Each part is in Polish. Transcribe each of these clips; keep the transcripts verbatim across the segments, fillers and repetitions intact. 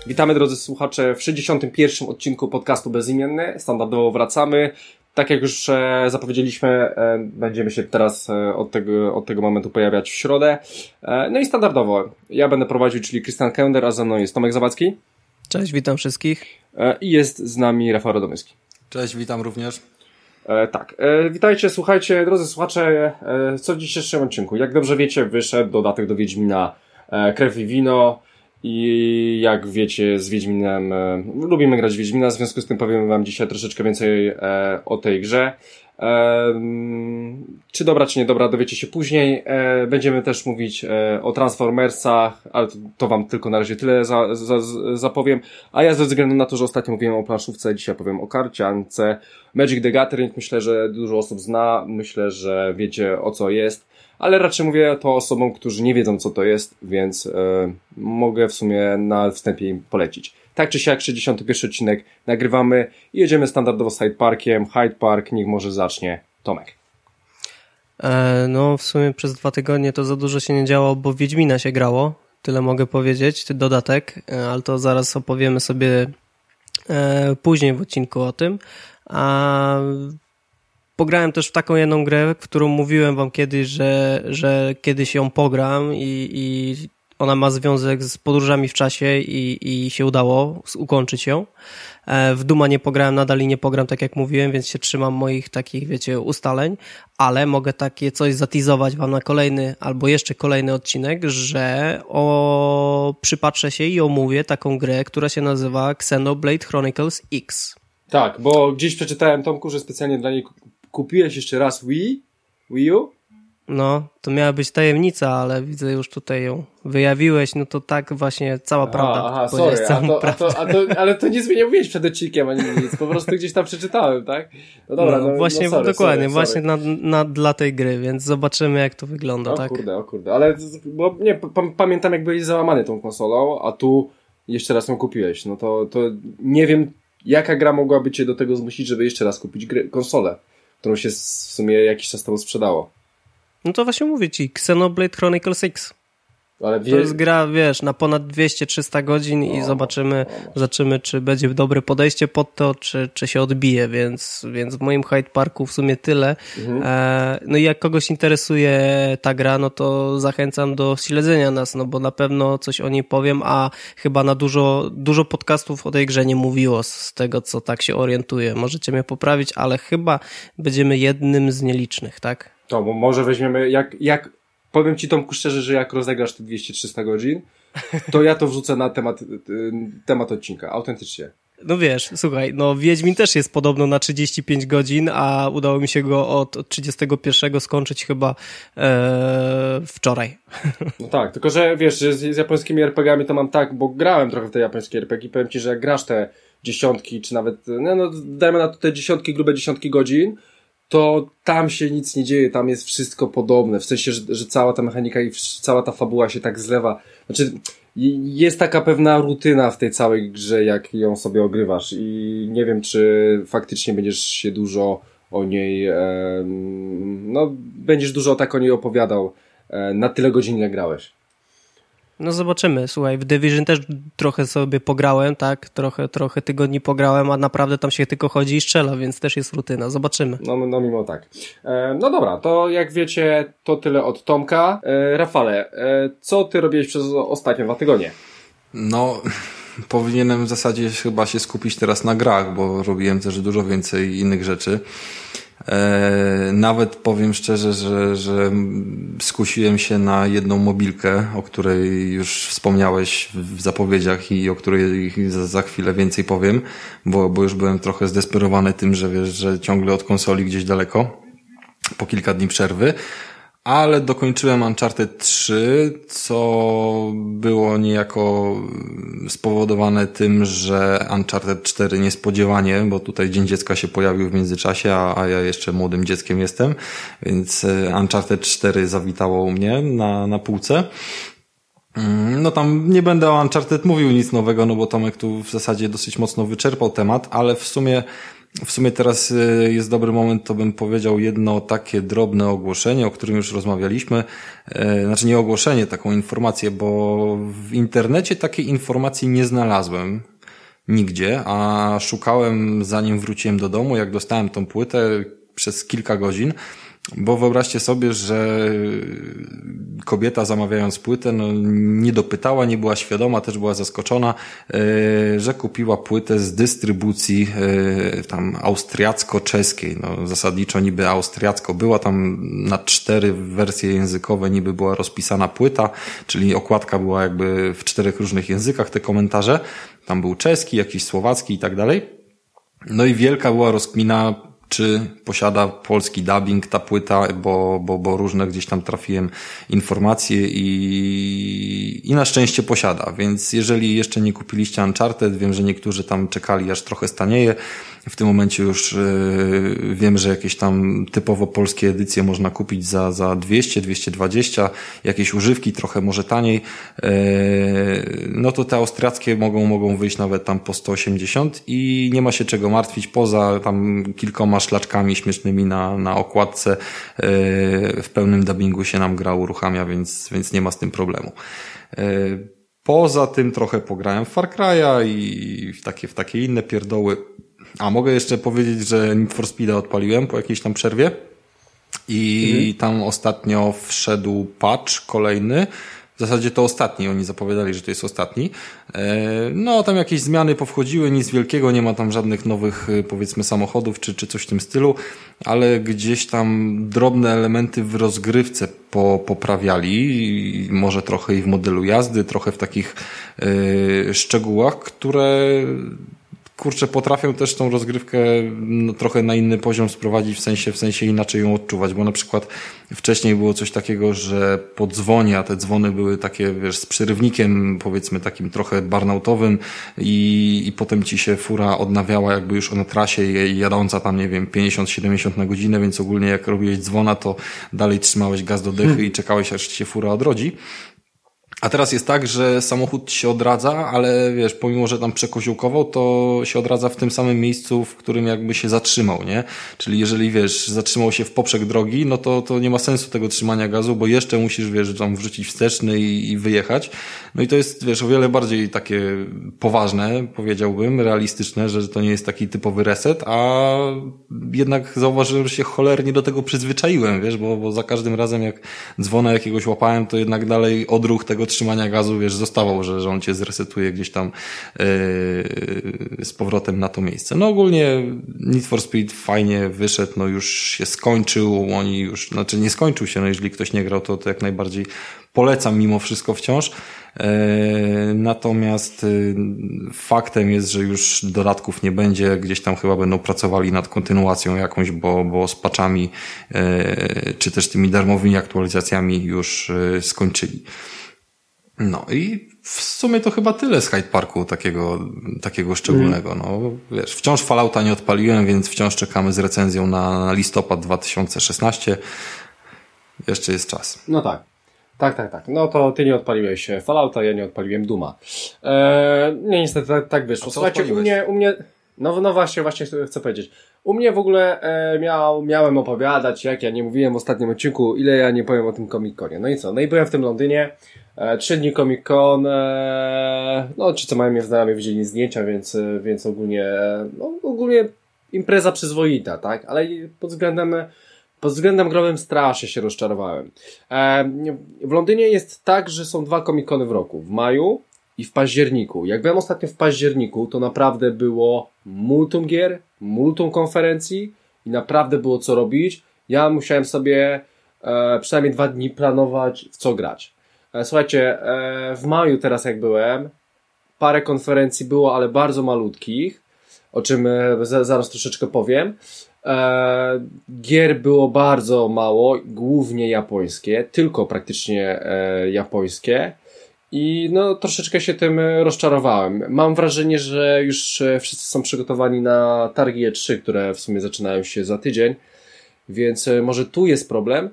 Witamy drodzy słuchacze w sześćdziesiątym pierwszym odcinku podcastu Bezimienny. Standardowo wracamy. Tak jak już e, zapowiedzieliśmy, e, będziemy się teraz e, od, tego, od tego momentu pojawiać w środę. E, no i standardowo ja będę prowadził, czyli Krystian Kender, a ze mną jest Tomek Zawadzki. Cześć, witam wszystkich. E, I jest z nami Rafał Radomyski. Cześć, witam również. E, tak, e, witajcie, słuchajcie, drodzy słuchacze, e, co w dzisiejszym odcinku? Jak dobrze wiecie, wyszedł dodatek do Wiedźmina e, Krew i Wino. I jak wiecie, z Wiedźminem e, lubimy grać w Wiedźmina, w związku z tym powiem wam dzisiaj troszeczkę więcej e, o tej grze. E, czy dobra, czy nie dobra, dowiecie się później. E, będziemy też mówić e, o Transformersach, ale to, to wam tylko na razie tyle za, za, zapowiem. A ja ze względu na to, że ostatnio mówiłem o planszówce, dzisiaj powiem o karciance. Magic the Gathering, myślę, że dużo osób zna, myślę, że wiecie o co jest. Ale raczej mówię to osobom, którzy nie wiedzą co to jest, więc e, mogę w sumie na wstępie im polecić. Tak czy siak, sześćdziesiąty pierwszy odcinek nagrywamy i jedziemy standardowo z Hyde Parkiem. Hyde Park, niech może zacznie Tomek. E, no w sumie przez dwa tygodnie to za dużo się nie działo, bo w Wiedźmina się grało, tyle mogę powiedzieć, dodatek, e, ale to zaraz opowiemy sobie e, później w odcinku o tym. A pograłem też w taką jedną grę, w którą mówiłem wam kiedyś, że, że kiedyś ją pogram i, i ona ma związek z podróżami w czasie i, i się udało ukończyć ją. W Duma nie pograłem nadal i nie pogram, tak jak mówiłem, więc się trzymam moich takich, wiecie, ustaleń, ale mogę takie coś zatizować wam na kolejny albo jeszcze kolejny odcinek, że o, przypatrzę się i omówię taką grę, która się nazywa Xenoblade Chronicles X. Tak, bo gdzieś przeczytałem, Tomku, że specjalnie dla niej kupiłeś jeszcze raz Wii? Wii U? No, to miała być tajemnica, ale widzę już tutaj ją wyjawiłeś, no to tak właśnie cała prawda. Aha, aha sorry, a to, a to, a to, ale to nic mi nie mówiłeś przed odcinkiem, ani nic, po prostu gdzieś tam przeczytałem, tak? No dobra, no, no właśnie, no sorry, dokładnie, sorry, właśnie sorry. Na, na, dla tej gry, więc zobaczymy jak to wygląda, o tak? O kurde, o kurde, ale bo nie, p- pamiętam jak byłeś załamany tą konsolą, a tu jeszcze raz ją kupiłeś, no to, to nie wiem jaka gra mogłaby cię do tego zmusić, żeby jeszcze raz kupić grę, konsolę, którą się w sumie jakiś czas temu sprzedało. No to właśnie mówię ci, Xenoblade Chronicles X. Ale wie... To jest gra, wiesz, na ponad dwieście trzysta godzin i o, zobaczymy, o, zobaczymy, czy będzie dobre podejście pod to, czy, czy się odbije, więc, więc w moim Hyde Parku w sumie tyle. Mhm. E, no i jak kogoś interesuje ta gra, no to zachęcam do śledzenia nas, no bo na pewno coś o niej powiem, a chyba na dużo, dużo podcastów o tej grze nie mówiło z tego, co tak się orientuję. Możecie mnie poprawić, ale chyba będziemy jednym z nielicznych, tak? To, bo może weźmiemy, jak, jak powiem ci Tomku szczerze, że jak rozegrasz te dwieście trzysta godzin, to ja to wrzucę na temat, temat odcinka, autentycznie. No wiesz, słuchaj, no Wiedźmin też jest podobno na trzydzieści pięć godzin, a udało mi się go od, od trzydziestego pierwszego skończyć chyba e, wczoraj. No tak, tylko że wiesz, że z, z japońskimi er pe gie ami to mam tak, bo grałem trochę w te japońskie er pe gie i powiem ci, że jak grasz te dziesiątki, czy nawet, no, no dajmy na to te dziesiątki, grube dziesiątki godzin, to tam się nic nie dzieje, tam jest wszystko podobne, w sensie, że, że cała ta mechanika i cała ta fabuła się tak zlewa. Znaczy, jest taka pewna rutyna w tej całej grze, jak ją sobie ogrywasz i nie wiem, czy faktycznie będziesz się dużo o niej, e, no, będziesz dużo tak o niej opowiadał e, na tyle godzin, ile grałeś. No zobaczymy, słuchaj, w Division też trochę sobie pograłem, tak, trochę, trochę tygodni pograłem, a naprawdę tam się tylko chodzi i strzela, więc też jest rutyna, zobaczymy. No, no mimo tak. E, no dobra, to jak wiecie, to tyle od Tomka. E, Rafale, e, co ty robiłeś przez ostatnie dwa tygodnie? No, powinienem w zasadzie chyba się skupić teraz na grach, bo robiłem też dużo więcej innych rzeczy. E, nawet powiem szczerze, że, że skusiłem się na jedną mobilkę, o której już wspomniałeś w zapowiedziach i o której za, za chwilę więcej powiem, bo, bo już byłem trochę zdesperowany tym, że wiesz, że ciągle od konsoli gdzieś daleko, po kilka dni przerwy. Ale dokończyłem Uncharted trzy, co było niejako spowodowane tym, że Uncharted cztery niespodziewanie, bo tutaj Dzień Dziecka się pojawił w międzyczasie, a, a ja jeszcze młodym dzieckiem jestem, więc Uncharted cztery zawitało u mnie na, na półce. No tam nie będę o Uncharted mówił nic nowego, no bo Tomek tu w zasadzie dosyć mocno wyczerpał temat, ale w sumie W sumie teraz jest dobry moment, to bym powiedział jedno takie drobne ogłoszenie, o którym już rozmawialiśmy. Znaczy nie ogłoszenie, taką informację, bo w internecie takiej informacji nie znalazłem nigdzie, a szukałem zanim wróciłem do domu, jak dostałem tą płytę przez kilka godzin. Bo wyobraźcie sobie, że kobieta zamawiając płytę, no nie dopytała, nie była świadoma, też była zaskoczona, że kupiła płytę z dystrybucji tam austriacko-czeskiej. No zasadniczo niby austriacko była, tam na cztery wersje językowe niby była rozpisana płyta, czyli okładka była jakby w czterech różnych językach, te komentarze. Tam był czeski, jakiś słowacki i tak dalej. No i wielka była rozkmina, czy posiada polski dubbing ta płyta, bo, bo, bo różne gdzieś tam trafiłem informacje i, i na szczęście posiada, więc jeżeli jeszcze nie kupiliście Uncharted, wiem, że niektórzy tam czekali, aż trochę stanieje, w tym momencie już yy, wiem, że jakieś tam typowo polskie edycje można kupić za, za dwieście, dwieście dwadzieścia, jakieś używki trochę może taniej, yy, no to te austriackie mogą, mogą wyjść nawet tam po sto osiemdziesiąt i nie ma się czego martwić, poza tam kilkoma szlaczkami śmiesznymi na, na okładce, yy, w pełnym dubbingu się nam gra uruchamia, więc, więc nie ma z tym problemu. Yy, poza tym trochę pograłem w Far Cry'a i w takie, w takie inne pierdoły. A mogę jeszcze powiedzieć, że Need for Speed'a odpaliłem po jakiejś tam przerwie i mhm. tam ostatnio wszedł patch kolejny. W zasadzie to ostatni, oni zapowiadali, że to jest ostatni. No, tam jakieś zmiany powchodziły, nic wielkiego, nie ma tam żadnych nowych, powiedzmy, samochodów czy, czy coś w tym stylu, ale gdzieś tam drobne elementy w rozgrywce po, poprawiali, może trochę i w modelu jazdy, trochę w takich yy, szczegółach, które kurczę, potrafią też tą rozgrywkę no, trochę na inny poziom sprowadzić, w sensie, w sensie inaczej ją odczuwać, bo na przykład wcześniej było coś takiego, że po dzwonie, a te dzwony były takie, wiesz, z przerywnikiem, powiedzmy takim trochę burnoutowym i, i potem ci się fura odnawiała jakby już na trasie jadąca tam, nie wiem, pięćdziesiąt siedemdziesiąt na godzinę, więc ogólnie jak robiłeś dzwona, to dalej trzymałeś gaz do dechy hmm. i czekałeś, aż ci się fura odrodzi. A teraz jest tak, że samochód się odradza, ale wiesz, pomimo, że tam przekoziołkował, to się odradza w tym samym miejscu, w którym jakby się zatrzymał, nie? Czyli jeżeli, wiesz, zatrzymał się w poprzek drogi, no to, to nie ma sensu tego trzymania gazu, bo jeszcze musisz, wiesz, tam wrzucić wsteczny i, i wyjechać. No i to jest, wiesz, o wiele bardziej takie poważne, powiedziałbym, realistyczne, że to nie jest taki typowy reset, a jednak zauważyłem, że się cholernie do tego przyzwyczaiłem, wiesz, bo, bo za każdym razem jak dzwona jakiegoś łapałem, to jednak dalej odruch tego trzymania gazu, wiesz, zostawał, że, że on cię zresetuje gdzieś tam yy, z powrotem na to miejsce. No ogólnie Need for Speed fajnie wyszedł, no już się skończył, oni już, znaczy nie skończył się, no jeżeli ktoś nie grał, to, to jak najbardziej polecam mimo wszystko wciąż. Yy, natomiast yy, faktem jest, że już dodatków nie będzie, gdzieś tam chyba będą pracowali nad kontynuacją jakąś, bo, bo z patchami yy, czy też tymi darmowymi aktualizacjami już yy, skończyli. No i w sumie to chyba tyle z Hyde Parku takiego, takiego szczególnego. No wiesz, wciąż Fallouta nie odpaliłem, więc wciąż czekamy z recenzją na, na listopad dwa tysiące szesnasty. Jeszcze jest czas. No tak. Tak, tak, tak. No to ty nie odpaliłeś Fallouta, ja nie odpaliłem Duma. Eee, nie, niestety tak, tak wyszło. Słuchajcie, u mnie, u mnie, no, no właśnie, właśnie chcę powiedzieć. U mnie w ogóle e, miał, miałem opowiadać, jak ja nie mówiłem w ostatnim odcinku, ile ja nie powiem o tym Comic-Conie. No i co? No i byłem w tym Londynie, e, trzy dni Comic-Con, e, no ci co mają mnie znajomi widzieli zdjęcia, więc, więc ogólnie, no ogólnie impreza przyzwoita, tak? Ale pod względem Pod względem growym strasznie się rozczarowałem. E, w Londynie jest tak, że są dwa Comic-Cony w roku. W maju i w październiku. Jak byłem ostatnio w październiku, to naprawdę było multum gier, multum konferencji i naprawdę było co robić. Ja musiałem sobie e, przynajmniej dwa dni planować, w co grać. E, słuchajcie, e, w maju teraz jak byłem, parę konferencji było, ale bardzo malutkich, o czym e, zaraz troszeczkę powiem. E, gier było bardzo mało, głównie japońskie, tylko praktycznie e, japońskie i no troszeczkę się tym rozczarowałem. Mam wrażenie, że już wszyscy są przygotowani na targi E trzy, które w sumie zaczynają się za tydzień, więc może tu jest problem,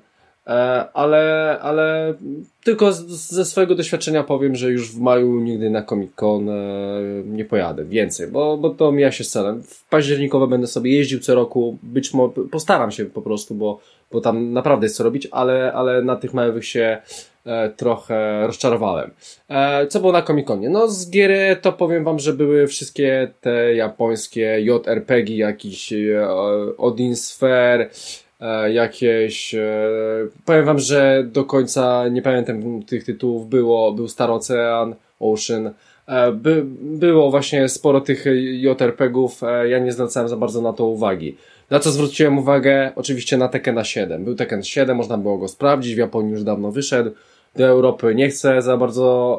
ale, ale tylko z, ze swojego doświadczenia powiem, że już w maju nigdy na Comic-Con nie pojadę więcej, bo, bo to mija się z celem. W październikowo będę sobie jeździł co roku, być może postaram się po prostu, bo, bo tam naprawdę jest co robić, ale, ale na tych małych się e, trochę rozczarowałem. E, co było na Comic-Conie? No z gier to powiem wam, że były wszystkie te japońskie J R P G, jakiś e, Odin Sphere, jakieś, powiem wam, że do końca nie pamiętam tych tytułów, było, był Star Ocean, Ocean, by, było właśnie sporo tych J R P G ów, ja nie zwracałem za bardzo na to uwagi. Na co zwróciłem uwagę? Oczywiście na Tekkena siedem. Był Tekken siedem, można było go sprawdzić, w Japonii już dawno wyszedł, do Europy nie chcę za bardzo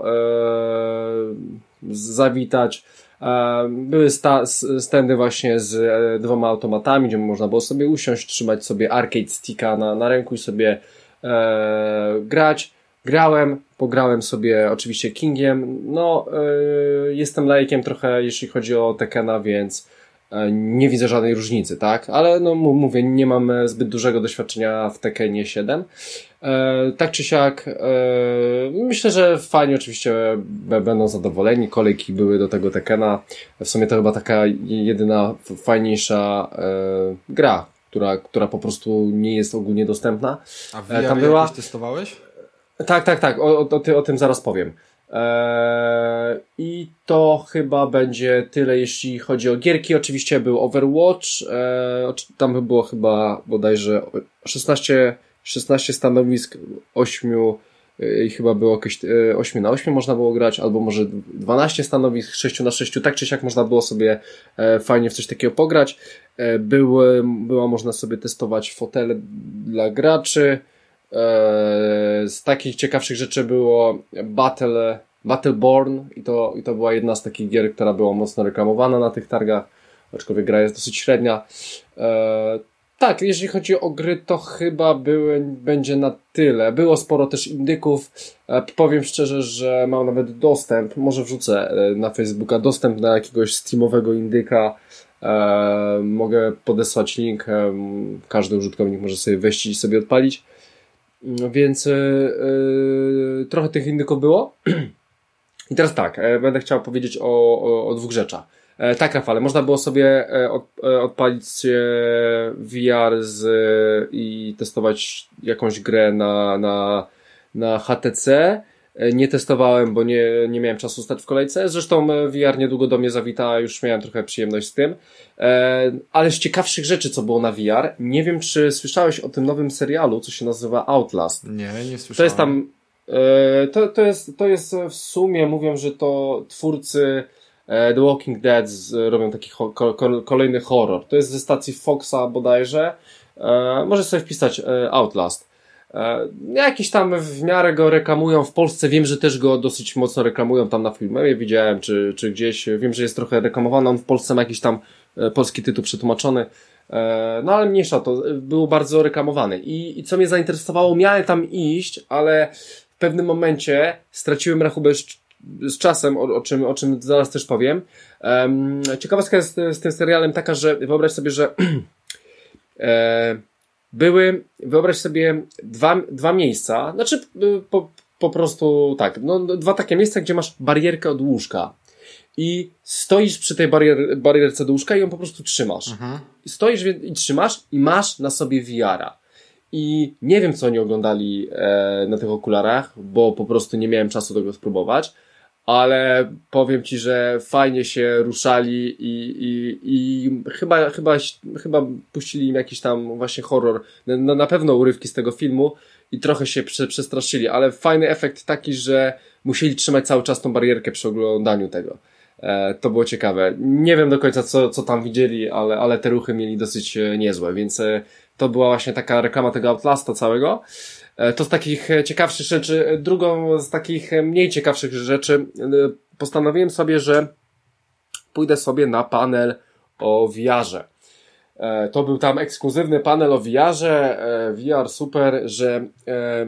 e, zawitać. Były sta- stędy właśnie z dwoma automatami, gdzie można było sobie usiąść, trzymać sobie arcade sticka na, na ręku i sobie e, grać. Grałem, pograłem sobie oczywiście Kingiem. No, e, jestem laikiem trochę, jeśli chodzi o Tekkena, więc e, nie widzę żadnej różnicy, tak? Ale no mówię, nie mam zbyt dużego doświadczenia w Tekkenie siedem. E, tak czy siak, e, myślę, że fani oczywiście b- będą zadowoleni. Kolejki były do tego Tekkena. W sumie to chyba taka jedyna fajniejsza e, gra, która, która po prostu nie jest ogólnie dostępna. A w V R tam była... jakieś testowałeś? Tak, tak, tak. O, o, o, ty, o tym zaraz powiem. Eee, I to chyba będzie tyle, jeśli chodzi o gierki. Oczywiście był Overwatch. Eee, tam by było chyba bodajże szesnaście, szesnaście stanowisk, ośmiu i chyba było jakieś osiem na osiem można było grać, albo może dwanaście stanowisk, sześć na sześć, tak czy siak można było sobie e, fajnie w coś takiego pograć. E, były, była można sobie testować fotele dla graczy. Z takich ciekawszych rzeczy było Battle, Battleborn i to, i to była jedna z takich gier, która była mocno reklamowana na tych targach, aczkolwiek gra jest dosyć średnia. E, tak, jeżeli chodzi o gry, to chyba były, będzie na tyle. Było sporo też indyków. E, powiem szczerze, że mam nawet dostęp, może wrzucę na Facebooka, dostęp na jakiegoś steamowego indyka. E, mogę podesłać link, e, każdy użytkownik może sobie wejść i sobie odpalić. Więc yy, trochę tych indyków było. I teraz tak, e, będę chciał powiedzieć o, o, o dwóch rzeczach. E, tak, Rafale, można było sobie e, od, e, odpalić e, V R z, e, i testować jakąś grę na, na, na H T C. E, nie testowałem, bo nie, nie miałem czasu stać w kolejce. Zresztą V R niedługo do mnie zawita, już miałem trochę przyjemność z tym. E, ale z ciekawszych rzeczy, co było na V R, nie wiem, czy słyszałeś o tym nowym serialu, co się nazywa Outlast. Nie, nie słyszałem. To jest tam, e, to, to jest, to jest w sumie, mówią, że to twórcy e, The Walking Dead z, robią taki ho, ko, ko, kolejny horror. To jest ze stacji Foxa bodajże. E, możesz sobie wpisać e, Outlast. E, jakiś tam w miarę go reklamują w Polsce, wiem, że też go dosyć mocno reklamują tam na filmie, widziałem, czy, czy gdzieś, wiem, że jest trochę reklamowany, on w Polsce ma jakiś tam e, polski tytuł przetłumaczony, e, no ale mniejsza to, był bardzo reklamowany i, i co mnie zainteresowało, miałem tam iść, ale w pewnym momencie straciłem rachubę z, z czasem, o, o, czym, o czym zaraz też powiem. E, ciekawostka jest z tym serialem taka, że wyobraź sobie, że e, były, wyobraź sobie dwa, dwa miejsca, znaczy po, po prostu tak, no dwa takie miejsca, gdzie masz barierkę od łóżka i stoisz przy tej barier, barierce do łóżka i ją po prostu trzymasz. Mhm. Stoisz i trzymasz i masz na sobie V R-a. I nie wiem, co oni oglądali e, na tych okularach, bo po prostu nie miałem czasu tego spróbować, ale powiem ci, że fajnie się ruszali i, i, i chyba, chyba, chyba puścili im jakiś tam właśnie horror, na, na pewno urywki z tego filmu i trochę się prze, przestraszyli, ale fajny efekt taki, że musieli trzymać cały czas tą barierkę przy oglądaniu tego. E, to było ciekawe. Nie wiem do końca, co, co tam widzieli, ale, ale te ruchy mieli dosyć niezłe, więc e, to była właśnie taka reklama tego Outlasta całego. To z takich ciekawszych rzeczy. Drugą z takich mniej ciekawszych rzeczy postanowiłem sobie, że pójdę sobie na panel o V R-ze. To był tam ekskluzywny panel o V R-ze, V R super, że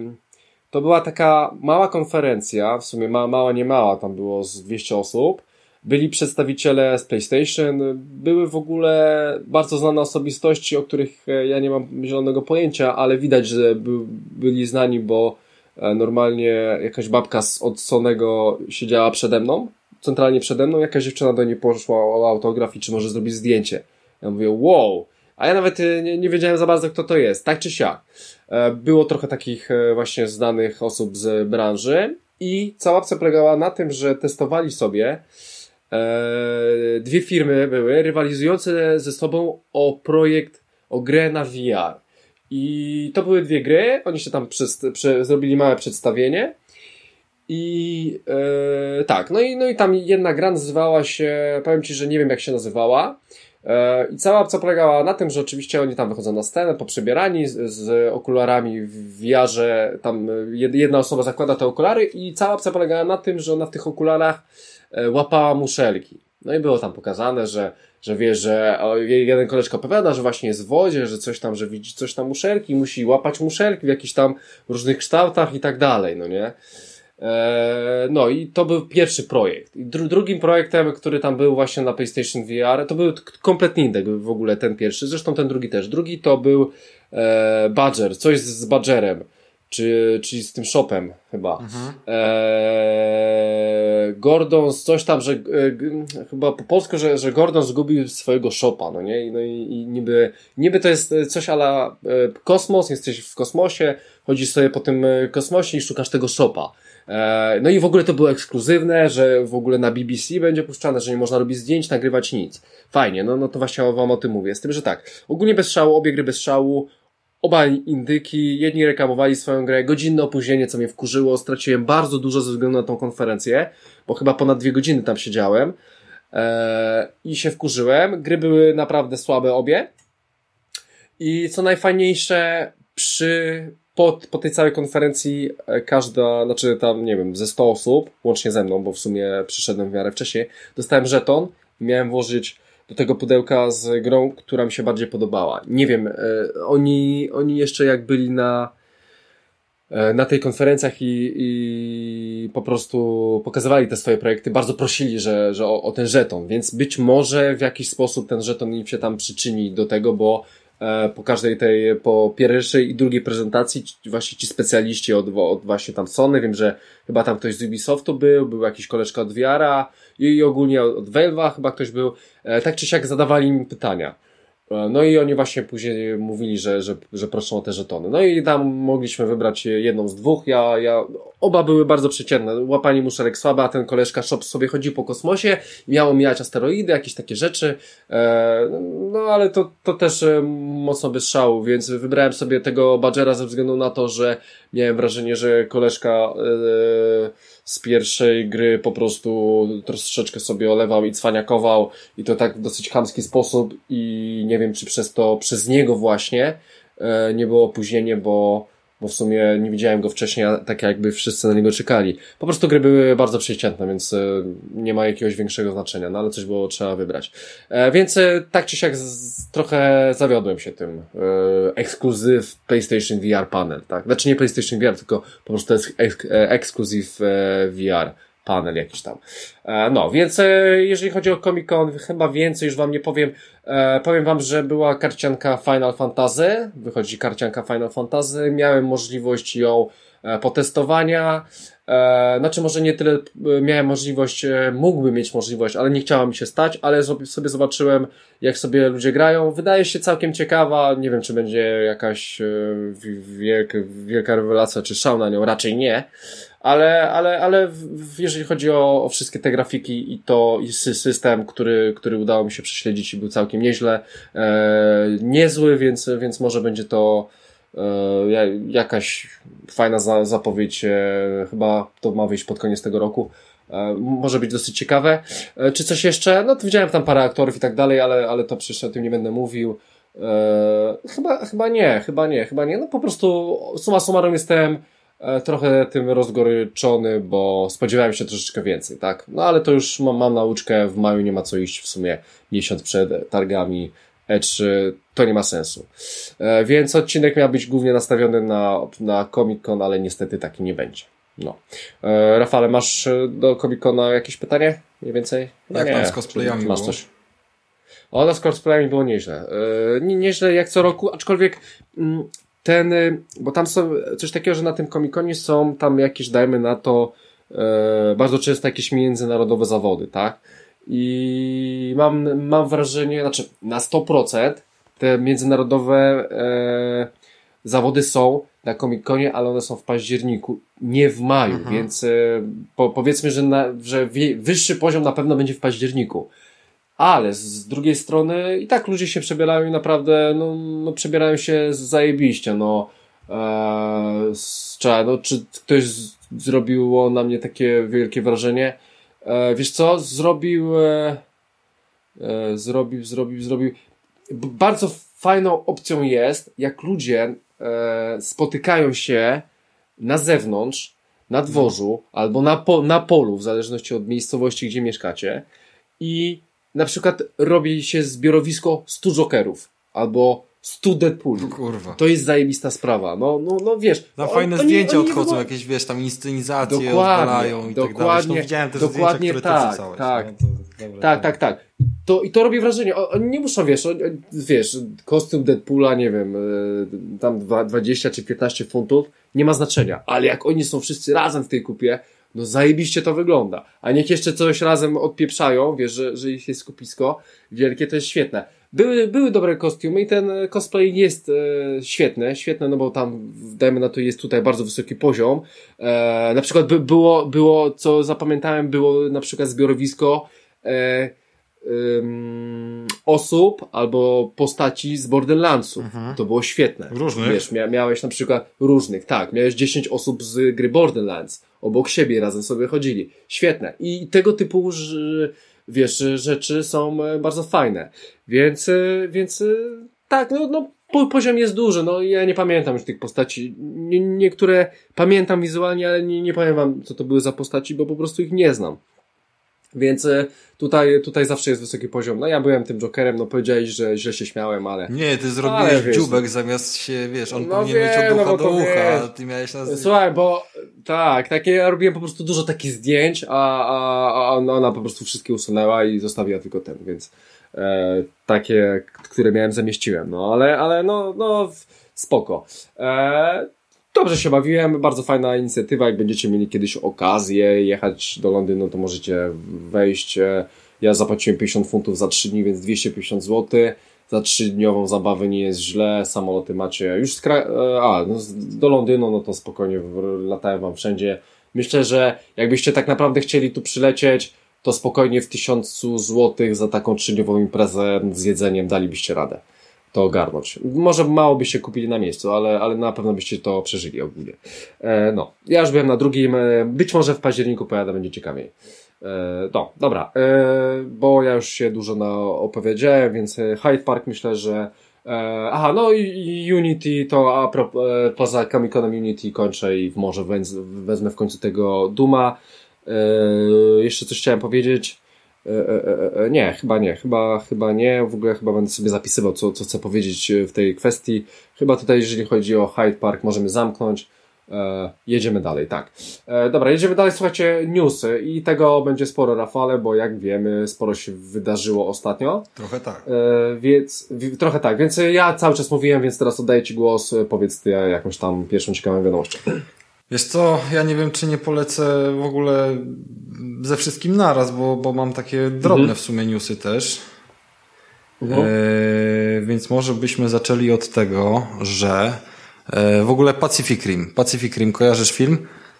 to była taka mała konferencja, w sumie mała, mała nie mała, tam było z dwieście osób, byli przedstawiciele z PlayStation, były w ogóle bardzo znane osobistości, o których ja nie mam zielonego pojęcia, ale widać, że by, byli znani, bo normalnie jakaś babka z, od Sonego siedziała przede mną, centralnie przede mną, jakaś dziewczyna do niej poszła o autograf i czy może zrobić zdjęcie. Ja mówię, wow! A ja nawet nie, nie wiedziałem za bardzo, kto to jest, tak czy siak. Było trochę takich właśnie znanych osób z branży i cała akcja polegała na tym, że testowali sobie e, dwie firmy były rywalizujące ze sobą o projekt, o grę na V R. I to były dwie gry, oni się tam przez, prze, zrobili małe przedstawienie i e, tak, no i, no i tam jedna gra nazywała się, powiem Ci, że nie wiem jak się nazywała, i cała akcja polegała na tym, że oczywiście oni tam wychodzą na scenę, poprzebierani z, z okularami w V R-ze, tam jedna osoba zakłada te okulary i cała akcja polegała na tym, że ona w tych okularach łapała muszelki. No i było tam pokazane, że, że wie, że jeden koleżka opowiada, że właśnie jest w wodzie, że coś tam, że widzi coś tam muszelki, musi łapać muszelki w jakichś tam różnych kształtach i tak dalej, no nie? No i to był pierwszy projekt. I dru- drugim projektem, który tam był właśnie na PlayStation V R, to był t- kompletnie inny w ogóle ten pierwszy, zresztą ten drugi też. Drugi to był e, Badger, coś z, z Badgerem, czy, czyli z tym shopem chyba. Mhm. E, Gordon, coś tam, że e, g, chyba po polsku, że, że Gordon zgubił swojego shopa, no nie? No i, i niby, niby to jest coś a la e, kosmos, jesteś w kosmosie, chodzisz sobie po tym kosmosie i szukasz tego shopa. No i w ogóle to było ekskluzywne, że w ogóle na B B C będzie puszczane, że nie można robić zdjęć, nagrywać nic. Fajnie, no, no to właśnie wam o tym mówię. Z tym, że tak, ogólnie bez szału, obie gry bez szału, oba indyki, jedni reklamowali swoją grę, godzinne opóźnienie, co mnie wkurzyło, straciłem bardzo dużo ze względu na tą konferencję, bo chyba ponad dwie godziny tam siedziałem eee, i się wkurzyłem. Gry były naprawdę słabe obie i co najfajniejsze, przy Po, po tej całej konferencji każda, znaczy tam, nie wiem, ze sto osób, łącznie ze mną, bo w sumie przyszedłem w miarę wcześniej, dostałem żeton i miałem włożyć do tego pudełka z grą, która mi się bardziej podobała. Nie wiem, e, oni, oni jeszcze jak byli na, e, na tej konferencjach i, i po prostu pokazywali te swoje projekty, bardzo prosili, że, że o, o ten żeton, więc być może w jakiś sposób ten żeton im się tam przyczyni do tego, bo po każdej tej, po pierwszej i drugiej prezentacji właśnie ci specjaliści od, od właśnie tam Sony, wiem, że chyba tam ktoś z Ubisoftu był, był jakiś koleżka od V R-a i, i ogólnie od Valve'a chyba ktoś był, tak czy siak zadawali mi pytania. No i oni właśnie później mówili, że, że, że proszą o te żetony. No i tam mogliśmy wybrać jedną z dwóch. Ja, ja, oba były bardzo przeciętne. Łapanie muszelek słabe, a ten koleżka shop sobie chodził po kosmosie, miał omijać asteroidy, jakieś takie rzeczy. E, no ale to, to też mocno bez szału, więc wybrałem sobie tego Badgera ze względu na to, że miałem wrażenie, że koleżka e, z pierwszej gry po prostu troszeczkę sobie olewał i cwaniakował i to tak w dosyć chamski sposób i nie wiem, czy przez to, przez niego właśnie e, nie było opóźnienie, bo, bo w sumie nie widziałem go wcześniej, a tak jakby wszyscy na niego czekali. Po prostu gry były bardzo przeciętne, więc e, nie ma jakiegoś większego znaczenia, no ale coś było trzeba wybrać. E, więc e, tak czy siak z, trochę zawiodłem się tym. E, ekskluzyw PlayStation V R panel, tak? Znaczy nie PlayStation V R, tylko po prostu jest ek, e, ekskluzyw e, V R panel jakiś tam. E, no, więc e, jeżeli chodzi o Comic-Con, chyba więcej już wam nie powiem. E, powiem wam, że była karcianka Final Fantasy, wychodzi karcianka Final Fantasy, miałem możliwość ją e, potestowania, e, znaczy może nie tyle e, miałem możliwość, e, mógłbym mieć możliwość, ale nie chciała mi się stać, ale sobie zobaczyłem, jak sobie ludzie grają. Wydaje się całkiem ciekawa, nie wiem, czy będzie jakaś e, wielka, wielka rewelacja, czy szał na nią, raczej nie. Ale, ale, ale w, jeżeli chodzi o, o wszystkie te grafiki i to i system, który, który udało mi się prześledzić i był całkiem nieźle, e, niezły, więc, więc może będzie to e, jakaś fajna za, zapowiedź, e, chyba to ma wyjść pod koniec tego roku. E, może być dosyć ciekawe. E, czy coś jeszcze? No to widziałem tam parę aktorów i tak dalej, ale, ale to przecież o tym nie będę mówił. E, chyba, chyba nie, chyba nie, chyba nie. No po prostu summa summarum jestem trochę tym rozgoryczony, bo spodziewałem się troszeczkę więcej, tak? No ale to już mam, mam nauczkę, w maju nie ma co iść w sumie miesiąc przed targami E trzy, to nie ma sensu. E, więc odcinek miał być głównie nastawiony na, na Comic-Con, ale niestety taki nie będzie. No. E, Rafale, masz do Comic-Cona jakieś pytanie? Mniej więcej? No jak nie, tam z cosplayami masz było? Coś. O, no z cosplayami było nieźle. Yy, nie, nieźle jak co roku, aczkolwiek yy, ten, yy, bo tam są coś takiego, że na tym Comic-Conie są tam jakieś, dajmy na to, yy, bardzo często jakieś międzynarodowe zawody, tak? I mam, mam wrażenie, znaczy na sto procent te międzynarodowe yy, zawody są na Comic-Conie, ale one są w październiku, nie w maju, mhm. więc yy, po, powiedzmy, że, na, że wyższy poziom na pewno będzie w październiku. Ale z drugiej strony i tak ludzie się przebierają i naprawdę, no, no przebierają się zajebiście, no, e, z, no czy ktoś z, zrobiło na mnie takie wielkie wrażenie, e, wiesz co, zrobił, e, e, zrobił, zrobił, zrobił, bardzo fajną opcją jest, jak ludzie e, spotykają się na zewnątrz, na dworzu, albo na, po, na polu, w zależności od miejscowości, gdzie mieszkacie, i na przykład robi się zbiorowisko stu Jokerów albo stu Deadpoolów. Kurwa. To jest zajebista sprawa. No, no, no wiesz. Na fajne oni, zdjęcia oni odchodzą, było... jakieś, wiesz, tam inscenizacje dokładnie, odwalają i dokładnie, tak dalej. No, widziałem te dokładnie zdjęcia, które tak, ty wrzucałeś. tak, no, to, dobra, tak, tak, tak. To, I to robi wrażenie. Oni nie muszą, wiesz, on, wiesz, kostium Deadpoola, nie wiem, tam dwadzieścia czy piętnaście funtów, nie ma znaczenia. Ale jak oni są wszyscy razem w tej kupie, no zajebiście to wygląda. A niech jeszcze coś razem odpieprzają, wiesz, że, że ich jest skupisko wielkie, to jest świetne. Były, były dobre kostiumy i ten cosplay jest e, świetny, świetny, no bo tam, dajmy na to, jest tutaj bardzo wysoki poziom. E, na przykład by, było, było, co zapamiętałem, było na przykład zbiorowisko e, Um, osób albo postaci z Borderlandsów. Mhm. To było świetne. Różnych? Wiesz, mia- miałeś na przykład różnych, tak. Miałeś dziesięć osób z gry Borderlands. Obok siebie razem sobie chodzili. Świetne. I tego typu, że, wiesz, rzeczy są bardzo fajne. Więc, więc tak, no, no po, poziom jest duży. No ja nie pamiętam już tych postaci. Nie, niektóre pamiętam wizualnie, ale nie, nie powiem wam, co to były za postaci, bo po prostu ich nie znam. Więc tutaj, tutaj zawsze jest wysoki poziom. No ja byłem tym Jokerem, no powiedziałeś, że źle się śmiałem, ale... Nie, ty zrobiłeś wiesz, dziubek zamiast się, wiesz, on no powinien wie, mieć od ucha no do ucha, wiesz. a ty miałeś na... Słuchaj, bo tak, takie ja robiłem po prostu dużo takich zdjęć, a, a, a ona po prostu wszystkie usunęła i zostawiła tylko ten, więc e, takie, które miałem, zamieściłem. No ale, ale no, no spoko. E, Dobrze się bawiłem, bardzo fajna inicjatywa, jak będziecie mieli kiedyś okazję jechać do Londynu, to możecie wejść. Ja zapłaciłem pięćdziesiąt funtów za trzy dni, więc dwieście pięćdziesiąt złotych. Za trzydniową zabawę nie jest źle, samoloty macie już z kraju, a, no do Londynu, no to spokojnie latają wam wszędzie. Myślę, że jakbyście tak naprawdę chcieli tu przylecieć, to spokojnie w tysiącu złotych za taką trzydniową imprezę z jedzeniem dalibyście radę to ogarnąć. Może mało byście kupili na miejscu, ale, ale na pewno byście to przeżyli ogólnie. E, no, ja już byłem na drugim, e, być może w październiku pojadę, będzie ciekawiej. E, no, dobra, e, bo ja już się dużo na opowiedziałem, więc Hyde Park myślę, że e, aha, no i Unity to a pro, e, poza Comic-Conem Unity kończę i może wez, wezmę w końcu tego Duma. E, jeszcze coś chciałem powiedzieć. E, e, e, nie, chyba nie, chyba, chyba nie, w ogóle chyba będę sobie zapisywał, co, co chcę powiedzieć w tej kwestii. Chyba tutaj, jeżeli chodzi o Hyde Park, możemy zamknąć. E, jedziemy dalej, tak. E, dobra, jedziemy dalej, słuchajcie, newsy i tego będzie sporo, Rafale, bo jak wiemy, sporo się wydarzyło ostatnio. Trochę tak. E, więc, w, trochę tak, więc ja cały czas mówiłem, więc teraz oddaję Ci głos, powiedz Ty jakąś tam pierwszą ciekawą wiadomością. Wiesz co, ja nie wiem, czy nie polecę w ogóle ze wszystkim naraz, bo, bo mam takie drobne mhm. w sumie newsy też. Mhm. E, więc może byśmy zaczęli od tego, że e, w ogóle Pacific Rim. Pacific Rim, kojarzysz film?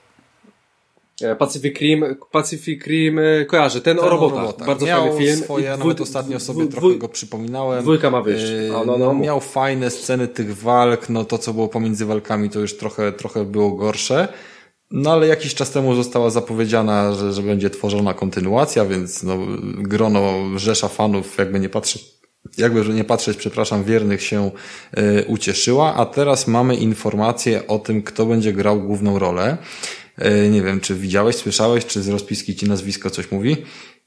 Pacific Rim, Pacific Rim kojarzę, ten, ten o robotach. robotach. Bardzo miał fajny film. Swoje, dwój, nawet ostatnio sobie dwój, trochę go przypominałem. Dwójka ma wyjść. A, no, no, miał fajne sceny tych walk, no to co było pomiędzy walkami to już trochę, trochę było gorsze. No ale jakiś czas temu została zapowiedziana, że, że będzie tworzona kontynuacja, więc no, grono rzesza fanów, jakby nie patrzeć, jakby nie patrzeć, przepraszam, wiernych się y, ucieszyła, a teraz mamy informację o tym, kto będzie grał główną rolę. Y, nie wiem, czy widziałeś, słyszałeś, czy z rozpiski ci nazwisko coś mówi?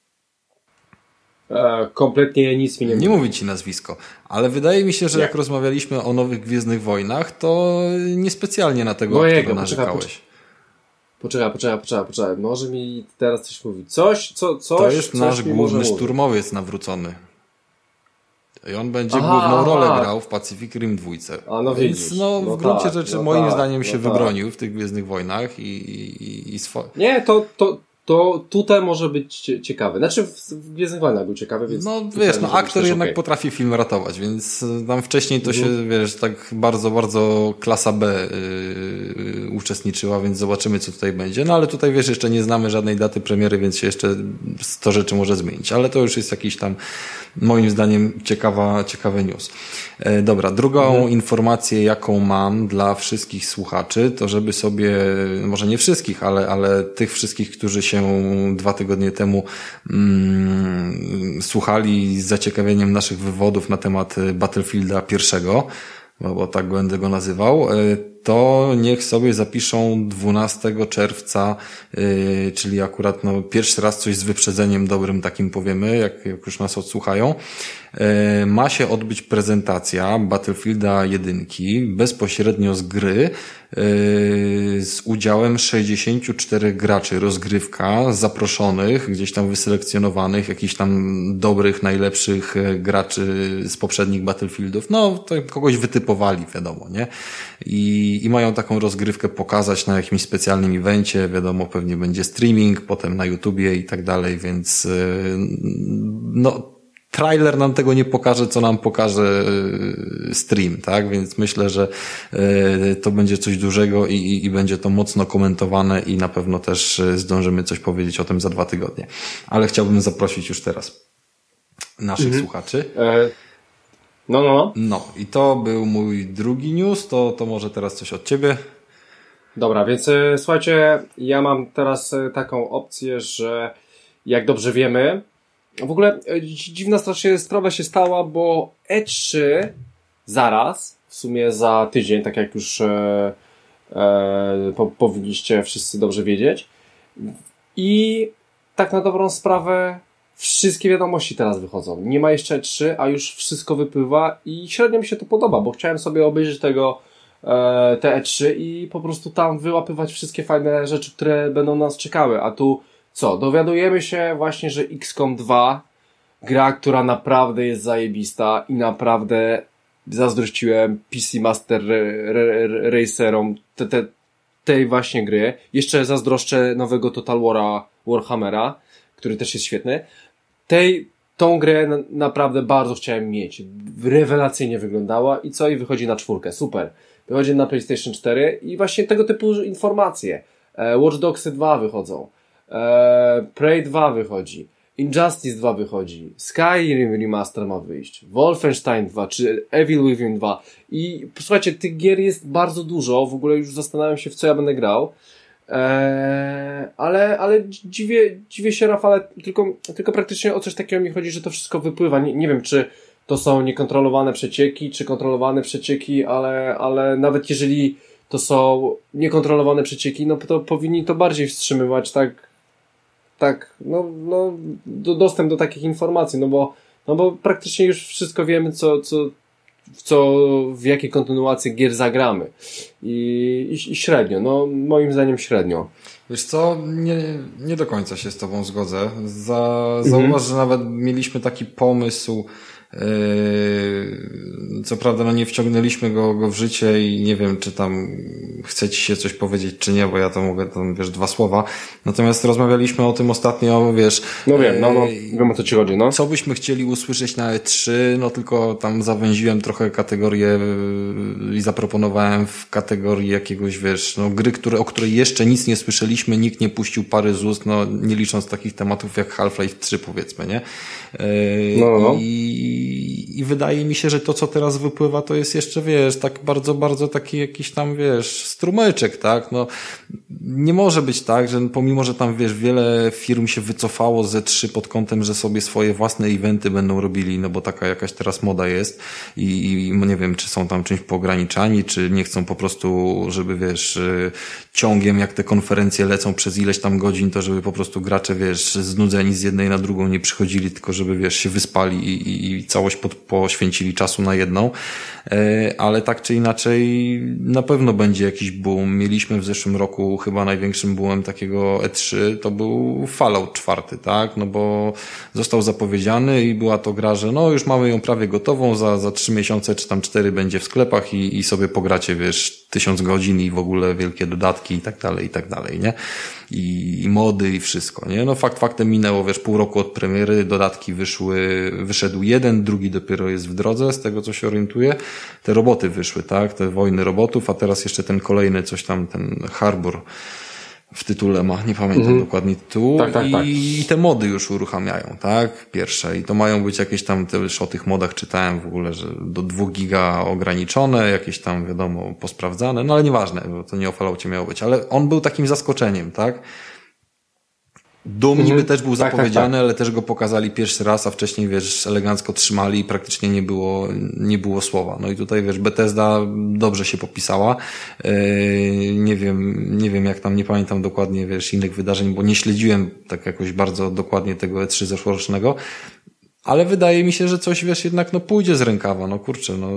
E, kompletnie nic mi nie mówi. Nie mówi ci nazwisko, ale wydaje mi się, że nie. Jak rozmawialiśmy o nowych Gwiezdnych Wojnach, to niespecjalnie na tego Mojego, aktora narzekałeś. Poczekaj, poczekaj, poczekaj, poczekaj. Może mi teraz coś mówić. Coś, co, coś, to jest coś nasz główny może szturmowiec mówić. Nawrócony. I on będzie aha, główną rolę aha. grał w Pacific Rim dwa. A no Więc widzisz. no, w no gruncie tak, rzeczy no moim tak, zdaniem no się tak. wybronił w tych Gwiezdnych Wojnach i, i, i swo... Nie, to, to, to tutaj może być ciekawy. Znaczy w, w Gwiezdnych Wojnach był ciekawy, więc... No wiesz, no aktor jednak okay. potrafi film ratować, więc tam wcześniej to mhm. się, wiesz, tak bardzo, bardzo klasa B yy, uczestniczyła, więc zobaczymy, co tutaj będzie. No ale tutaj, wiesz, jeszcze nie znamy żadnej daty premiery, więc się jeszcze sto rzeczy może zmienić. Ale to już jest jakiś tam, moim zdaniem, ciekawa, ciekawy news. E, dobra, drugą mhm. informację, jaką mam dla wszystkich słuchaczy, to żeby sobie, może nie wszystkich, ale, ale tych wszystkich, którzy się dwa tygodnie temu mm, słuchali z zaciekawieniem naszych wywodów na temat Battlefielda pierwszego, bo, bo tak będę go nazywał, to niech sobie zapiszą dwunastego czerwca, yy, czyli akurat no, pierwszy raz coś z wyprzedzeniem dobrym takim powiemy, jak, jak już nas odsłuchają. Yy, ma się odbyć prezentacja Battlefielda jedynki bezpośrednio z gry yy, z udziałem sześćdziesięciu czterech graczy, rozgrywka zaproszonych, gdzieś tam wyselekcjonowanych, jakichś tam dobrych, najlepszych graczy z poprzednich Battlefieldów. No, to kogoś wytypowali, wiadomo, nie? I I mają taką rozgrywkę pokazać na jakimś specjalnym evencie, wiadomo, pewnie będzie streaming, potem na YouTubie i tak dalej, więc no, trailer nam tego nie pokaże, co nam pokaże stream, tak, więc myślę, że to będzie coś dużego i, i, i będzie to mocno komentowane i na pewno też zdążymy coś powiedzieć o tym za dwa tygodnie, ale chciałbym zaprosić już teraz naszych mhm. słuchaczy. E No, no, no. No i to był mój drugi news, to, to może teraz coś od ciebie. Dobra, więc y, słuchajcie, ja mam teraz y, taką opcję, że jak dobrze wiemy, w ogóle y, dziwna strasznie sprawa się stała, bo E trzy zaraz, w sumie za tydzień, tak jak już y, y, po, powinniście wszyscy dobrze wiedzieć, i tak na dobrą sprawę wszystkie wiadomości teraz wychodzą. Nie ma jeszcze E trzy, a już wszystko wypływa i średnio mi się to podoba, bo chciałem sobie obejrzeć tego e, te E trzy i po prostu tam wyłapywać wszystkie fajne rzeczy, które będą nas czekały. A tu co? Dowiadujemy się właśnie, że X COM dwa, gra, która naprawdę jest zajebista i naprawdę zazdrościłem P C Master Racerom te, te, tej właśnie gry. Jeszcze zazdroszczę nowego Total War'a Warhammera, który też jest świetny. Tej, tą grę na, naprawdę bardzo chciałem mieć. Rewelacyjnie wyglądała i co? I wychodzi na czwórkę. Super. Wychodzi na PlayStation cztery i właśnie tego typu informacje. E, Watch Dogsy dwa wychodzą. E, Prey dwa wychodzi. Injustice dwa wychodzi. Skyrim Remaster ma wyjść. Wolfenstein dwa, czy Evil Within dwa. I słuchajcie, tych gier jest bardzo dużo. W ogóle już zastanawiam się, w co ja będę grał. Eee, ale, ale dziwię, dziwię się, Rafale, tylko, tylko praktycznie o coś takiego mi chodzi, że to wszystko wypływa. Nie, nie wiem, czy to są niekontrolowane przecieki, czy kontrolowane przecieki, ale, ale nawet jeżeli to są niekontrolowane przecieki, no to powinni to bardziej wstrzymywać, tak, tak, no, no, do, dostęp do takich informacji, no bo, no bo praktycznie już wszystko wiemy, co, co, w co, w jakiej kontynuacji gier zagramy. I, i, i średnio, no moim zdaniem średnio. Wiesz co, nie, nie do końca się z tobą zgodzę. Za, zauważ, mhm. że nawet mieliśmy taki pomysł, Yy, co prawda no nie wciągnęliśmy go, go w życie i nie wiem, czy tam chce ci się coś powiedzieć, czy nie, bo ja to mogę tam, wiesz, dwa słowa. Natomiast rozmawialiśmy o tym ostatnio, wiesz... No wiem, no, no wiem, o co ci chodzi, no. Co byśmy chcieli usłyszeć na E trzy, no tylko tam zawęziłem trochę kategorię i zaproponowałem w kategorii jakiegoś, wiesz, no gry, które, o której jeszcze nic nie słyszeliśmy, nikt nie puścił pary z ust, no nie licząc takich tematów jak Half-Life trzy, powiedzmy, nie? Yy, no, no. I I wydaje mi się, że to, co teraz wypływa, to jest jeszcze, wiesz, tak bardzo, bardzo taki jakiś tam, wiesz, strumyczek, tak? No, nie może być tak, że pomimo, że tam, wiesz, wiele firm się wycofało z E trzy pod kątem, że sobie swoje własne eventy będą robili, no bo taka jakaś teraz moda jest i, i nie wiem, czy są tam czymś poograniczani, czy nie chcą po prostu, żeby, wiesz, ciągiem, jak te konferencje lecą przez ileś tam godzin, to żeby po prostu gracze, wiesz, znudzeni z jednej na drugą nie przychodzili, tylko żeby, wiesz, się wyspali i, i, i całość pod, poświęcili czasu na jedną, ale tak czy inaczej na pewno będzie jakiś boom. Mieliśmy w zeszłym roku chyba największym boomem takiego E trzy, to był Fallout czwarty, tak? No bo został zapowiedziany i była to gra, że no już mamy ją prawie gotową, za, za trzy miesiące czy tam cztery będzie w sklepach i, i sobie pogracie, wiesz, tysiąc godzin i w ogóle wielkie dodatki i tak dalej, i tak dalej, nie? I, i mody i wszystko, nie? No fakt faktem minęło, wiesz, pół roku od premiery, dodatki wyszły, wyszedł jeden, drugi dopiero jest w drodze, z tego co się orientuję. Te roboty wyszły, tak? Te wojny robotów, a teraz jeszcze ten kolejny, coś tam, ten Harbor w tytule ma, nie pamiętam mhm. dokładnie tytułu. Tak, tak, tak. I te mody już uruchamiają, tak? Pierwsze. I to mają być jakieś tam, też o tych modach czytałem w ogóle, że do dwóch giga ograniczone, jakieś tam, wiadomo, posprawdzane, no ale nieważne, bo to nie o Falloutie miało być. Ale on był takim zaskoczeniem, tak? Doom niby mhm. też był tak, zapowiedziany, tak, tak. ale też go pokazali pierwszy raz, a wcześniej, wiesz, elegancko trzymali i praktycznie nie było, nie było słowa. No i tutaj, wiesz, Bethesda dobrze się popisała. Yy, nie wiem, nie wiem jak tam, nie pamiętam dokładnie, wiesz, innych wydarzeń, bo nie śledziłem tak jakoś bardzo dokładnie tego E trzy zeszłorocznego, ale wydaje mi się, że coś, wiesz, jednak no pójdzie z rękawa, no kurczę, no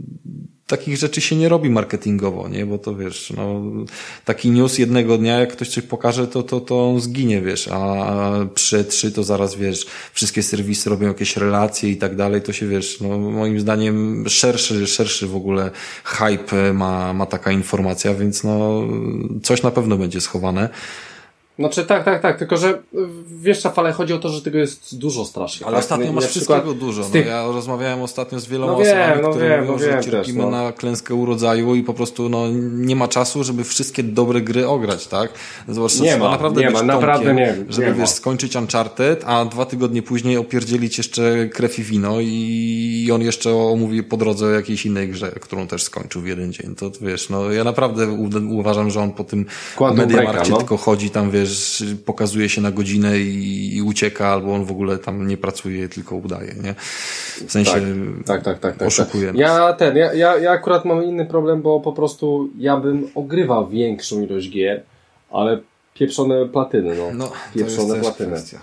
takich rzeczy się nie robi marketingowo, nie, bo to wiesz, no taki news jednego dnia, jak ktoś coś pokaże, to, to, to on zginie, wiesz, a przy E trzy to zaraz, wiesz, wszystkie serwisy robią jakieś relacje i tak dalej, to się, wiesz, no moim zdaniem szerszy, szerszy w ogóle hype ma, ma taka informacja, więc no coś na pewno będzie schowane. Znaczy tak, tak, tak, tylko że wiesz, Rafale, chodzi o to, że tego jest dużo strasznie. Ale tak? ostatnio masz wszystkiego dużo. No, tych... Ja rozmawiałem ostatnio z wieloma no wiem, osobami, no które wiem, mówią, no że wiem cierpimy też, no. na klęskę urodzaju i po prostu no nie ma czasu, żeby wszystkie dobre gry ograć, tak? Zobacz, nie ma, naprawdę nie ma, tomkiem, naprawdę nie, żeby nie wiesz, ma. skończyć Uncharted, a dwa tygodnie później opierdzielić jeszcze Krew i Wino i on jeszcze omówi po drodze o jakiejś innej grze, którą też skończył w jeden dzień. To wiesz, no ja naprawdę u- uważam, że on po tym Mediamarkcie no. tylko chodzi tam, wiesz, pokazuje się na godzinę i, i ucieka, albo on w ogóle tam nie pracuje, tylko udaje, nie? W sensie tak, tak, tak, tak, oszukuje tak. nas. Ja ten, ja, ja, ja akurat mam inny problem, bo po prostu ja bym ogrywał większą ilość gier, ale pieprzone platyny, no. no pieprzone to jest platyny. Kwestia.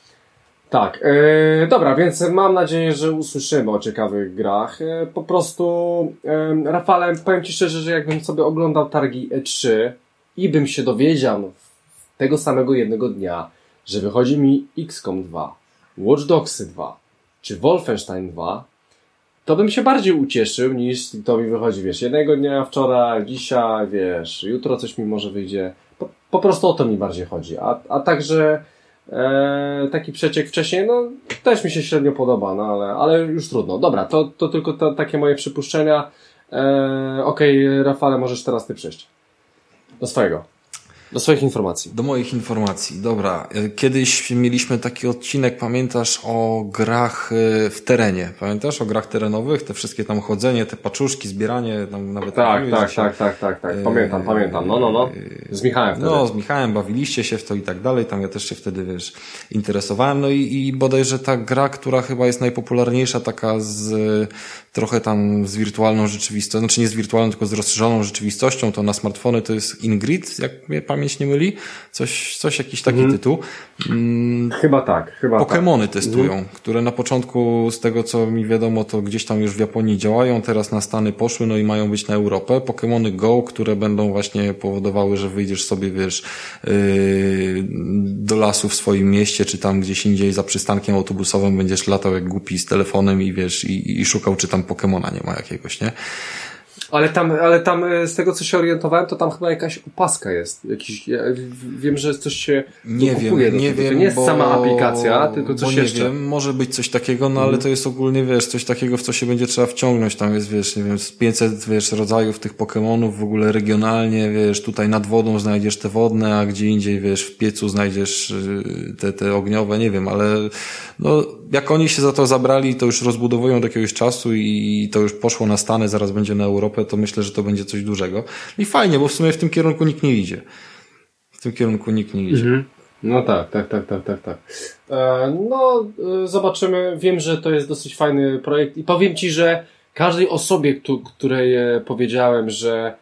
Tak, yy, dobra, więc mam nadzieję, że usłyszymy o ciekawych grach. Yy, po prostu, yy, Rafale, powiem Ci szczerze, że jakbym sobie oglądał targi E trzy i bym się dowiedział tego samego jednego dnia, że wychodzi mi X COM dwa, Watch Dogsy dwa, czy Wolfenstein dwa, to bym się bardziej ucieszył niż to mi wychodzi, wiesz, jednego dnia, wczoraj, dzisiaj, wiesz, jutro coś mi może wyjdzie. Po, po prostu o to mi bardziej chodzi. A, a także e, taki przeciek wcześniej, no też mi się średnio podoba, no ale, ale już trudno. Dobra, to, to tylko to, takie moje przypuszczenia. E, Okej, okay, Rafale, możesz teraz ty przejść do swojego. Do swoich informacji. Do moich informacji. Dobra. Kiedyś mieliśmy taki odcinek, pamiętasz, o grach w terenie. Pamiętasz? O grach terenowych? Te wszystkie tam chodzenie, te paczuszki, zbieranie, tam nawet... Tak, tak, tak, tak, tak, tak, tak. Pamiętam, e... pamiętam. No, no, no. Z Michałem wtedy. No, z Michałem bawiliście się w to i tak dalej. Tam ja też się wtedy, wiesz, interesowałem. No i, i bodajże ta gra, która chyba jest najpopularniejsza, taka z trochę tam z wirtualną rzeczywistością, znaczy nie z wirtualną, tylko z rozszerzoną rzeczywistością, to na smartfony to jest Ingrid, jak mnie pamięć nie myli. Coś, coś jakiś taki mhm. tytuł. Mm, chyba tak, chyba Pokemony tak. testują, mhm. które na początku, z tego co mi wiadomo, to gdzieś tam już w Japonii działają, teraz na Stany poszły, no i mają być na Europę. Pokemony Go, które będą właśnie powodowały, że wyjdziesz sobie, wiesz, yy, do lasu w swoim mieście, czy tam gdzieś indziej za przystankiem autobusowym będziesz latał jak głupi z telefonem i wiesz, i, i szukał, czy tam Pokemona nie ma jakiegoś, nie? Ale tam, ale tam z tego co się orientowałem, to tam chyba jakaś opaska jest. Jakiś, ja wiem, że coś się nie wiem, nie wiem, to nie jest bo, sama aplikacja, tylko coś nie jeszcze. Wiem, może być coś takiego, no ale mm. to jest ogólnie, wiesz, coś takiego, w co się będzie trzeba wciągnąć. Tam jest, wiesz, nie wiem, z pięćset, wiesz, rodzajów tych Pokemonów w ogóle regionalnie, wiesz, tutaj nad wodą znajdziesz te wodne, a gdzie indziej, wiesz, w piecu znajdziesz te, te ogniowe, nie wiem, ale no, jak oni się za to zabrali, to już rozbudowują do jakiegoś czasu i to już poszło na Stany, zaraz będzie na Europę, to myślę, że to będzie coś dużego. I fajnie, bo w sumie w tym kierunku nikt nie idzie. W tym kierunku nikt nie idzie. Mhm. No tak, tak, tak, tak, tak, tak. E, no, e, zobaczymy. Wiem, że to jest dosyć fajny projekt i powiem Ci, że każdej osobie, tu, której e, powiedziałem, że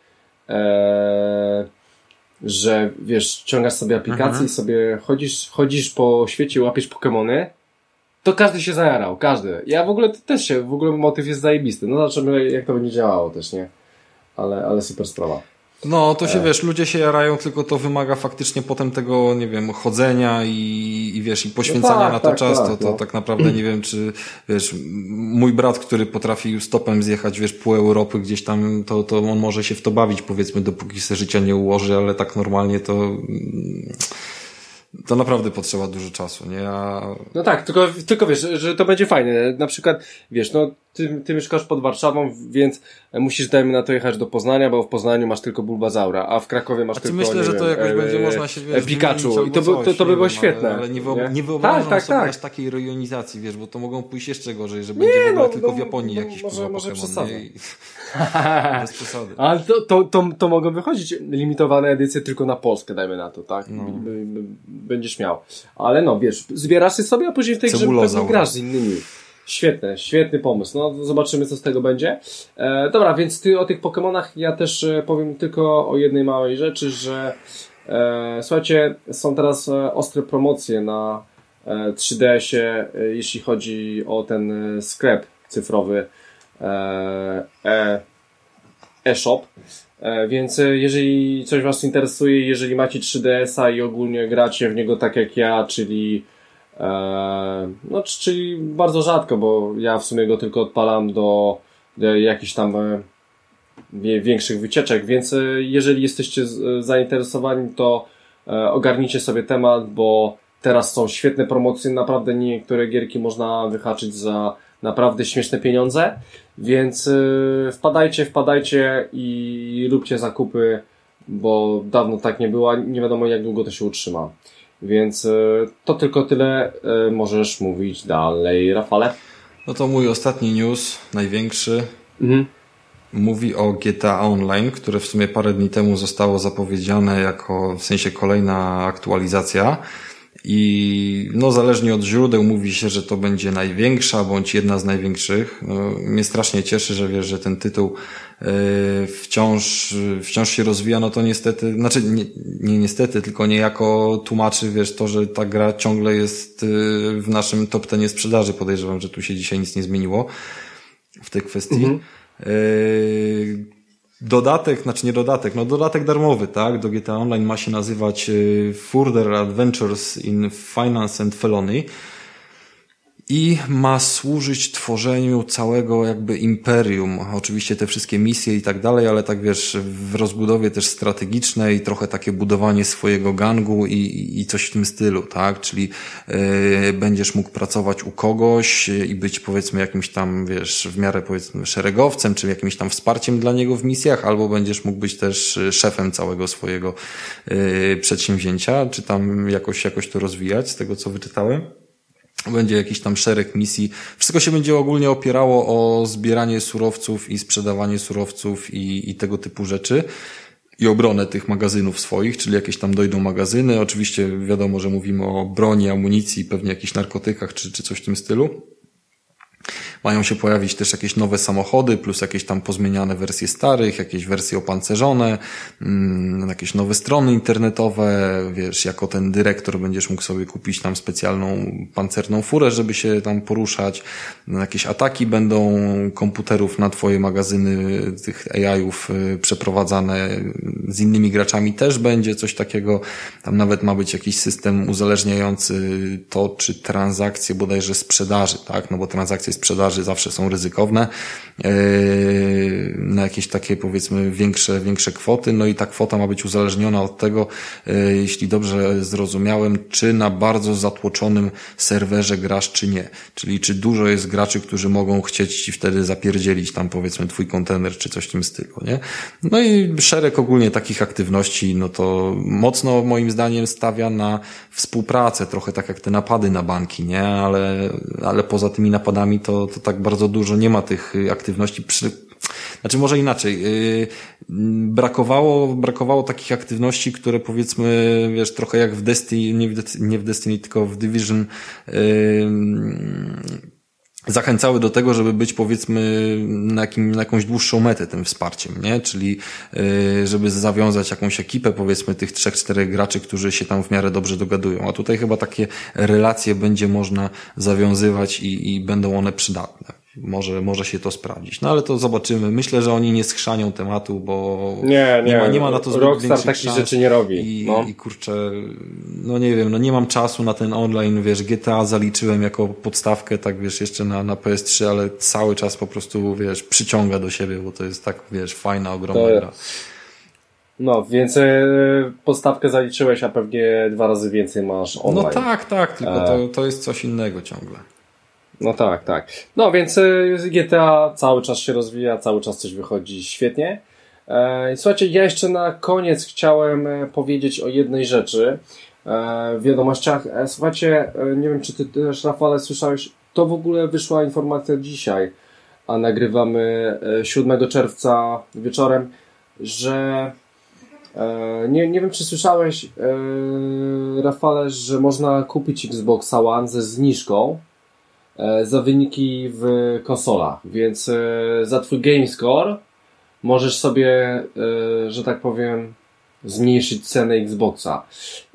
e, że wiesz, ściągasz sobie aplikację mhm. i sobie chodzisz, chodzisz po świecie, łapiesz Pokemony, to każdy się zajarał, każdy. Ja w ogóle też się, w ogóle motyw jest zajebisty. No zobaczymy, jak to będzie działało też, nie? Ale, ale super sprawa. No, to się e... wiesz, ludzie się jarają, tylko to wymaga faktycznie potem tego, nie wiem, chodzenia i, i wiesz, i poświęcania no tak, na to tak, czas, tak, to, to no. tak naprawdę nie wiem, czy wiesz, mój brat, który potrafi stopem zjechać, wiesz, pół Europy gdzieś tam, to, to on może się w to bawić, powiedzmy, dopóki sobie życia nie ułoży, ale tak normalnie to to naprawdę potrzeba dużo czasu, nie? A... No tak, tylko, tylko wiesz, że to będzie fajne. Na przykład, wiesz, no ty, ty mieszkasz pod Warszawą, więc musisz, dajmy na to, jechać do Poznania, bo w Poznaniu masz tylko Bulbazaura, a w Krakowie masz a tylko, myślę, nie że wiem, to jakoś e, będzie można się, wiesz, Pikachu. I to, by, to, to by było wiem, świetne. Ale, ale nie, wyob- nie? nie wyobrażam tak, tak, sobie tak. aż takiej rejonizacji, wiesz, bo to mogą pójść jeszcze gorzej, że będzie nie, w ogóle no, tylko no, w Japonii no, jakiś może, może Pokémon, nie? I... Bez przesady. Ale to, to, to, to mogą wychodzić limitowane edycje tylko na Polskę, dajmy na to, tak? No. B, b, będziesz miał. Ale no, wiesz, zbierasz je sobie, a później w tej grze pewnie grasz z innymi. Świetne, świetny pomysł. No, zobaczymy, co z tego będzie. E, dobra, więc ty o tych Pokemonach ja też e, powiem tylko o jednej małej rzeczy, że e, słuchajcie, są teraz e, ostre promocje na e, trzy D S-ie, e, jeśli chodzi o ten e, sklep cyfrowy e, e, e-shop. E, więc e, jeżeli coś was interesuje, jeżeli macie trzy D S-a i ogólnie gracie w niego tak jak ja, czyli no, czyli bardzo rzadko, bo ja w sumie go tylko odpalam do, do jakichś tam większych wycieczek, więc jeżeli jesteście zainteresowani, to ogarnijcie sobie temat, bo teraz są świetne promocje, naprawdę niektóre gierki można wyhaczyć za naprawdę śmieszne pieniądze, więc wpadajcie, wpadajcie i róbcie zakupy, bo dawno tak nie było, nie wiadomo jak długo to się utrzyma. Więc to tylko tyle. Możesz mówić dalej, Rafale. No to mój ostatni news, największy, mhm. mówi o G T A Online, które w sumie parę dni temu zostało zapowiedziane jako, w sensie kolejna aktualizacja. I no zależnie od źródeł mówi się, że to będzie największa bądź jedna z największych. No, mnie strasznie cieszy, że wiesz, że ten tytuł yy, wciąż, wciąż się rozwija, no to niestety, znaczy nie, nie niestety, tylko niejako tłumaczy, wiesz, to, że ta gra ciągle jest yy, w naszym top ten sprzedaży. Podejrzewam, że tu się dzisiaj nic nie zmieniło w tej kwestii. Mhm. Yy, Dodatek, znaczy nie dodatek, no dodatek darmowy, tak, do G T A Online ma się nazywać Further Adventures in Finance and Felony i ma służyć tworzeniu całego jakby imperium. Oczywiście te wszystkie misje i tak dalej, ale tak wiesz, w rozbudowie też strategicznej, trochę takie budowanie swojego gangu i, i coś w tym stylu, tak, czyli yy, będziesz mógł pracować u kogoś i być powiedzmy jakimś tam, wiesz, w miarę powiedzmy szeregowcem, czy jakimś tam wsparciem dla niego w misjach, albo będziesz mógł być też szefem całego swojego yy, przedsięwzięcia, czy tam jakoś, jakoś to rozwijać, z tego co wyczytałem. Będzie jakiś tam szereg misji. Wszystko się będzie ogólnie opierało o zbieranie surowców i sprzedawanie surowców i, i tego typu rzeczy. I obronę tych magazynów swoich, czyli jakieś tam dojdą magazyny. Oczywiście wiadomo, że mówimy o broni, amunicji, pewnie jakichś narkotykach czy, czy coś w tym stylu. Mają się pojawić też jakieś nowe samochody, plus jakieś tam pozmieniane wersje starych, jakieś wersje opancerzone, mm, jakieś nowe strony internetowe, wiesz, jako ten dyrektor będziesz mógł sobie kupić tam specjalną pancerną furę, żeby się tam poruszać, jakieś ataki będą komputerów na twoje magazyny, tych A I-ów przeprowadzane, z innymi graczami też będzie coś takiego, tam nawet ma być jakiś system uzależniający to, czy transakcje bodajże sprzedaży, tak, no bo transakcje sprzedaży zawsze są ryzykowne na jakieś takie powiedzmy większe, większe kwoty, no i ta kwota ma być uzależniona od tego, jeśli dobrze zrozumiałem, czy na bardzo zatłoczonym serwerze grasz, czy nie. Czyli czy dużo jest graczy, którzy mogą chcieć ci wtedy zapierdzielić tam powiedzmy twój kontener, czy coś w tym stylu, nie? No i szereg ogólnie takich aktywności, no to mocno moim zdaniem stawia na współpracę, trochę tak jak te napady na banki, nie? Ale, ale poza tymi napadami to, to tak bardzo dużo nie ma tych aktywności przy... Znaczy może inaczej, yy, brakowało, brakowało takich aktywności, które powiedzmy, wiesz, trochę jak w Destiny, nie w, nie w Destiny, tylko w Division, yy, zachęcały do tego, żeby być powiedzmy na, jakim, na jakąś dłuższą metę tym wsparciem, nie? Czyli yy, żeby zawiązać jakąś ekipę powiedzmy tych trzech, czterech graczy, którzy się tam w miarę dobrze dogadują. A tutaj chyba takie relacje będzie można zawiązywać i, i będą one przydatne. Może, może się to sprawdzić. No ale to zobaczymy. Myślę, że oni nie schrzanią tematu, bo nie, nie, nie, ma, nie ma na to zbyt Rockstar takich szans. rzeczy nie robi. I, no. I kurczę, no nie wiem, no nie mam czasu na ten online, wiesz, G T A zaliczyłem jako podstawkę, tak wiesz, jeszcze na, na P S trzy, ale cały czas po prostu, wiesz, przyciąga do siebie, bo to jest tak, wiesz, fajna, ogromna to... gra. No, więc e, podstawkę zaliczyłeś, a pewnie dwa razy więcej masz online. No tak, tak, tylko e... to, to jest coś innego ciągle. No tak, tak. No więc G T A cały czas się rozwija, cały czas coś wychodzi świetnie. E, słuchajcie, ja jeszcze na koniec chciałem powiedzieć o jednej rzeczy e, w wiadomościach. E, słuchajcie, e, nie wiem czy ty też, Rafale, słyszałeś, to w ogóle wyszła informacja dzisiaj, a nagrywamy siódmego czerwca wieczorem, że e, nie, nie wiem czy słyszałeś, e, Rafale, że można kupić Xboxa One ze zniżką za wyniki w konsolach, więc za twój GameScore możesz sobie, że tak powiem, zmniejszyć cenę Xboxa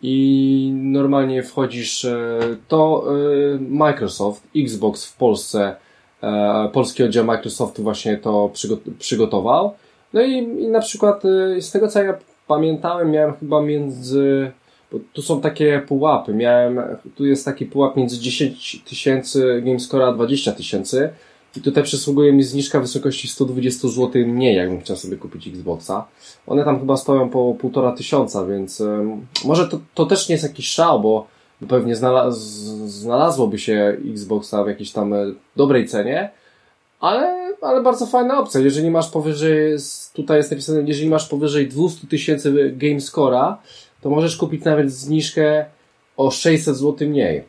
i normalnie wchodzisz, to Microsoft, Xbox w Polsce, polski oddział Microsoftu właśnie to przygotował, no i, i na przykład z tego co ja pamiętałem, miałem chyba między bo tu są takie pułapy. Miałem, tu jest taki pułap między dziesięć tysięcy GameScore'a a dwadzieścia tysięcy i tutaj przysługuje mi zniżka w wysokości sto dwadzieścia złotych mniej, jakbym chciał sobie kupić Xboxa. One tam chyba stoją po półtora tysiąca, więc um, może to, to też nie jest jakiś szał, bo, bo pewnie znalaz, znalazłoby się Xboxa w jakiejś tam dobrej cenie, ale, ale bardzo fajna opcja. Jeżeli masz powyżej, tutaj jest napisane, jeżeli masz powyżej dwieście tysięcy GameScore'a, to możesz kupić nawet zniżkę o sześćset złotych mniej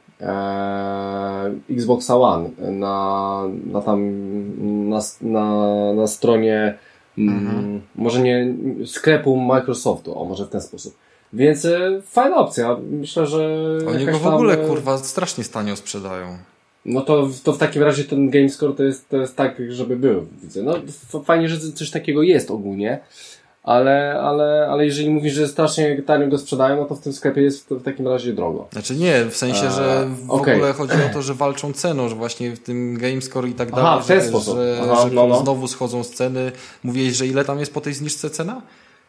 eee, Xboxa One na, na tam na, na, na stronie mhm. m, może nie sklepu Microsoftu, o może w ten sposób. Więc e, fajna opcja. Myślę, że oni go w ogóle tam, kurwa strasznie tanio sprzedają. No to, to w takim razie ten GameScore to jest, to jest tak, żeby był. Widzę. No fajnie, że coś takiego jest ogólnie. Ale, ale, ale jeżeli mówisz, że strasznie tanio go sprzedają, no to w tym sklepie jest w takim razie drogo. Znaczy nie, w sensie, że w okay. ogóle chodzi o to, że walczą ceną, że właśnie w tym GameScore i tak dalej, Aha, w ten że, sposób. że, Aha, że no, no. znowu schodzą z ceny. Mówiłeś, że ile tam jest po tej zniżce cena?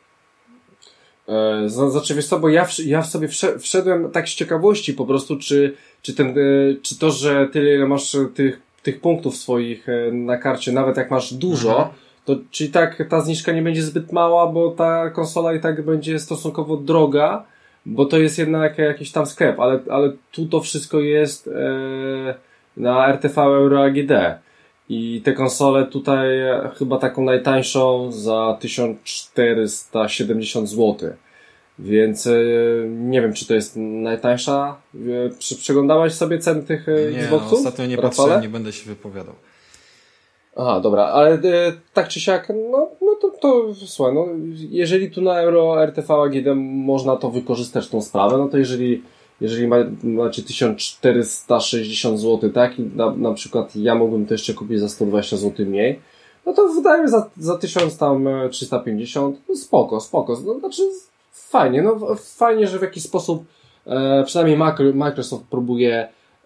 E, znaczy, wiesz co, bo ja, w, ja w sobie wszedłem tak z ciekawości po prostu, czy, czy, ten, czy to, że tyle masz tych, tych punktów swoich na karcie, nawet jak masz dużo, mhm. to czy i tak ta zniżka nie będzie zbyt mała, bo ta konsola i tak będzie stosunkowo droga, bo to jest jednak jakiś tam sklep, ale, ale tu to wszystko jest e, na R T V Euro A G D i te konsole tutaj chyba taką najtańszą za tysiąc czterysta siedemdziesiąt złotych, więc e, nie wiem czy to jest najtańsza. E, przeglądałeś sobie ceny tych nie, Xboxów? No, ostatnio nie patrzyłem, nie będę się wypowiadał. Aha, dobra, ale e, tak czy siak, no, no to, to słuchaj, no, jeżeli tu na Euro R T V A G D można to wykorzystać tą sprawę, no to jeżeli, jeżeli ma, macie tysiąc czterysta sześćdziesiąt złotych, tak, i na, na przykład ja mógłbym to jeszcze kupić za sto dwadzieścia złotych mniej, no to wydaje mi za, za tysiąc trzysta pięćdziesiąt, no spoko, spoko, no, znaczy fajnie, no fajnie, że w jakiś sposób e, przynajmniej Microsoft próbuje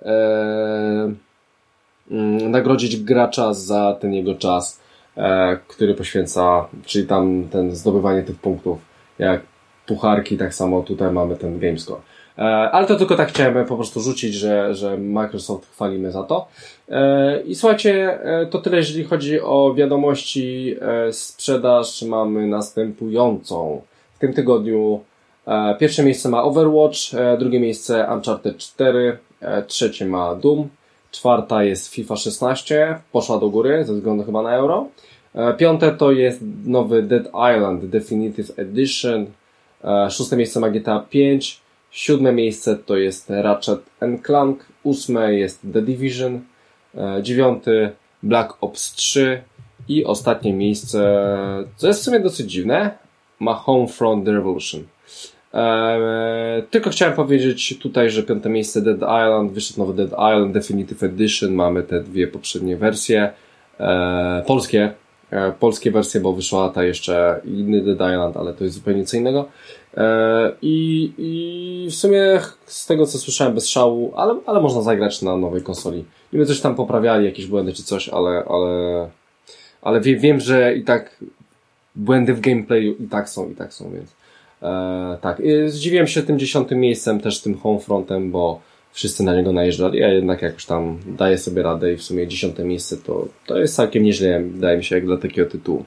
e, nagrodzić gracza za ten jego czas, e, który poświęca, czyli tam ten zdobywanie tych punktów, jak pucharki, tak samo tutaj mamy ten GameScore. E, ale to tylko tak chciałem po prostu rzucić, że, że Microsoft chwalimy za to. E, I słuchajcie, e, to tyle, jeżeli chodzi o wiadomości. E, sprzedaż mamy następującą. W tym tygodniu e, pierwsze miejsce ma Overwatch, e, drugie miejsce Uncharted cztery, e, trzecie ma Doom, czwarta jest FIFA szesnaście, poszła do góry ze względu chyba na Euro. Piąte to jest nowy Dead Island Definitive Edition. Szóste miejsce ma G T A pięć. Siódme miejsce to jest Ratchet and Clank. Ósme jest The Division. Dziewiąty Black Ops trzy. I ostatnie miejsce, co jest w sumie dosyć dziwne, ma Homefront The Revolution. Eee, tylko chciałem powiedzieć tutaj, że piąte miejsce Dead Island, wyszedł nowy Dead Island Definitive Edition, mamy te dwie poprzednie wersje, eee, polskie, eee, polskie wersje, bo wyszła ta jeszcze inny Dead Island, ale to jest zupełnie co innego. Eee, i, I w sumie z tego co słyszałem bez szału, ale, ale można zagrać na nowej konsoli. Niby coś tam poprawiali, jakieś błędy czy coś, ale, ale, ale wie, wiem, że i tak błędy w gameplayu i tak są, i tak są, więc Eee, tak, zdziwiłem się tym dziesiątym miejscem, też tym Homefrontem, bo wszyscy na niego najeżdżali, a jednak jakoś tam daje sobie radę i w sumie dziesiąte miejsce to, to jest całkiem nieźle, wydaje mi się, jak dla takiego tytułu.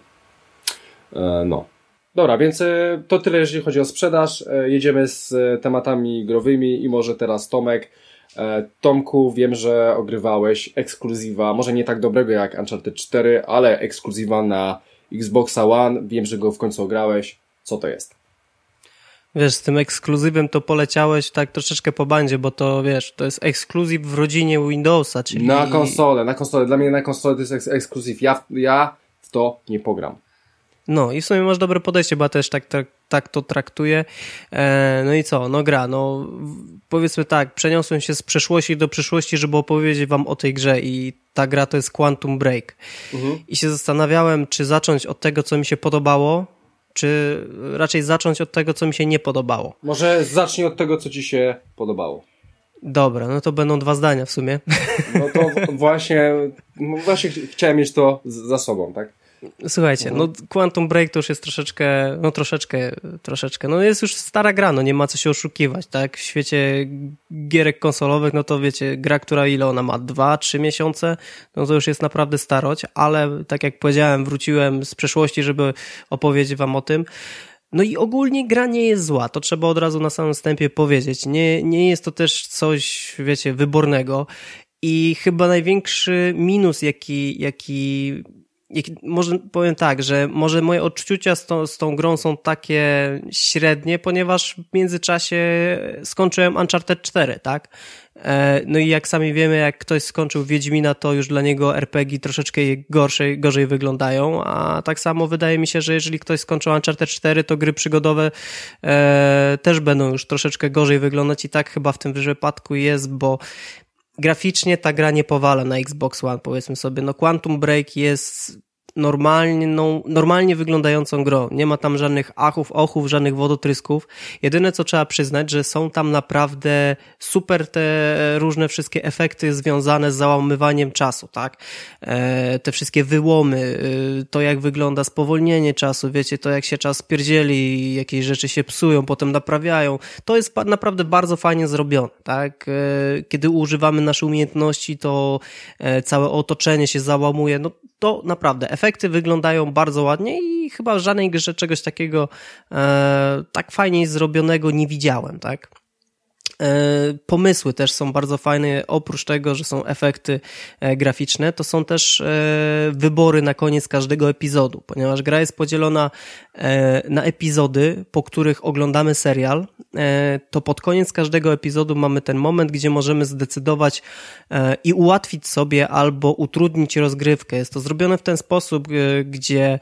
Eee, no. Dobra, więc e, to tyle, jeżeli chodzi o sprzedaż. E, jedziemy z e, tematami growymi i może teraz Tomek. E, Tomku, wiem, że ogrywałeś ekskluzywa, może nie tak dobrego jak Uncharted cztery, ale ekskluzywa na Xboxa One. Wiem, że go w końcu ograłeś. Co to jest? Wiesz, z tym ekskluzywem to poleciałeś tak troszeczkę po bandzie, bo to, wiesz, to jest ekskluzyw w rodzinie Windowsa, czyli... Na konsolę, na konsolę. Dla mnie na konsolę to jest eks- ekskluzyw. Ja, ja w to nie pogram. No i w sumie masz dobre podejście, bo ja też tak, tak, tak to traktuję. E, no i co? No gra, no powiedzmy tak, przeniosłem się z przeszłości do przyszłości, żeby opowiedzieć wam o tej grze i ta gra to jest Quantum Break. Mhm. I się zastanawiałem, czy zacząć od tego, co mi się podobało, czy raczej zacząć od tego, co mi się nie podobało. Może zacznij od tego, co ci się podobało. Dobra, no to będą dwa zdania w sumie. No to właśnie, no właśnie chciałem mieć to za sobą, tak? Słuchajcie, no Quantum Break to już jest troszeczkę, no troszeczkę, troszeczkę, no jest już stara gra, no nie ma co się oszukiwać, tak? W świecie gierek konsolowych, no to wiecie, gra, która ile ona ma? Dwa, trzy miesiące? No to już jest naprawdę starość, ale tak jak powiedziałem, wróciłem z przeszłości, żeby opowiedzieć wam o tym. No i ogólnie gra nie jest zła, to trzeba od razu na samym wstępie powiedzieć. Nie, nie jest to też coś, wiecie, wybornego i chyba największy minus, jaki, jaki może powiem tak, że może moje odczucia z tą, z tą grą są takie średnie, ponieważ w międzyczasie skończyłem Uncharted cztery, tak? No i jak sami wiemy, jak ktoś skończył Wiedźmina, to już dla niego er pe gie troszeczkę gorszej, gorzej wyglądają, a tak samo wydaje mi się, że jeżeli ktoś skończył Uncharted cztery, to gry przygodowe e, też będą już troszeczkę gorzej wyglądać i tak chyba w tym wypadku jest, bo graficznie ta gra nie powala na Xbox One, powiedzmy sobie. No Quantum Break jest normalnie, no, normalnie wyglądającą grą. Nie ma tam żadnych achów, ochów, żadnych wodotrysków. Jedyne, co trzeba przyznać, że są tam naprawdę super te różne wszystkie efekty związane z załamywaniem czasu, tak? E, te wszystkie wyłomy, to jak wygląda spowolnienie czasu, wiecie, to jak się czas pierdzieli, jakieś rzeczy się psują, potem naprawiają. To jest naprawdę bardzo fajnie zrobione, tak? E, kiedy używamy naszej umiejętności, to e, całe otoczenie się załamuje, no to naprawdę efekty wyglądają bardzo ładnie i chyba w żadnej grze czegoś takiego e, tak fajnie zrobionego nie widziałem, tak? E, pomysły też są bardzo fajne, oprócz tego, że są efekty e, graficzne, to są też e, wybory na koniec każdego epizodu, ponieważ gra jest podzielona e, na epizody, po których oglądamy serial, e, to pod koniec każdego epizodu mamy ten moment, gdzie możemy zdecydować e, i ułatwić sobie albo utrudnić rozgrywkę. Jest to zrobione w ten sposób, e, gdzie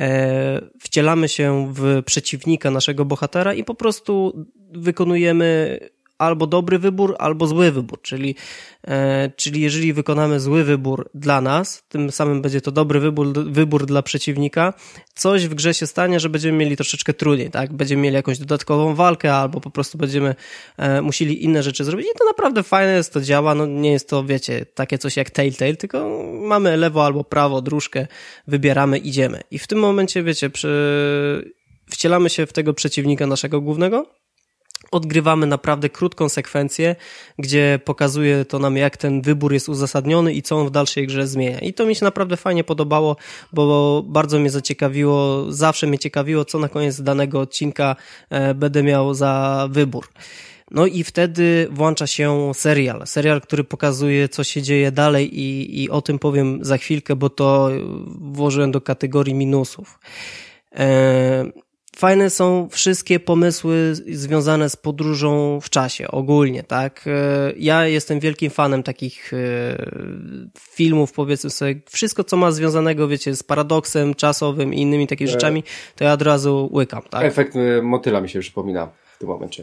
e, wcielamy się w przeciwnika naszego bohatera i po prostu wykonujemy albo dobry wybór, albo zły wybór, czyli, e, czyli jeżeli wykonamy zły wybór dla nas, tym samym będzie to dobry wybór, wybór dla przeciwnika, coś w grze się stanie, że będziemy mieli troszeczkę trudniej, tak? Będziemy mieli jakąś dodatkową walkę, albo po prostu będziemy e, musieli inne rzeczy zrobić i to naprawdę fajne jest, to działa, no nie jest to, wiecie, takie coś jak Telltale, tylko mamy lewo albo prawo, dróżkę, wybieramy, idziemy. I w tym momencie, wiecie, przy... wcielamy się w tego przeciwnika naszego głównego, odgrywamy naprawdę krótką sekwencję, gdzie pokazuje to nam, jak ten wybór jest uzasadniony i co on w dalszej grze zmienia. I to mi się naprawdę fajnie podobało, bo bardzo mnie zaciekawiło, zawsze mnie ciekawiło, co na koniec danego odcinka będę miał za wybór. No i wtedy włącza się serial. Serial, który pokazuje, co się dzieje dalej i, i o tym powiem za chwilkę, bo to włożyłem do kategorii minusów. Eee, fajne są wszystkie pomysły związane z podróżą w czasie, ogólnie, tak? Ja jestem wielkim fanem takich filmów, powiedzmy sobie, wszystko co ma związanego, wiecie, z paradoksem czasowym i innymi takimi rzeczami, to ja od razu łykam, tak? Efekt motyla mi się przypomina w tym momencie.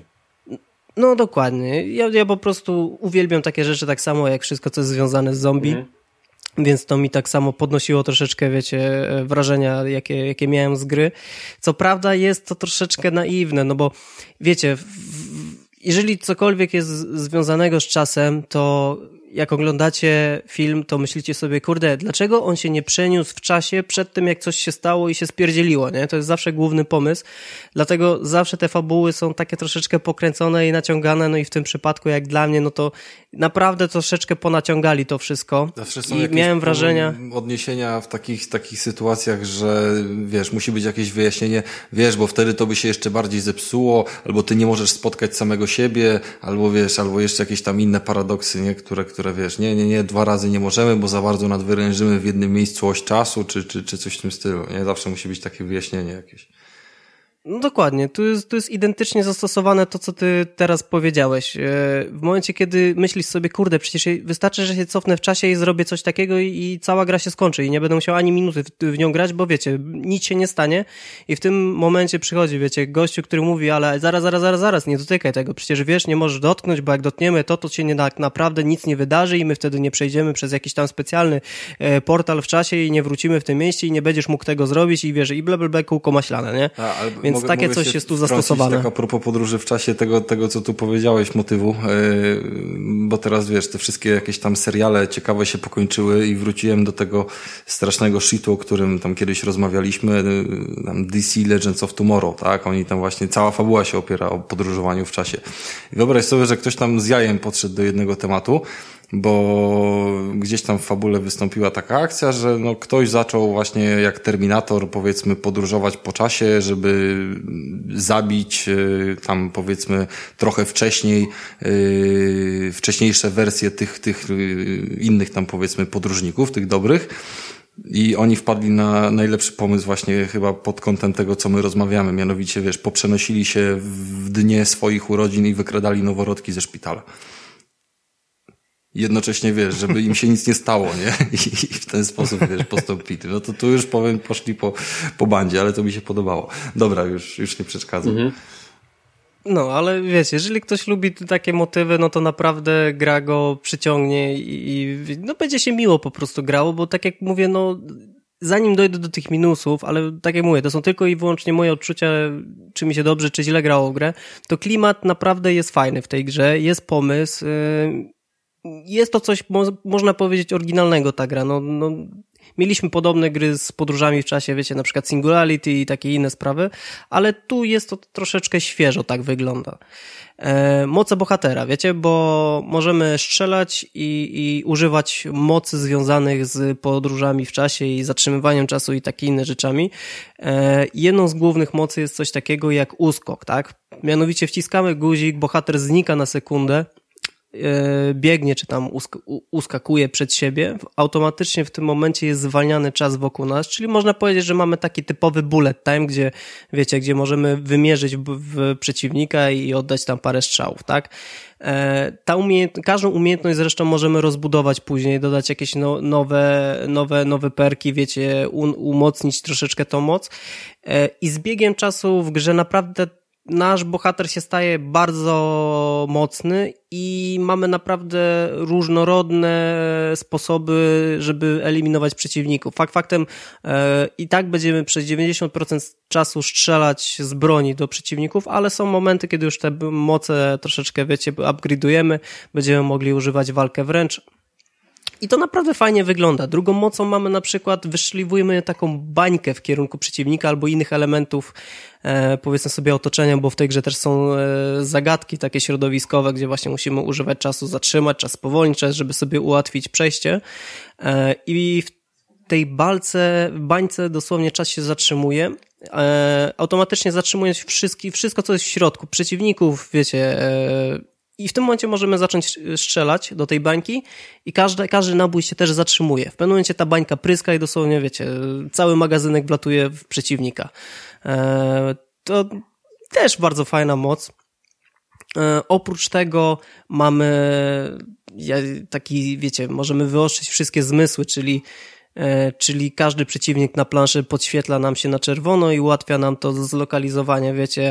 No dokładnie. Ja, ja po prostu uwielbiam takie rzeczy tak samo jak wszystko, co jest związane z zombie. Mhm. Więc to mi tak samo podnosiło troszeczkę, wiecie, wrażenia, jakie, jakie miałem z gry. Co prawda jest to troszeczkę naiwne, no bo wiecie, w, jeżeli cokolwiek jest związanego z czasem, to jak oglądacie film, to myślicie sobie, kurde, dlaczego on się nie przeniósł w czasie przed tym, jak coś się stało i się spierdzieliło, nie? To jest zawsze główny pomysł, dlatego zawsze te fabuły są takie troszeczkę pokręcone i naciągane, no i w tym przypadku, jak dla mnie, no to naprawdę troszeczkę ponaciągali to wszystko. Zawsze są i jakieś miałem wrażenia... odniesienia w takich, takich sytuacjach, że wiesz, musi być jakieś wyjaśnienie, wiesz, bo wtedy to by się jeszcze bardziej zepsuło, albo ty nie możesz spotkać samego siebie, albo wiesz, albo jeszcze jakieś tam inne paradoksy, nie? Które, które wiesz, nie, nie, nie, dwa razy nie możemy, bo za bardzo nadwyrężymy w jednym miejscu oś czasu, czy, czy, czy coś w tym stylu, nie? Zawsze musi być takie wyjaśnienie jakieś. No dokładnie, tu jest, tu jest identycznie zastosowane to, co ty teraz powiedziałeś. W momencie, kiedy myślisz sobie, kurde, przecież wystarczy, że się cofnę w czasie i zrobię coś takiego i, i cała gra się skończy i nie będę musiał ani minuty w, w nią grać, bo wiecie, nic się nie stanie i w tym momencie przychodzi, wiecie, gościu, który mówi, ale zaraz, zaraz, zaraz, zaraz, nie dotykaj tego, przecież wiesz, nie możesz dotknąć, bo jak dotkniemy to, to się nie, tak naprawdę nic nie wydarzy i my wtedy nie przejdziemy przez jakiś tam specjalny e, portal w czasie i nie wrócimy w tym mieście i nie będziesz mógł tego zrobić i wiesz, i bla, bla, bla, kółko maślane, nie? A, ale Więc mogę, takie mogę coś jest tu zastosowane. Tak a propos podróży w czasie tego, tego co tu powiedziałeś, motywu, yy, bo teraz wiesz, te wszystkie jakieś tam seriale ciekawe się pokończyły i wróciłem do tego strasznego shitu, o którym tam kiedyś rozmawialiśmy, yy, tam D C Legends of Tomorrow, tak? Oni tam właśnie, cała fabuła się opiera o podróżowaniu w czasie. I wyobraź sobie, że ktoś tam z jajem podszedł do jednego tematu, bo gdzieś tam w fabule wystąpiła taka akcja, że no ktoś zaczął właśnie jak Terminator, powiedzmy, podróżować po czasie, żeby zabić tam, powiedzmy, trochę wcześniej yy, wcześniejsze wersje tych, tych innych tam, powiedzmy, podróżników, tych dobrych. I oni wpadli na najlepszy pomysł właśnie chyba pod kątem tego, co my rozmawiamy. Mianowicie, wiesz, poprzenosili się w dnie swoich urodzin i wykradali noworodki ze szpitala. Jednocześnie, wiesz, żeby im się nic nie stało, nie? I, i w ten sposób, wiesz, postąpili. No to tu już powiem, poszli po, po bandzie, ale to mi się podobało. Dobra, już, już nie przeszkadzam. Mhm. No, ale wiecie, jeżeli ktoś lubi takie motywy, no to naprawdę gra go przyciągnie i, i no będzie się miło po prostu grało, bo tak jak mówię, no zanim dojdę do tych minusów, ale tak jak mówię, to są tylko i wyłącznie moje odczucia, czy mi się dobrze, czy źle grało w grę, to klimat naprawdę jest fajny w tej grze, jest pomysł, yy, jest to coś, mo- można powiedzieć, oryginalnego ta gra. No, no, mieliśmy podobne gry z podróżami w czasie, wiecie, na przykład Singularity i takie inne sprawy, ale tu jest to troszeczkę świeżo, tak wygląda. E, moce bohatera, wiecie, bo możemy strzelać i, i używać mocy związanych z podróżami w czasie i zatrzymywaniem czasu i takie inne rzeczami. E, jedną z głównych mocy jest coś takiego jak uskok, tak? Mianowicie wciskamy guzik, bohater znika na sekundę, biegnie, czy tam usk- uskakuje przed siebie, automatycznie w tym momencie jest zwalniany czas wokół nas, czyli można powiedzieć, że mamy taki typowy bullet time, gdzie, wiecie, gdzie możemy wymierzyć w, w przeciwnika i oddać tam parę strzałów, tak? E, ta umiejęt- każdą umiejętność zresztą możemy rozbudować później, dodać jakieś no, nowe, nowe, nowe perki, wiecie, un- umocnić troszeczkę tą moc e, i z biegiem czasu w grze naprawdę nasz bohater się staje bardzo mocny i mamy naprawdę różnorodne sposoby, żeby eliminować przeciwników. Fakt faktem e, i tak będziemy przez dziewięćdziesiąt procent czasu strzelać z broni do przeciwników, ale są momenty, kiedy już te moce troszeczkę, wiecie, upgrade'ujemy, będziemy mogli używać walkę wręcz. I to naprawdę fajnie wygląda. Drugą mocą mamy na przykład, wyszliwujemy taką bańkę w kierunku przeciwnika albo innych elementów, e, powiedzmy sobie otoczenia, bo w tej grze też są e, zagadki takie środowiskowe, gdzie właśnie musimy używać czasu, zatrzymać, czas spowolnić, czas, żeby sobie ułatwić przejście. E, I w tej balce, bańce dosłownie czas się zatrzymuje. E, automatycznie zatrzymując wszystko, wszystko, co jest w środku. Przeciwników, wiecie... E, I w tym momencie możemy zacząć strzelać do tej bańki i każdy, każdy nabój się też zatrzymuje. W pewnym momencie ta bańka pryska i dosłownie, wiecie, cały magazynek wlatuje w przeciwnika. to też bardzo fajna moc. E, oprócz tego mamy ja, taki, wiecie, możemy wyostrzyć wszystkie zmysły, czyli e, czyli każdy przeciwnik na planszy podświetla nam się na czerwono i ułatwia nam to zlokalizowanie, wiecie,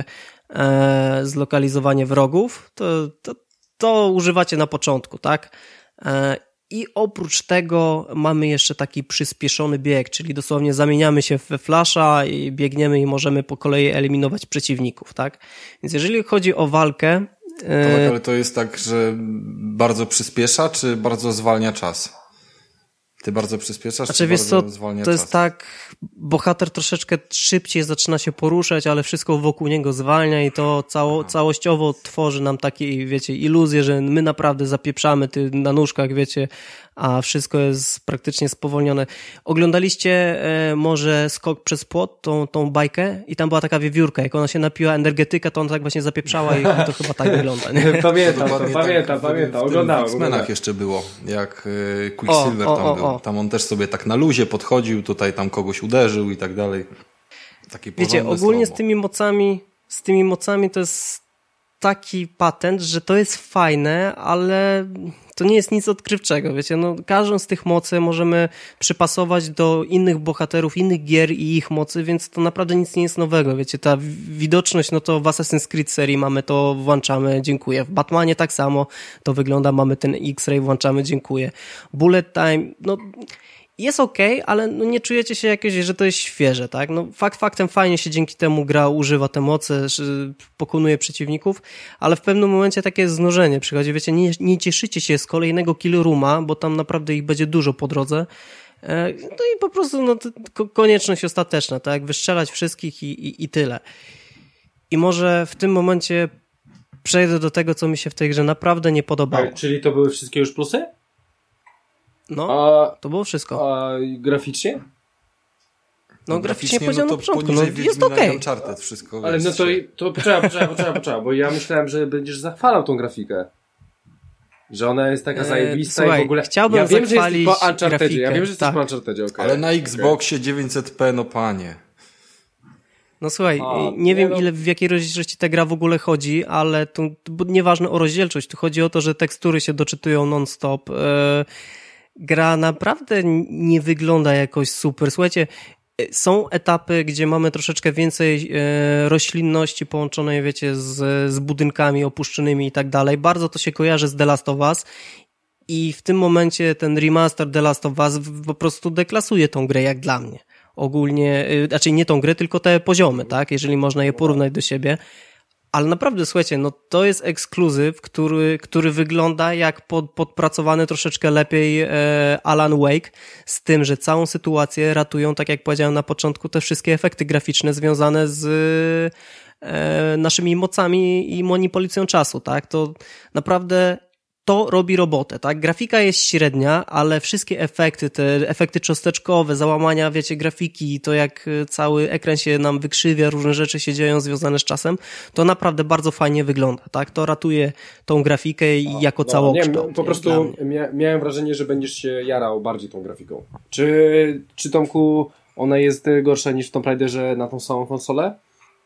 e, zlokalizowanie wrogów. To, to, to używacie na początku, tak? E, I oprócz tego mamy jeszcze taki przyspieszony bieg, czyli dosłownie zamieniamy się we flasha i biegniemy i możemy po kolei eliminować przeciwników, tak? Więc jeżeli chodzi o walkę... Tak, ale to jest tak, że bardzo przyspiesza, czy bardzo zwalnia czas? Ty bardzo przyspieszasz, znaczy, czy wiesz bardzo co, zwalnia to czas? jest tak, bohater troszeczkę szybciej zaczyna się poruszać, ale wszystko wokół niego zwalnia i to cało, całościowo tworzy nam takie, wiecie, iluzję, że my naprawdę zapieprzamy ty na nóżkach, wiecie, a wszystko jest praktycznie spowolnione. Oglądaliście e, może Skok przez płot, tą, tą bajkę i tam była taka wiewiórka, jak ona się napiła energetyka, to ona tak właśnie zapieprzała i to chyba tak wygląda, nie? Pamiętam, to, tak, pamiętam, pamiętam, oglądałem. W X-Menach jeszcze było, jak y, Quicksilver O, o, tam o, był. o. Tam on też sobie tak na luzie podchodził, tutaj tam kogoś uderzył i tak dalej. Takie Wiecie, porządne ogólnie słowo. z tymi mocami, z tymi mocami to jest taki patent, że to jest fajne, ale to nie jest nic odkrywczego, wiecie, no każdą z tych mocy możemy przypasować do innych bohaterów, innych gier i ich mocy, więc to naprawdę nic nie jest nowego, wiecie, ta widoczność, no to w Assassin's Creed serii mamy to, włączamy, dziękuję, w Batmanie tak samo to wygląda, mamy ten X-Ray, włączamy, dziękuję, Bullet Time, no jest okej, okay, ale no nie czujecie się jakoś, że to jest świeże, tak? No fakt faktem fajnie się dzięki temu gra używa te moce, pokonuje przeciwników, ale w pewnym momencie takie znużenie przychodzi, wiecie, nie, nie cieszycie się z kolejnego kill rooma, bo tam naprawdę ich będzie dużo po drodze. No i po prostu no, konieczność ostateczna, tak? Wystrzelać wszystkich i, i, i tyle. I może w tym momencie przejdę do tego, co mi się w tej grze naprawdę nie podobało. A, czyli to były wszystkie już plusy? No, a, to było wszystko. A graficznie? No, no graficznie powiedziałem no na początku, no jest okej. Okay. Wszystko, ale no to, to poczekaj, poczekaj, poczekaj, poczekaj, bo ja myślałem, że będziesz zachwalał tą grafikę. Że ona jest taka zajebista Słuchaj, i w ogóle... chciałbym ja wiem, że zachwalić jesteś po Unchartedzie, grafikę. ja wiem, że jesteś tak. po Unchartedzie, okay. Ale na Xboxie dziewięćset p, no panie. No słuchaj, A, nie, nie wiem no. ile, w jakiej rozdzielczości ta gra w ogóle chodzi, ale tu bo nieważne o rozdzielczość, tu chodzi o to, że tekstury się doczytują non-stop. Yy, gra naprawdę nie wygląda jakoś super. Słuchajcie, są etapy, gdzie mamy troszeczkę więcej e, roślinności połączonej, wiecie, z, z budynkami opuszczonymi i tak dalej. Bardzo to się kojarzy z The Last of Us i w tym momencie ten remaster The Last of Us po prostu deklasuje tą grę jak dla mnie. Ogólnie, e, znaczy nie tą grę, tylko te poziomy, tak? Jeżeli można je porównać do siebie. Ale naprawdę, słuchajcie, no to jest ekskluzyw, który, który wygląda jak pod, podpracowany troszeczkę lepiej e, Alan Wake, z tym, że całą sytuację ratują, tak jak powiedziałem na początku, te wszystkie efekty graficzne związane z e, naszymi mocami i manipulacją czasu, tak? To naprawdę to robi robotę, tak? Grafika jest średnia, ale wszystkie efekty, te efekty cząsteczkowe, załamania, wiecie, grafiki, to jak cały ekran się nam wykrzywia, różne rzeczy się dzieją związane z czasem, to naprawdę bardzo fajnie wygląda, tak? To ratuje tą grafikę i jako no, całokształt. Nie, po prostu mia- miałem wrażenie, że będziesz się jarał bardziej tą grafiką. Czy, czy Tomku, ona jest gorsza niż w Tomb Raiderze na tą samą konsolę?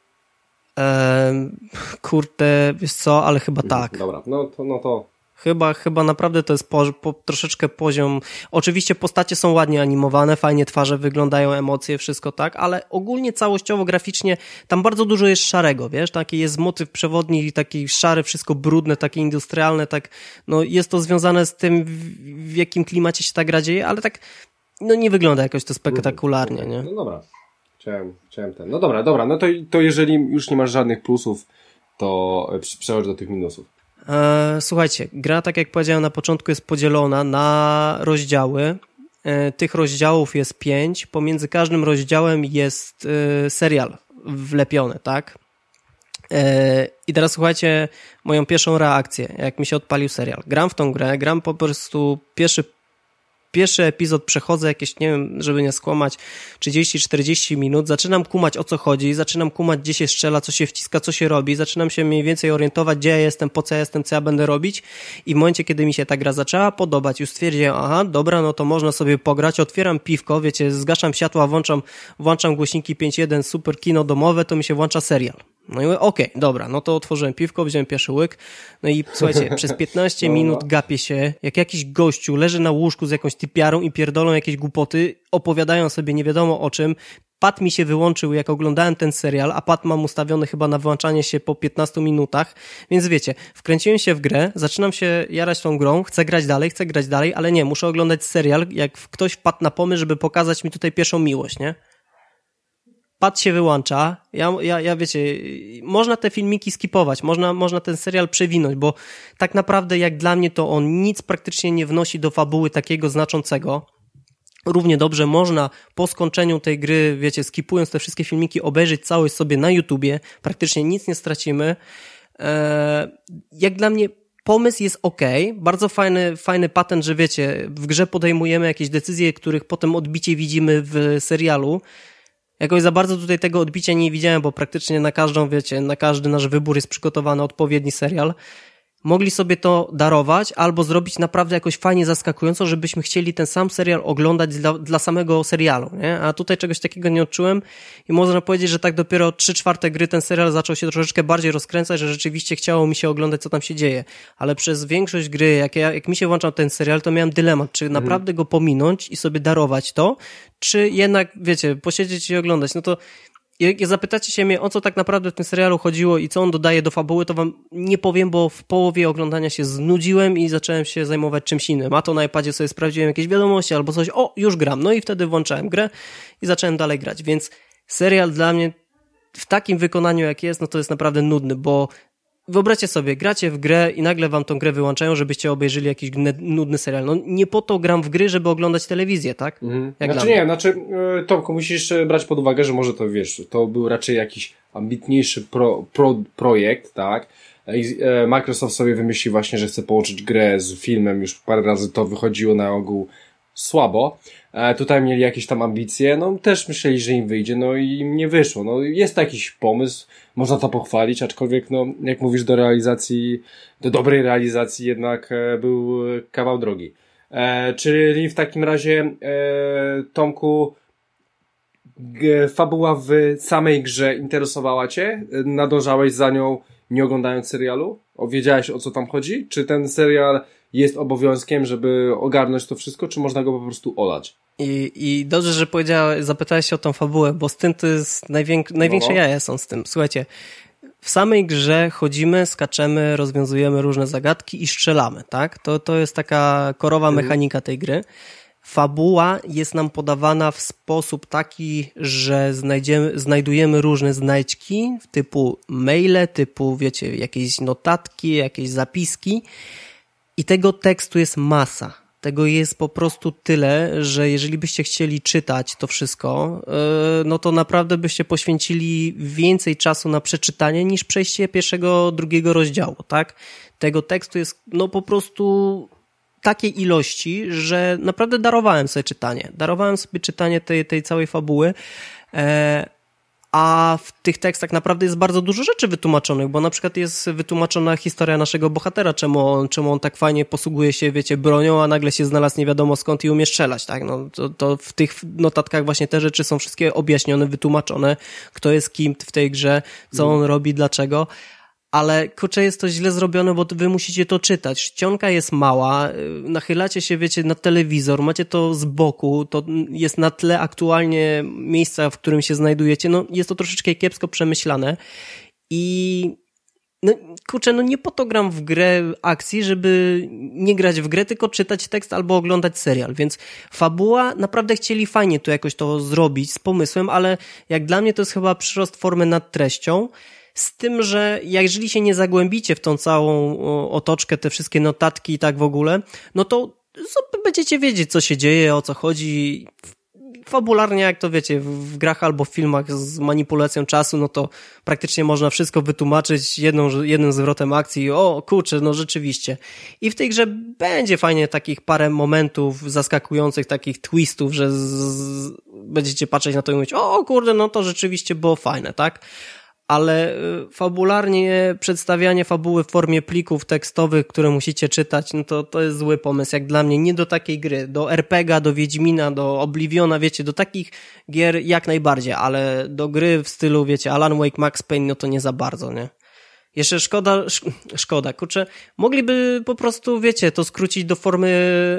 Ehm, kurde, wiesz co, ale chyba tak. Dobra, no to... No to... Chyba, chyba naprawdę to jest po, po, troszeczkę poziom. Oczywiście postacie są ładnie animowane, fajnie twarze wyglądają, emocje, wszystko tak, ale ogólnie całościowo, graficznie tam bardzo dużo jest szarego, wiesz, taki jest motyw przewodni, taki szary, wszystko brudne, takie industrialne, tak, no jest to związane z tym, w, w jakim klimacie się ta gra dzieje, ale tak, no nie wygląda jakoś to spektakularnie, nie? No dobra, chciałem, chciałem ten, no dobra, dobra, no to, to jeżeli już nie masz żadnych plusów, to przechodź do tych minusów. Słuchajcie, gra, tak jak powiedziałem na początku, jest podzielona na rozdziały. Tych rozdziałów jest pięć. Pomiędzy każdym rozdziałem jest serial wlepiony, tak? I teraz słuchajcie moją pierwszą reakcję, jak mi się odpalił serial. Gram w tą grę, gram po prostu pierwszy pierwszy epizod przechodzę jakieś, nie wiem, żeby nie skłamać, trzydzieści czterdzieści minut, zaczynam kumać, o co chodzi, zaczynam kumać, gdzie się strzela, co się wciska, co się robi, zaczynam się mniej więcej orientować, gdzie ja jestem, po co ja jestem, co ja będę robić i w momencie, kiedy mi się ta gra zaczęła podobać, już stwierdziłem, aha, dobra, no to można sobie pograć, otwieram piwko, wiecie, zgaszam światła, włączam, włączam głośniki pięć jeden, super kino domowe, to mi się włącza serial. No i mówię, okej, okay, dobra, no to otworzyłem piwko, wziąłem pierwszy łyk, no i słuchajcie, przez piętnaście no, minut gapię się, jak jakiś gościu leży na łóżku z jakąś typiarą i pierdolą jakieś głupoty, opowiadają sobie nie wiadomo o czym, pad mi się wyłączył, jak oglądałem ten serial, a pad mam ustawiony chyba na wyłączanie się po piętnastu minutach, więc wiecie, wkręciłem się w grę, zaczynam się jarać tą grą, chcę grać dalej, chcę grać dalej, ale nie, muszę oglądać serial, jak ktoś wpadł na pomysł, żeby pokazać mi tutaj pierwszą miłość, nie? Pad się wyłącza, ja, ja, ja wiecie, można te filmiki skipować, można, można ten serial przewinąć, bo tak naprawdę jak dla mnie to on nic praktycznie nie wnosi do fabuły takiego znaczącego. Równie dobrze można po skończeniu tej gry, wiecie, skipując te wszystkie filmiki, obejrzeć całość sobie na YouTubie, praktycznie nic nie stracimy. Eee, jak dla mnie pomysł jest okej, okay. Bardzo fajny, fajny patent, że wiecie, w grze podejmujemy jakieś decyzje, których potem odbicie widzimy w serialu. Jakoś za bardzo tutaj tego odbicia nie widziałem, bo praktycznie na każdą, wiecie, na każdy nasz wybór jest przygotowany odpowiedni serial. Mogli sobie to darować albo zrobić naprawdę jakoś fajnie zaskakująco, żebyśmy chcieli ten sam serial oglądać dla, dla samego serialu, nie? A tutaj czegoś takiego nie odczułem i można powiedzieć, że tak dopiero trzy czwarte gry ten serial zaczął się troszeczkę bardziej rozkręcać, że rzeczywiście chciało mi się oglądać, co tam się dzieje. Ale przez większość gry, jak, ja, jak mi się włączał ten serial, to miałem dylemat, czy mhm. naprawdę go pominąć i sobie darować to, czy jednak, wiecie, posiedzieć i oglądać. No to jak zapytacie się mnie, o co tak naprawdę w tym serialu chodziło i co on dodaje do fabuły, to wam nie powiem, bo w połowie oglądania się znudziłem i zacząłem się zajmować czymś innym. A to na iPadzie sobie sprawdziłem jakieś wiadomości albo coś, o, już gram. No i wtedy włączałem grę i zacząłem dalej grać. Więc serial dla mnie w takim wykonaniu jak jest, no to jest naprawdę nudny, bo wyobraźcie sobie, gracie w grę i nagle wam tą grę wyłączają, żebyście obejrzeli jakiś nudny serial. No nie po to gram w gry, żeby oglądać telewizję, tak? Mhm. Jak znaczy nie, znaczy Tomku, musisz brać pod uwagę, że może to, wiesz, to był raczej jakiś ambitniejszy pro, pro, projekt, tak? I Microsoft sobie wymyślił właśnie, że chce połączyć grę z filmem, już parę razy to wychodziło na ogół słabo. E, tutaj mieli jakieś tam ambicje, no też myśleli, że im wyjdzie, no i im nie wyszło. No jest jakiś pomysł, można to pochwalić, aczkolwiek no jak mówisz, do realizacji, do dobrej realizacji jednak e, był kawał drogi. E, czyli w takim razie e, Tomku, g, fabuła w samej grze interesowała cię? Nadążałeś za nią nie oglądając serialu? O, wiedziałeś, o co tam chodzi? Czy ten serial jest obowiązkiem, żeby ogarnąć to wszystko, czy można go po prostu olać? I, i dobrze, że powiedziałeś, zapytałeś się o tą fabułę, bo z tym to jest najwięk, największe no. jaja są z tym. Słuchajcie, w samej grze chodzimy, skaczemy, rozwiązujemy różne zagadki i strzelamy, tak? To, to jest taka korowa mechanika tej gry. Fabuła jest nam podawana w sposób taki, że znajdziemy, znajdujemy różne znajdźki typu maile, typu, wiecie, jakieś notatki, jakieś zapiski i tego tekstu jest masa. Tego jest po prostu tyle, że jeżeli byście chcieli czytać to wszystko, no to naprawdę byście poświęcili więcej czasu na przeczytanie niż przejście pierwszego, drugiego rozdziału, tak? Tego tekstu jest no po prostu takiej ilości, że naprawdę darowałem sobie czytanie. Darowałem sobie czytanie tej, tej całej fabuły, e, a w tych tekstach naprawdę jest bardzo dużo rzeczy wytłumaczonych, bo na przykład jest wytłumaczona historia naszego bohatera, czemu on, czemu on tak fajnie posługuje się, wiecie, bronią, a nagle się znalazł nie wiadomo skąd i umie strzelać, tak? No, to, to w tych notatkach właśnie te rzeczy są wszystkie objaśnione, wytłumaczone, kto jest kim w tej grze, co on robi, dlaczego. Ale kurczę, jest to źle zrobione, bo wy musicie to czytać. Czcionka jest mała, nachylacie się, wiecie, na telewizor, macie to z boku, to jest na tle aktualnie miejsca, w którym się znajdujecie. No, jest to troszeczkę kiepsko przemyślane i no kurczę, no nie po to gram w grę akcji, żeby nie grać w grę, tylko czytać tekst albo oglądać serial, więc fabuła, naprawdę chcieli fajnie to jakoś to zrobić z pomysłem, ale jak dla mnie to jest chyba przyrost formy nad treścią. Z tym, że jeżeli się nie zagłębicie w tą całą otoczkę, te wszystkie notatki i tak w ogóle, no to będziecie wiedzieć, co się dzieje, o co chodzi. fabularnie, jak to wiecie, w grach albo w filmach z manipulacją czasu, no to praktycznie można wszystko wytłumaczyć jedną, jednym zwrotem akcji. O, kurczę, no rzeczywiście. I w tej grze będzie fajnie takich parę momentów zaskakujących, takich twistów, że z, z, będziecie patrzeć na to i mówić, o kurde, no to rzeczywiście było fajne, tak? Ale fabularnie przedstawianie fabuły w formie plików tekstowych, które musicie czytać, no to, to jest zły pomysł, jak dla mnie, nie do takiej gry, do er pe gie a, do Wiedźmina, do Obliviona, wiecie, do takich gier jak najbardziej, ale do gry w stylu, wiecie, Alan Wake, Max Payne, no to nie za bardzo, nie? Jeszcze szkoda, sz- szkoda, kurczę, mogliby po prostu, wiecie, to skrócić do formy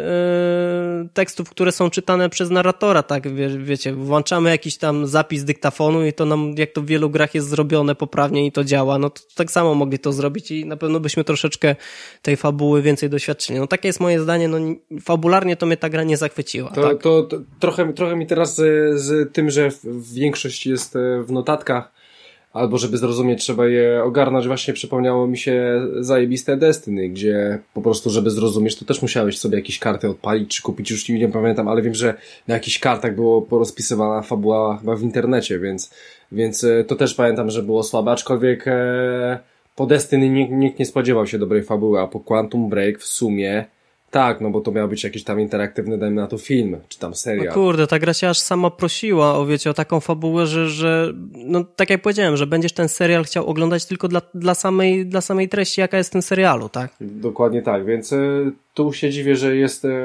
yy, tekstów, które są czytane przez narratora, tak, Wie, wiecie, włączamy jakiś tam zapis dyktafonu i to nam, jak to w wielu grach jest zrobione poprawnie i to działa, no to tak samo mogli to zrobić i na pewno byśmy troszeczkę tej fabuły więcej doświadczyli. No takie jest moje zdanie, no fabularnie to mnie ta gra nie zachwyciła. To, tak? to, to trochę, trochę mi teraz z, z tym, że większość jest w notatkach, albo żeby zrozumieć, trzeba je ogarnąć. Właśnie przypomniało mi się zajebiste Destiny, gdzie po prostu, żeby zrozumieć, to też musiałeś sobie jakieś karty odpalić, czy kupić, już nie pamiętam, ale wiem, że na jakichś kartach było porozpisywana fabuła chyba w internecie, więc, więc to też pamiętam, że było słabe, aczkolwiek e, po Destiny nikt, nikt nie spodziewał się dobrej fabuły, a po Quantum Break w sumie tak, no bo to miał być jakiś tam interaktywny, dajmy na to film, czy tam serial. No kurde, ta gra się aż sama prosiła o, wiecie, o taką fabułę, że, że no tak jak powiedziałem, że będziesz ten serial chciał oglądać tylko dla, dla samej, dla samej treści, jaka jest w tym serialu, tak? Dokładnie tak, więc y, tu się dziwię, że jest y,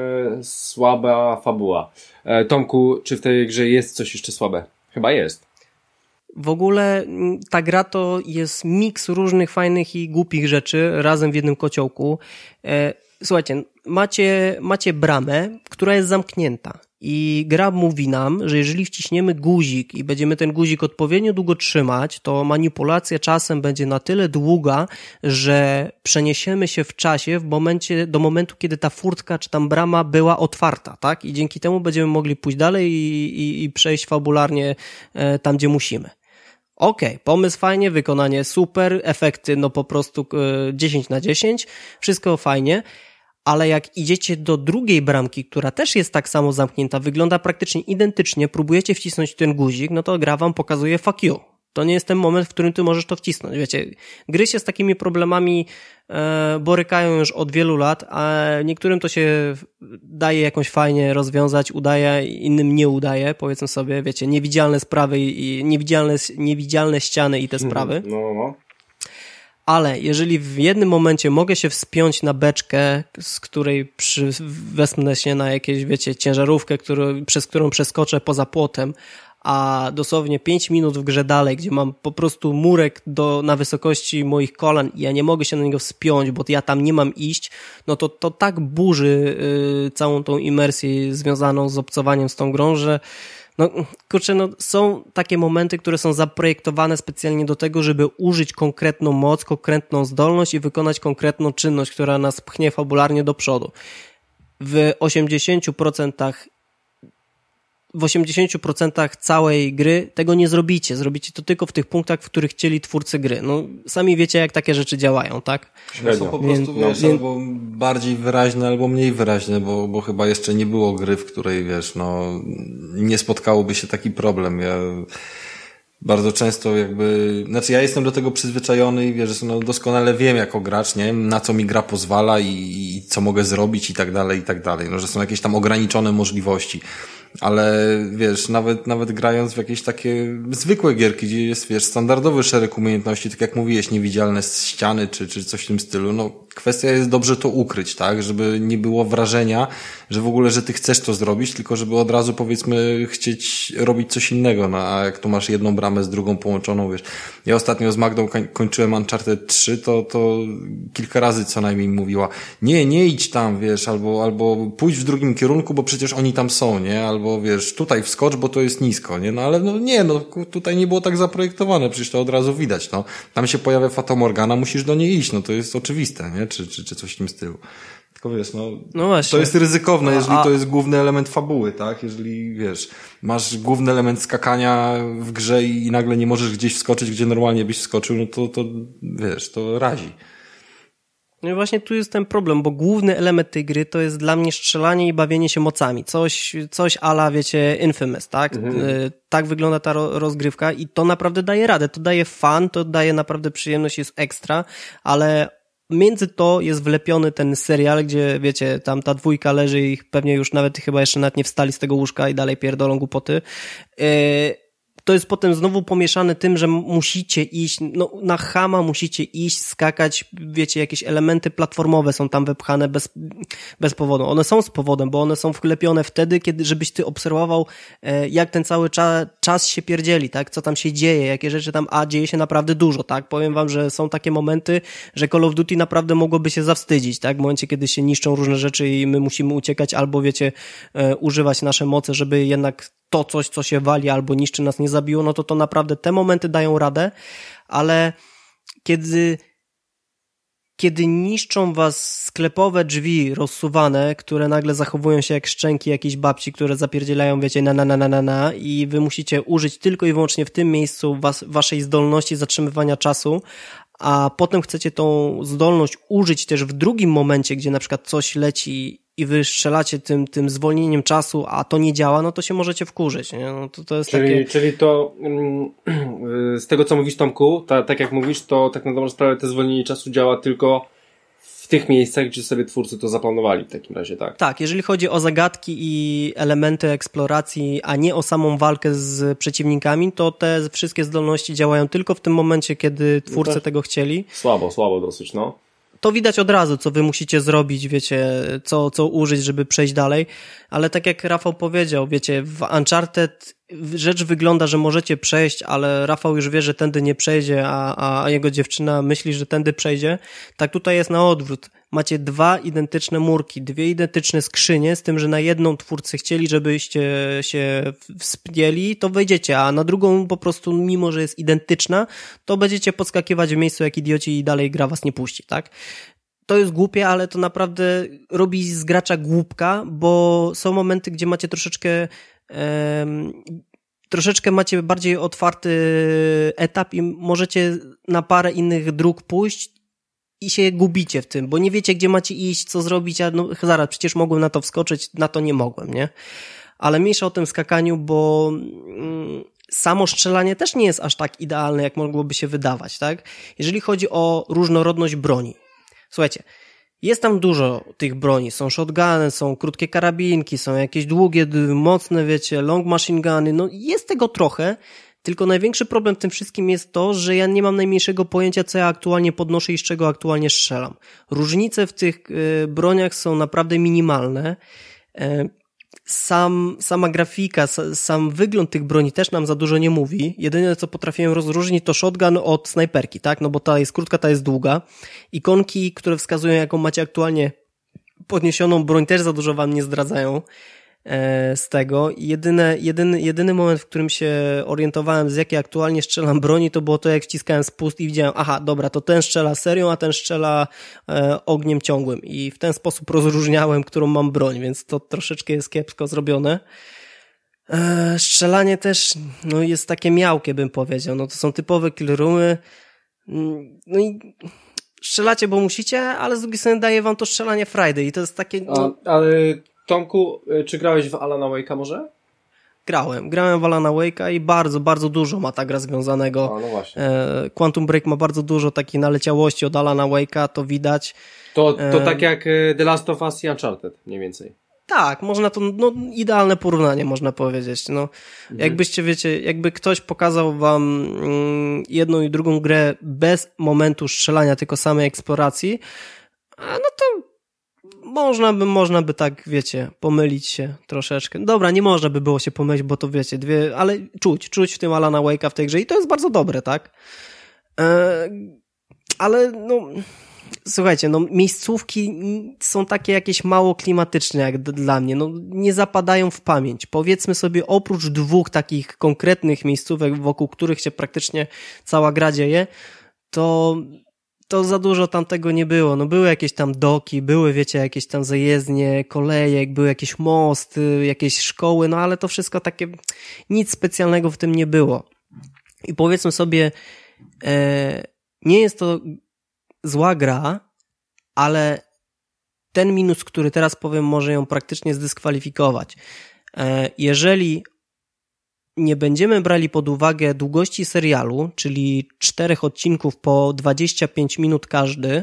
słaba fabuła. E, Tomku, czy w tej grze jest coś jeszcze słabe? Chyba jest. W ogóle ta gra to jest miks różnych fajnych i głupich rzeczy razem w jednym kociołku. E, słuchajcie, macie, macie bramę, która jest zamknięta i gra mówi nam, że jeżeli wciśniemy guzik i będziemy ten guzik odpowiednio długo trzymać, to manipulacja czasem będzie na tyle długa, że przeniesiemy się w czasie w momencie, do momentu, kiedy ta furtka czy tam brama była otwarta, tak? I dzięki temu będziemy mogli pójść dalej i, i, i przejść fabularnie e, tam, gdzie musimy. Okej, okay, pomysł fajnie, wykonanie super, efekty no po prostu dziesięć na dziesięć, wszystko fajnie, ale jak idziecie do drugiej bramki, która też jest tak samo zamknięta, wygląda praktycznie identycznie, próbujecie wcisnąć ten guzik, no to gra wam pokazuje fuck you. To nie jest ten moment, w którym ty możesz to wcisnąć. Wiecie, gry się z takimi problemami e, borykają już od wielu lat, a niektórym to się daje jakoś fajnie rozwiązać, udaje, innym nie udaje, powiedzmy sobie, wiecie, niewidzialne sprawy i niewidzialne, niewidzialne ściany i te sprawy. No, no, no. Ale jeżeli w jednym momencie mogę się wspiąć na beczkę, z której przy, wespnę się na jakieś, wiecie, ciężarówkę, który, przez którą przeskoczę poza płotem, a dosłownie pięć minut w grze dalej, gdzie mam po prostu murek do, na wysokości moich kolan i ja nie mogę się na niego wspiąć, bo ja tam nie mam iść, no to to tak burzy yy, całą tą imersję związaną z obcowaniem z tą grą, że no kurczę, no są takie momenty, które są zaprojektowane specjalnie do tego, żeby użyć konkretną moc, konkretną zdolność i wykonać konkretną czynność, która nas pchnie fabularnie do przodu. W osiemdziesięciu procentach w osiemdziesięciu procentach całej gry tego nie zrobicie. Zrobicie to tylko w tych punktach, w których chcieli twórcy gry. No, sami wiecie, jak takie rzeczy działają, tak? No są po prostu, Więc, wiesz, no, albo bardziej wyraźne, albo mniej wyraźne, bo, bo chyba jeszcze nie było gry, w której, wiesz, no, nie spotkałoby się taki problem. Ja bardzo często jakby, znaczy ja jestem do tego przyzwyczajony i wiesz, no doskonale wiem jako gracz, nie, na co mi gra pozwala i, i co mogę zrobić i tak dalej, i tak dalej. No, że są jakieś tam ograniczone możliwości. Ale wiesz, nawet nawet grając w jakieś takie zwykłe gierki, gdzie jest, wiesz, standardowy szereg umiejętności, tak jak mówiłeś, niewidzialne ściany czy, czy coś w tym stylu, no kwestia jest dobrze to ukryć, tak, żeby nie było wrażenia, że w ogóle, że ty chcesz to zrobić, tylko żeby od razu, powiedzmy, chcieć robić coś innego, no a jak tu masz jedną bramę z drugą połączoną, wiesz, ja ostatnio z Magdą kończyłem Uncharted trzy, to to kilka razy co najmniej mówiła, nie, nie idź tam, wiesz, albo albo pójdź w drugim kierunku, bo przecież oni tam są, nie, albo Bo wiesz, tutaj wskocz, bo to jest nisko, nie? No ale no nie, no tutaj nie było tak zaprojektowane, przecież to od razu widać, no. Tam się pojawia Fata Morgana, musisz do niej iść, no to jest oczywiste, nie? Czy, czy, czy coś w tym stylu. Tylko wiesz, no, no właśnie. To jest ryzykowne, jeżeli a... to jest główny element fabuły, tak? Jeżeli, wiesz, masz główny element skakania w grze i nagle nie możesz gdzieś wskoczyć, gdzie normalnie byś wskoczył, no to, to wiesz, to razi. No i właśnie tu jest ten problem, bo główny element tej gry to jest dla mnie strzelanie i bawienie się mocami. Coś, coś a la, wiecie, Infamous, tak? Mhm. Tak wygląda ta rozgrywka i to naprawdę daje radę. To daje fan, to daje naprawdę przyjemność, jest ekstra, ale między to jest wlepiony ten serial, gdzie, wiecie, tam ta dwójka leży i pewnie już nawet chyba jeszcze nawet nie wstali z tego łóżka i dalej pierdolą głupoty. Yy, To jest potem znowu pomieszane tym, że musicie iść, no na chama musicie iść, skakać, wiecie, jakieś elementy platformowe są tam wepchane bez, bez powodu. One są z powodem, bo one są wklepione wtedy, kiedy, żebyś ty obserwował, e, jak ten cały cza, czas się pierdzieli, tak, co tam się dzieje, jakie rzeczy tam, a dzieje się naprawdę dużo, tak. Powiem wam, że są takie momenty, że Call of Duty naprawdę mogłoby się zawstydzić, tak, w momencie, kiedy się niszczą różne rzeczy i my musimy uciekać albo, wiecie, e, używać nasze moce, żeby jednak to coś, co się wali albo niszczy nas nie zabiło, no to to naprawdę te momenty dają radę, ale kiedy kiedy niszczą was sklepowe drzwi rozsuwane, które nagle zachowują się jak szczęki jakiejś babci, które zapierdzielają, wiecie, na na na na na na i wy musicie użyć tylko i wyłącznie w tym miejscu was, waszej zdolności zatrzymywania czasu, a potem chcecie tą zdolność użyć też w drugim momencie, gdzie na przykład coś leci i wy strzelacie tym, tym zwolnieniem czasu, a to nie działa, no to się możecie wkurzyć. Nie? No to, to jest czyli, takie... czyli to z tego, co mówisz, Tomku, ta, tak jak mówisz, to tak na dobrą sprawę to zwolnienie czasu działa tylko w tych miejscach, gdzie sobie twórcy to zaplanowali w takim razie, tak? Tak, jeżeli chodzi o zagadki i elementy eksploracji, a nie o samą walkę z przeciwnikami, to te wszystkie zdolności działają tylko w tym momencie, kiedy twórcy no tego chcieli. Słabo, słabo dosyć, no. To widać od razu, co wy musicie zrobić, wiecie, co, co użyć, żeby przejść dalej, ale tak jak Rafał powiedział, wiecie, w Uncharted rzecz wygląda, że możecie przejść, ale Rafał już wie, że tędy nie przejdzie, a, a jego dziewczyna myśli, że tędy przejdzie. Tak tutaj jest na odwrót. Macie dwa identyczne murki, dwie identyczne skrzynie, z tym, że na jedną twórcy chcieli, żebyście się wspięli, to wejdziecie, a na drugą po prostu, mimo że jest identyczna, to będziecie podskakiwać w miejscu jak idioci i dalej gra was nie puści, tak? To jest głupie, ale to naprawdę robi z gracza głupka, bo są momenty, gdzie macie troszeczkę um, troszeczkę macie bardziej otwarty etap i możecie na parę innych dróg pójść i się gubicie w tym, bo nie wiecie, gdzie macie iść, co zrobić, a no zaraz, przecież mogłem na to wskoczyć, na to nie mogłem, nie? Ale mniejsza o tym skakaniu, bo mm, samo strzelanie też nie jest aż tak idealne, jak mogłoby się wydawać, tak? Jeżeli chodzi o różnorodność broni. Słuchajcie, jest tam dużo tych broni, są shotguny, są krótkie karabinki, są jakieś długie, mocne, wiecie, long machine guny, no jest tego trochę, tylko największy problem w tym wszystkim jest to, że ja nie mam najmniejszego pojęcia, co ja aktualnie podnoszę i z czego aktualnie strzelam. Różnice w tych y, broniach są naprawdę minimalne. Y, sam, sama grafika, sam wygląd tych broni też nam za dużo nie mówi. Jedyne, co potrafiłem rozróżnić, to shotgun od snajperki, tak? No bo ta jest krótka, ta jest długa. Ikonki, które wskazują, jaką macie aktualnie podniesioną broń, też za dużo wam nie zdradzają z tego. Jedyne, jedyny, jedyny moment, w którym się orientowałem, z jakiej aktualnie strzelam broni, to było to, jak wciskałem spust i widziałem, aha, dobra, to ten strzela serią, a ten strzela e, ogniem ciągłym i w ten sposób rozróżniałem, którą mam broń, więc to troszeczkę jest kiepsko zrobione. E, strzelanie też no, jest takie miałkie, bym powiedział, no to są typowe killroomy, no i strzelacie, bo musicie, ale z drugiej strony daje wam to strzelanie Friday i to jest takie... No, a, ale Tomku, czy grałeś w Alana Wake'a może? Grałem. Grałem w Alana Wake'a i bardzo, bardzo dużo ma ta gra związanego. A, no właśnie. Quantum Break ma bardzo dużo takiej naleciałości od Alana Wake'a, to widać. To, to e... tak jak The Last of Us i Uncharted, mniej więcej. Tak, można to, no idealne porównanie można powiedzieć. No, mhm. Jakbyście, wiecie, jakby ktoś pokazał wam mm, jedną i drugą grę bez momentu strzelania, tylko samej eksploracji, no to Można by, można by tak, wiecie, pomylić się troszeczkę. Dobra, nie można by było się pomylić, bo to wiecie, dwie, ale czuć, czuć w tym Alana Wake'a w tej grze i to jest bardzo dobre, tak? Eee, ale no, słuchajcie, no miejscówki są takie jakieś mało klimatyczne jak d- dla mnie, no nie zapadają w pamięć. Powiedzmy sobie, oprócz dwóch takich konkretnych miejscówek, wokół których się praktycznie cała gra dzieje, to... to za dużo tam tego nie było. No były jakieś tam doki, były, wiecie, jakieś tam zajezdnie, kolejek, były jakieś mosty, jakieś szkoły, no ale to wszystko takie, nic specjalnego w tym nie było. I powiedzmy sobie, e, nie jest to zła gra, ale ten minus, który teraz powiem, może ją praktycznie zdyskwalifikować. Jeżeli nie będziemy brali pod uwagę długości serialu, czyli czterech odcinków po dwadzieścia pięć minut każdy,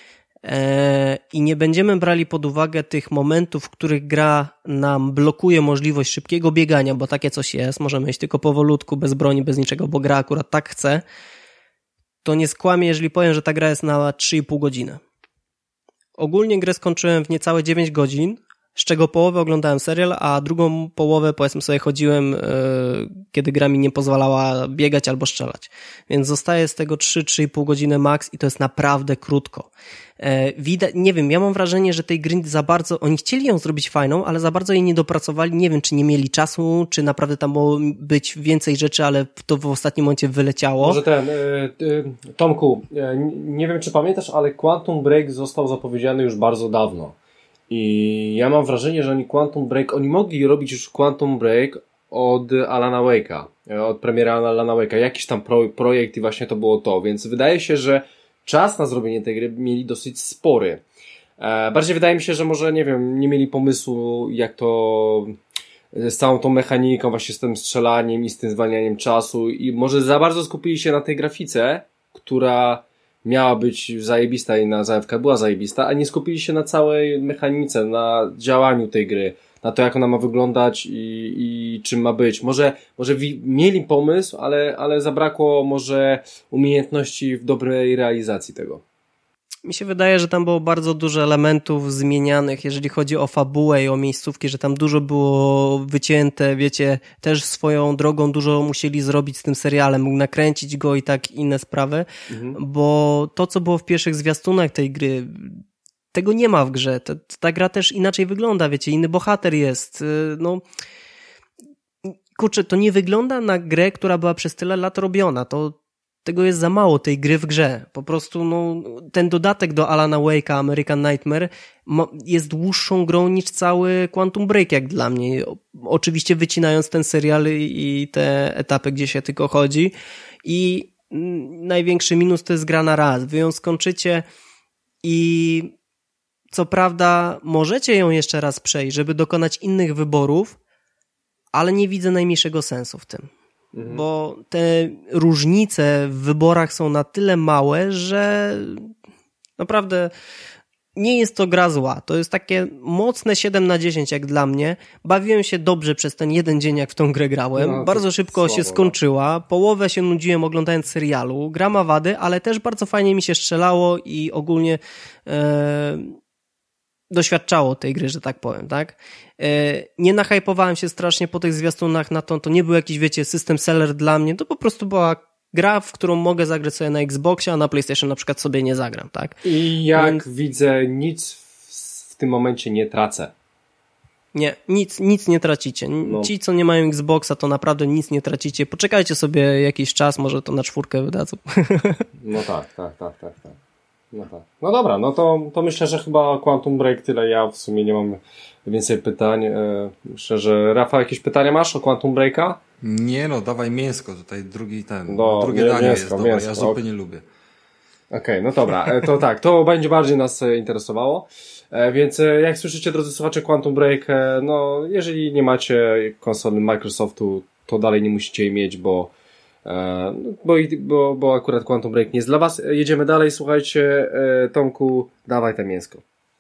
i nie będziemy brali pod uwagę tych momentów, w których gra nam blokuje możliwość szybkiego biegania, bo takie coś jest, możemy iść tylko powolutku, bez broni, bez niczego, bo gra akurat tak chce, to nie skłamię, jeżeli powiem, że ta gra jest na trzy i pół godziny. Ogólnie grę skończyłem w niecałe dziewięć godzin, z czego połowę oglądałem serial, a drugą połowę, powiedzmy sobie, chodziłem, yy, kiedy gra mi nie pozwalała biegać albo strzelać. Więc zostaje z tego trzy do trzech i pół godziny max i to jest naprawdę krótko. Yy, widać, nie wiem, ja mam wrażenie, że tej gry za bardzo, oni chcieli ją zrobić fajną, ale za bardzo jej nie dopracowali. Nie wiem, czy nie mieli czasu, czy naprawdę tam mogło być więcej rzeczy, ale to w ostatnim momencie wyleciało. Może ten, yy, yy, Tomku, yy, nie wiem, czy pamiętasz, ale Quantum Break został zapowiedziany już bardzo dawno. I ja mam wrażenie, że oni Quantum Break, oni mogli robić już Quantum Break od Alana Wake'a, od premiera Alana Wake'a, jakiś tam pro, projekt i właśnie to było to, więc wydaje się, że czas na zrobienie tej gry mieli dosyć spory. E, bardziej wydaje mi się, że może, nie wiem, nie mieli pomysłu, jak to z całą tą mechaniką, właśnie z tym strzelaniem i z tym zwalnianiem czasu i może za bardzo skupili się na tej grafice, która miała być zajebista i na zajawka była zajebista, a nie skupili się na całej mechanice, na działaniu tej gry, na to, jak ona ma wyglądać i, i czym ma być. Może, może wi- mieli pomysł, ale, ale zabrakło może umiejętności w dobrej realizacji tego. Mi się wydaje, że tam było bardzo dużo elementów zmienianych, jeżeli chodzi o fabułę i o miejscówki, że tam dużo było wycięte, wiecie, też swoją drogą dużo musieli zrobić z tym serialem, nakręcić go i tak inne sprawy, mhm. bo to, co było w pierwszych zwiastunach tej gry, tego nie ma w grze. Ta, ta gra też inaczej wygląda, wiecie, inny bohater jest, no... Kurczę, to nie wygląda na grę, która była przez tyle lat robiona, to tego jest za mało, tej gry w grze. Po prostu no, ten dodatek do Alana Wake'a, American Nightmare, ma, jest dłuższą grą niż cały Quantum Break, jak dla mnie. O, oczywiście wycinając ten serial i, i te etapy, gdzie się tylko chodzi. I m, największy minus to jest gra na raz. Wy ją skończycie i co prawda możecie ją jeszcze raz przejść, żeby dokonać innych wyborów, ale nie widzę najmniejszego sensu w tym. Mhm. Bo te różnice w wyborach są na tyle małe, że naprawdę nie jest to gra zła. To jest takie mocne siedem na dziesięć jak dla mnie. Bawiłem się dobrze przez ten jeden dzień, jak w tą grę grałem. No, bardzo szybko słabo, się skończyła. Połowę się nudziłem oglądając serialu. Gra ma wady, ale też bardzo fajnie mi się strzelało i ogólnie e, doświadczało tej gry, że tak powiem, tak? Nie nahypowałem się strasznie po tych zwiastunach na to, to nie był jakiś, wiecie, system seller dla mnie, to po prostu była gra, w którą mogę zagrać sobie na Xboxie, a na PlayStation na przykład sobie nie zagram, tak? I jak Więc... widzę, nic w, w tym momencie nie tracę. Nie, nic, nic nie tracicie. No. Ci, co nie mają Xboxa, to naprawdę nic nie tracicie. Poczekajcie sobie jakiś czas, może to na czwórkę wydadzą. No tak, tak, tak, tak, tak. No tak. No dobra, no to, to myślę, że chyba Quantum Break tyle. Ja w sumie nie mam więcej pytań. Myślę, że Rafał, jakieś pytania masz o Quantum Breaka? Nie no, dawaj mięsko, tutaj drugi ten, no, drugie nie, danie mięsko, jest, dobra, mięsko, ja zupy ok. nie lubię. Okej, okay, no dobra, to tak, to będzie bardziej nas interesowało, więc jak słyszycie, drodzy słuchacze, Quantum Break, no jeżeli nie macie konsoli Microsoftu, to dalej nie musicie jej mieć, bo Bo, bo, bo akurat Quantum Break nie jest dla was. Jedziemy dalej, słuchajcie, Tomku, dawaj te mięsko.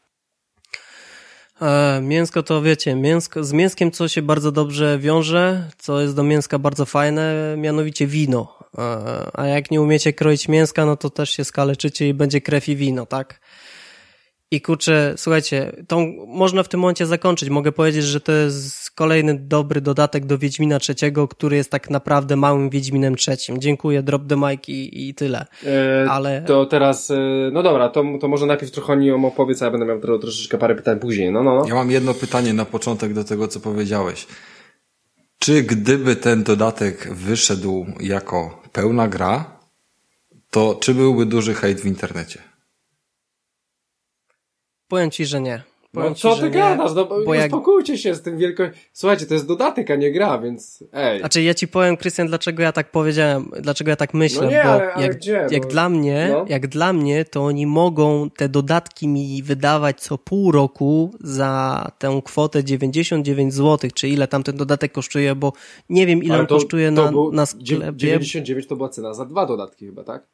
E, mięsko to wiecie, mięsko, z mięskiem co się bardzo dobrze wiąże, co jest do mięska bardzo fajne, mianowicie wino. E, a jak nie umiecie kroić mięska, no to też się skaleczycie i będzie krew i wino, tak? I kurczę, słuchajcie, to można w tym momencie zakończyć. Mogę powiedzieć, że to jest kolejny dobry dodatek do Wiedźmina trzeciego, który jest tak naprawdę małym Wiedźminem trzecim. Dziękuję, drop the mic i, i tyle. E, Ale... To teraz, e, no dobra, to, to może najpierw trochę o nim opowiedz, a ja będę miał tro, troszeczkę parę pytań później. No, no, no. Ja mam jedno pytanie na początek do tego, co powiedziałeś. Czy gdyby ten dodatek wyszedł jako pełna gra, to czy byłby duży hejt w internecie? Powiem ci, że nie. powiem No co ci, ty że gadasz? No bo jak... uspokójcie się z tym wielko... Słuchajcie, to jest dodatek, a nie gra, więc ej. Znaczy ja ci powiem, Krystian, dlaczego ja tak powiedziałem, dlaczego ja tak myślę, no nie, bo ale, ale jak, gdzie? jak no, dla mnie, no. jak dla mnie, to oni mogą te dodatki mi wydawać co pół roku za tę kwotę dziewięćdziesiąt dziewięć złotych, czy ile tam ten dodatek kosztuje, bo nie wiem ile ale on to, kosztuje to na, był, na sklepie. dziewięćdziesiąt dziewięć to była cena za dwa dodatki chyba, tak?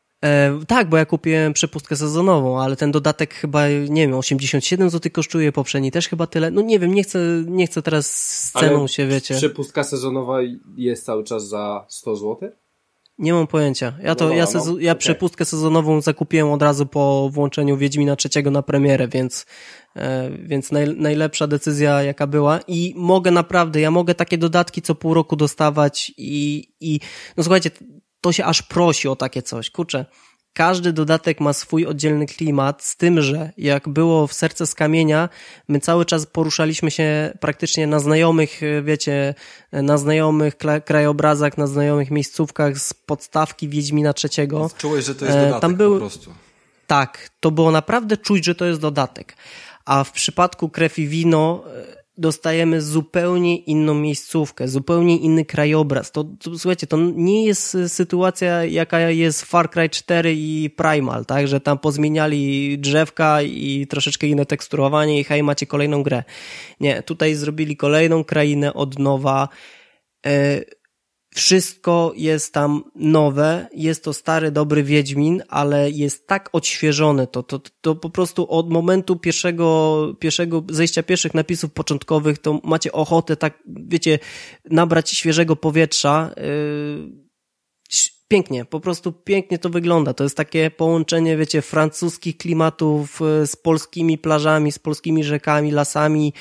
E, tak, bo ja kupiłem przepustkę sezonową, ale ten dodatek chyba, nie wiem, osiemdziesiąt siedem złotych kosztuje, poprzedni też chyba tyle. No nie wiem, nie chcę, nie chcę teraz z ceną ale się, wiecie. Przepustka sezonowa jest cały czas za sto złotych? Nie mam pojęcia. Ja to, no, ja, no, sezo- ja okay. przepustkę sezonową zakupiłem od razu po włączeniu Wiedźmina trzeciego na premierę, więc, e, więc naj, najlepsza decyzja jaka była i mogę naprawdę, ja mogę takie dodatki co pół roku dostawać i, i no słuchajcie, to się aż prosi o takie coś. Kurczę, każdy dodatek ma swój oddzielny klimat, z tym, że jak było w Serce z Kamienia, my cały czas poruszaliśmy się praktycznie na znajomych, wiecie, na znajomych krajobrazach, na znajomych miejscówkach z podstawki Wiedźmina trzeciego. Czułeś, że to jest dodatek Tam był... po prostu. Tak, to było naprawdę czuć, że to jest dodatek. A w przypadku Krew i Wino dostajemy zupełnie inną miejscówkę, zupełnie inny krajobraz. To, to słuchajcie, to nie jest sytuacja, jaka jest w Far Cry cztery i Primal, tak, że tam pozmieniali drzewka i troszeczkę inne teksturowanie i hej, macie kolejną grę. Nie, tutaj zrobili kolejną krainę od nowa. E, Wszystko jest tam nowe, jest to stary, dobry Wiedźmin, ale jest tak odświeżone to, to, to po prostu od momentu pierwszego, pierwszego zejścia pierwszych napisów początkowych to macie ochotę tak, wiecie, nabrać świeżego powietrza. Yy, pięknie, po prostu pięknie to wygląda. To jest takie połączenie, wiecie, francuskich klimatów z polskimi plażami, z polskimi rzekami, lasami.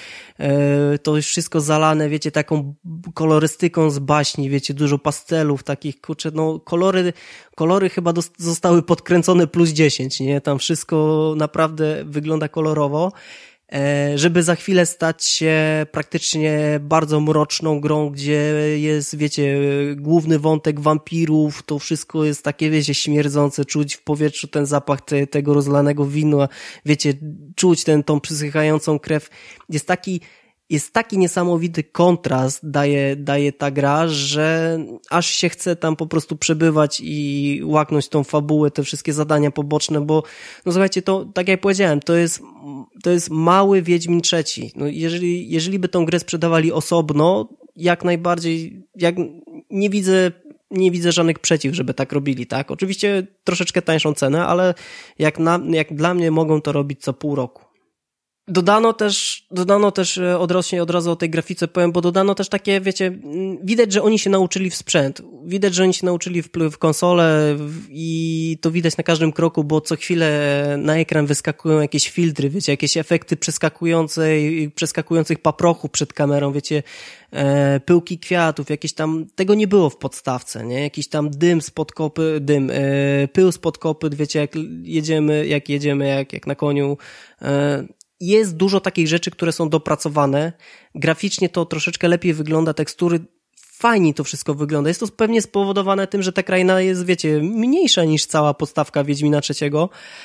To jest wszystko zalane, wiecie, taką kolorystyką z baśni, wiecie, dużo pastelów takich, kurczę, no kolory, kolory chyba zostały podkręcone plus dziesięć, nie? Tam wszystko naprawdę wygląda kolorowo. Żeby za chwilę stać się praktycznie bardzo mroczną grą, gdzie jest, wiecie, główny wątek wampirów, to wszystko jest takie, wiecie, śmierdzące, czuć w powietrzu ten zapach te, tego rozlanego wina, wiecie, czuć ten, tą przysychającą krew. Jest taki, jest taki niesamowity kontrast daje, daje ta gra, że aż się chce tam po prostu przebywać i łaknąć tą fabułę, te wszystkie zadania poboczne, bo no słuchajcie, to tak jak powiedziałem, to jest, to jest mały Wiedźmin trzeci. No jeżeli, jeżeli by tą grę sprzedawali osobno, jak najbardziej, jak nie widzę nie widzę żadnych przeciw, żeby tak robili, tak? Oczywiście troszeczkę tańszą cenę, ale jak, na, jak dla mnie mogą to robić co pół roku. Dodano też, dodano też odrośnie od razu o tej grafice powiem, bo dodano też takie, wiecie, widać, że oni się nauczyli w sprzęt. Widać, że oni się nauczyli w, w konsolę i to widać na każdym kroku, bo co chwilę na ekran wyskakują jakieś filtry, wiecie, jakieś efekty przeskakującej, przeskakujących paprochów przed kamerą, wiecie, e, pyłki kwiatów, jakieś tam, tego nie było w podstawce, nie? Jakiś tam dym spod kopy, dym, e, pył spod kopyt, wiecie, jak jedziemy, jak jedziemy, jak, jak na koniu, e, jest dużo takich rzeczy, które są dopracowane. Graficznie to troszeczkę lepiej wygląda, tekstury fajnie to wszystko wygląda. Jest to pewnie spowodowane tym, że ta kraina jest, wiecie, mniejsza niż cała podstawka Wiedźmina trzeciego,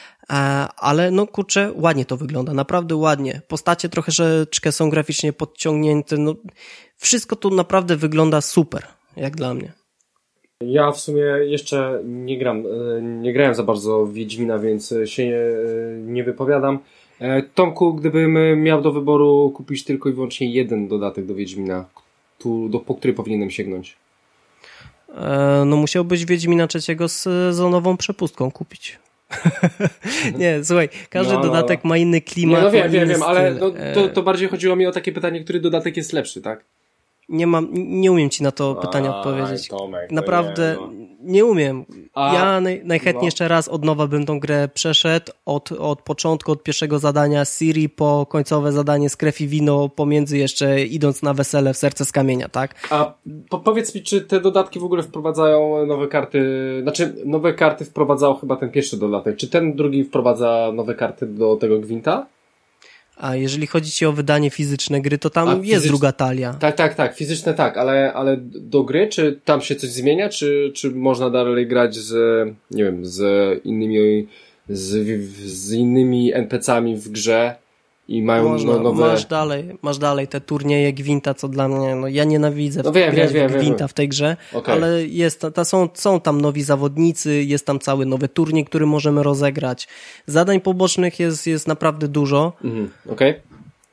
ale no kurczę, ładnie to wygląda, naprawdę ładnie. Postacie troszeczkę są graficznie podciągnięte, no wszystko tu naprawdę wygląda super, jak dla mnie. Ja w sumie jeszcze nie gram, nie grałem za bardzo w Wiedźmina, więc się nie wypowiadam. Tomku, gdybym miał do wyboru kupić tylko i wyłącznie jeden dodatek do Wiedźmina, tu, do, po który powinienem sięgnąć? E, no musiałbyś Wiedźmina trzeciego z zonową przepustką kupić. Nie, słuchaj, każdy no, dodatek ma inny klimat. Nie, no wiem, wiem, wiem, styl. ale no, to, to bardziej chodziło mi o takie pytanie, który dodatek jest lepszy, tak? Nie mam, nie umiem ci na to pytanie Aj, odpowiedzieć. Tomek, Naprawdę nie, no. nie umiem. A, ja naj, najchętniej no. jeszcze raz od nowa bym tą grę przeszedł, od, od początku, od pierwszego zadania Ciri po końcowe zadanie z Krew i Wino, pomiędzy jeszcze idąc na wesele w Serce z Kamienia, tak? A po, powiedz mi, czy te dodatki w ogóle wprowadzają nowe karty, znaczy nowe karty wprowadzał chyba ten pierwszy dodatek, czy ten drugi wprowadza nowe karty do tego Gwinta? A jeżeli chodzi ci o wydanie fizyczne gry, to tam A jest fizycz... druga talia. Tak, tak, tak, fizyczne tak, ale, ale do gry, czy tam się coś zmienia, czy, czy można dalej grać z, nie wiem, z innymi, z, z innymi en pe ce ami w grze i mają Można, no, nowe... Masz dalej, masz dalej te turnieje Gwinta, co dla mnie, no ja nienawidzę no wiem, grać wiem, w wiem, Gwinta wiem. w tej grze, Okay. ale jest, ta, są, są tam nowi zawodnicy, jest tam cały nowy turniej, który możemy rozegrać. Zadań pobocznych jest, jest naprawdę dużo. Mhm, okej. Okay.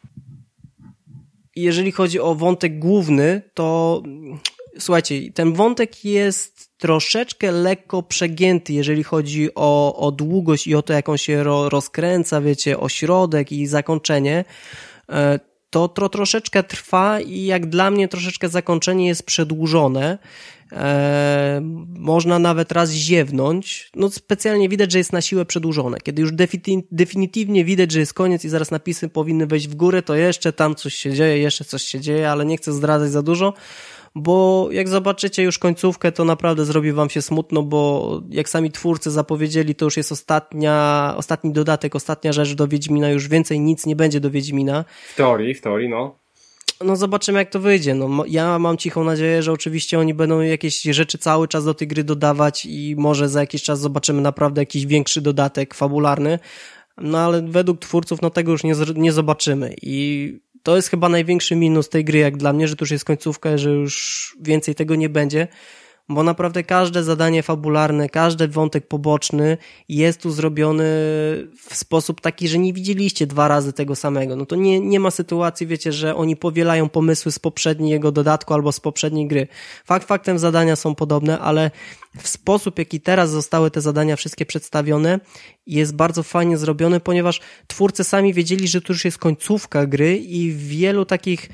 Jeżeli chodzi o wątek główny, to słuchajcie, ten wątek jest troszeczkę lekko przegięty, jeżeli chodzi o, o długość i o to, jak on się ro, rozkręca, wiecie, o środek i zakończenie. To, to troszeczkę trwa i jak dla mnie troszeczkę zakończenie jest przedłużone. E, można nawet raz ziewnąć. No specjalnie widać, że jest na siłę przedłużone. Kiedy już defini- definitywnie widać, że jest koniec i zaraz napisy powinny wejść w górę, to jeszcze tam coś się dzieje, jeszcze coś się dzieje, ale nie chcę zdradzać za dużo, bo jak zobaczycie już końcówkę, to naprawdę zrobi wam się smutno, bo jak sami twórcy zapowiedzieli, to już jest ostatnia, ostatni dodatek, ostatnia rzecz do Wiedźmina, już więcej nic nie będzie do Wiedźmina. W teorii, w teorii, no. No zobaczymy, jak to wyjdzie. No, ja mam cichą nadzieję, że oczywiście oni będą jakieś rzeczy cały czas do tej gry dodawać i może za jakiś czas zobaczymy naprawdę jakiś większy dodatek fabularny, no ale według twórców no tego już nie, nie zobaczymy i to jest chyba największy minus tej gry jak dla mnie, że to już jest końcówka, że już więcej tego nie będzie, bo naprawdę każde zadanie fabularne, każdy wątek poboczny jest tu zrobiony w sposób taki, że nie widzieliście dwa razy tego samego. No to nie, nie ma sytuacji, wiecie, że oni powielają pomysły z poprzedniego dodatku albo z poprzedniej gry. Fakt faktem zadania są podobne, ale w sposób, jaki teraz zostały te zadania wszystkie przedstawione, jest bardzo fajnie zrobione, ponieważ twórcy sami wiedzieli, że to już jest końcówka gry i w wielu takich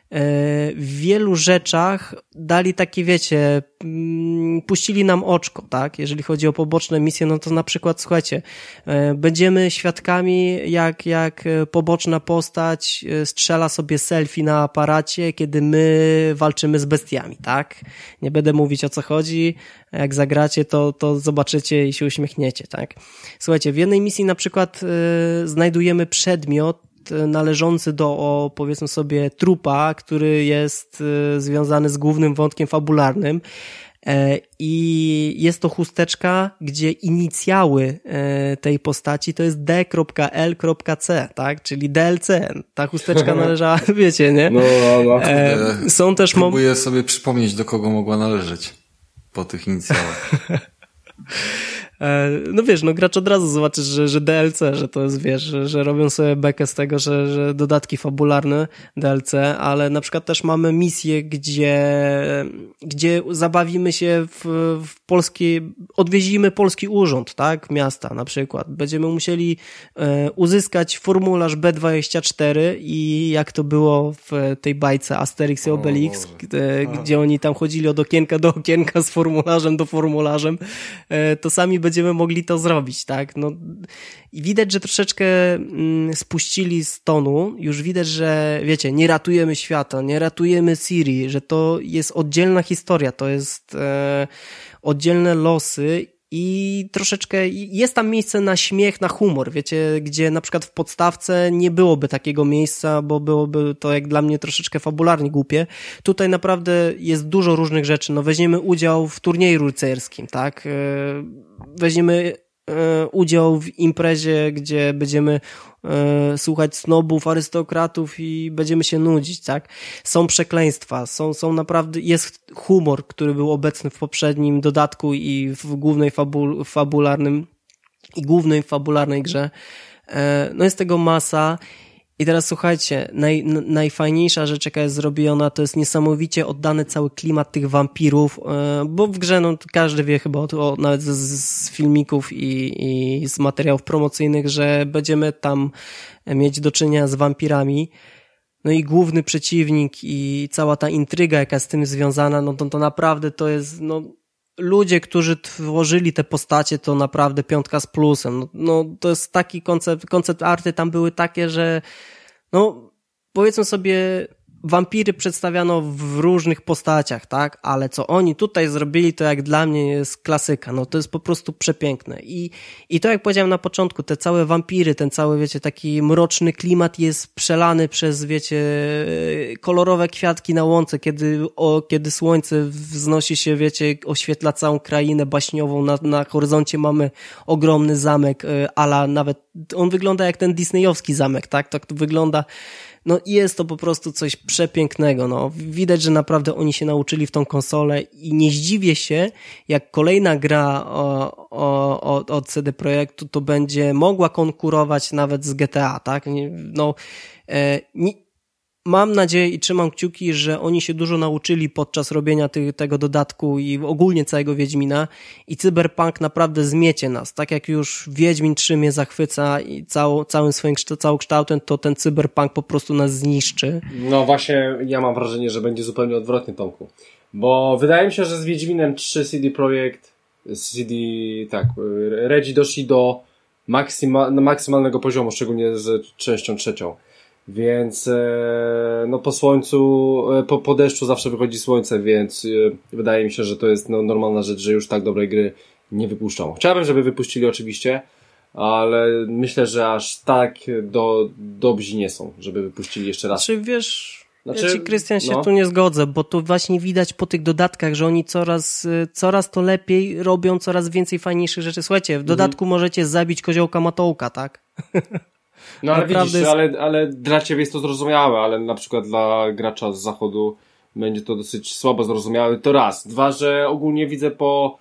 w wielu rzeczach dali takie, wiecie, puścili nam oczko, tak? Jeżeli chodzi o poboczne misje, no to na przykład, słuchajcie, będziemy świadkami, jak, jak poboczna postać strzela sobie selfie na aparacie, kiedy my walczymy z bestiami, tak? Nie będę mówić, o co chodzi. Jak zagracie, to, to zobaczycie i się uśmiechniecie, tak? Słuchajcie, w jednej misji na przykład yy, znajdujemy przedmiot należący do, o, powiedzmy sobie, trupa, który jest y, związany z głównym wątkiem fabularnym e, i jest to chusteczka, gdzie inicjały e, tej postaci to jest D L C, tak? Czyli D L C. Ta chusteczka należała, wiecie, nie? No, no, no. E, są też Próbuję mom- sobie przypomnieć, do kogo mogła należeć po tych inicjałach. No wiesz, no gracz od razu zobaczysz, że, że D L C, że to jest, wiesz, że, że robią sobie bekę z tego, że, że dodatki fabularne D L C, ale na przykład też mamy misję, gdzie, gdzie zabawimy się w, w polski, odwiedzimy polski urząd, tak, miasta na przykład. Będziemy musieli e, uzyskać formularz B dwadzieścia cztery i jak to było w tej bajce Asterix i Obelix, e, gdzie oni tam chodzili od okienka do okienka z formularzem do formularzem, e, to sami będziemy mogli to zrobić, tak? No, i widać, że troszeczkę mm, spuścili z tonu, już widać, że wiecie, nie ratujemy świata, nie ratujemy Ciri, że to jest oddzielna historia, to jest e, oddzielne losy i troszeczkę jest tam miejsce na śmiech, na humor, wiecie, gdzie na przykład w podstawce nie byłoby takiego miejsca, bo byłoby to jak dla mnie troszeczkę fabularnie głupie. Tutaj naprawdę jest dużo różnych rzeczy, no weźmiemy udział w turnieju rycerskim, tak, weźmiemy udział w imprezie, gdzie będziemy e, słuchać snobów, arystokratów i będziemy się nudzić, tak? Są przekleństwa, są, są naprawdę, jest humor, który był obecny w poprzednim dodatku i w głównej fabul, fabularnym i głównej fabularnej grze. E, no jest tego masa. I teraz słuchajcie, naj, najfajniejsza rzecz, jaka jest zrobiona, to jest niesamowicie oddany cały klimat tych wampirów, bo w grze, no każdy wie chyba, o, nawet z, z filmików i, i z materiałów promocyjnych, że będziemy tam mieć do czynienia z wampirami. No i główny przeciwnik i cała ta intryga, jaka z tym związana, no to, to naprawdę to jest, no ludzie, którzy tworzyli te postacie, to naprawdę piątka z plusem. No, no to jest taki koncept, koncept arty tam były takie, że no powiedzmy sobie wampiry przedstawiano w różnych postaciach, tak? Ale co oni tutaj zrobili, to jak dla mnie jest klasyka. No to jest po prostu przepiękne. I, i to jak powiedziałem na początku, te całe wampiry, ten cały, wiecie, taki mroczny klimat jest przelany przez, wiecie, kolorowe kwiatki na łące, kiedy, o, kiedy słońce wznosi się, wiecie, oświetla całą krainę baśniową. Na, na horyzoncie mamy ogromny zamek, ala nawet, on wygląda jak ten disneyowski zamek, tak? Tak to wygląda. No i jest to po prostu coś przepięknego, no. Widać, że naprawdę oni się nauczyli w tą konsolę i nie zdziwię się, jak kolejna gra o, o, o, od C D Projektu to będzie mogła konkurować nawet z G T A, tak? No, e, nie, mam nadzieję i trzymam kciuki, że oni się dużo nauczyli podczas robienia ty, tego dodatku i ogólnie całego Wiedźmina i Cyberpunk naprawdę zmiecie nas. Tak jak już Wiedźmin trzy mnie zachwyca i całą, całym swoim całokształtem, to ten Cyberpunk po prostu nas zniszczy. No właśnie, ja mam wrażenie, że będzie zupełnie odwrotnie, Tomku. Bo wydaje mi się, że z Wiedźminem trzy C D Projekt, C D, tak, Redzi doszli do maksyma, maksymalnego poziomu, szczególnie z częścią trzecią. Więc e, no po słońcu, e, po, po deszczu zawsze wychodzi słońce, więc e, wydaje mi się, że to jest no, normalna rzecz, że już tak dobrej gry nie wypuszczą. Chciałbym, żeby wypuścili oczywiście, ale myślę, że aż tak do, dobrzy nie są, żeby wypuścili jeszcze raz. Znaczy wiesz, znaczy, ja ci, Krystian, się no. tu nie zgodzę, bo tu właśnie widać po tych dodatkach, że oni coraz, coraz to lepiej robią, coraz więcej fajniejszych rzeczy. Słuchajcie, w dodatku mhm. możecie zabić koziołka Matołka, tak? No ale Naprawdę widzisz, jest... ale, ale dla ciebie jest to zrozumiałe, ale na przykład dla gracza z zachodu będzie to dosyć słabo zrozumiałe. To raz. Dwa, że ogólnie widzę po...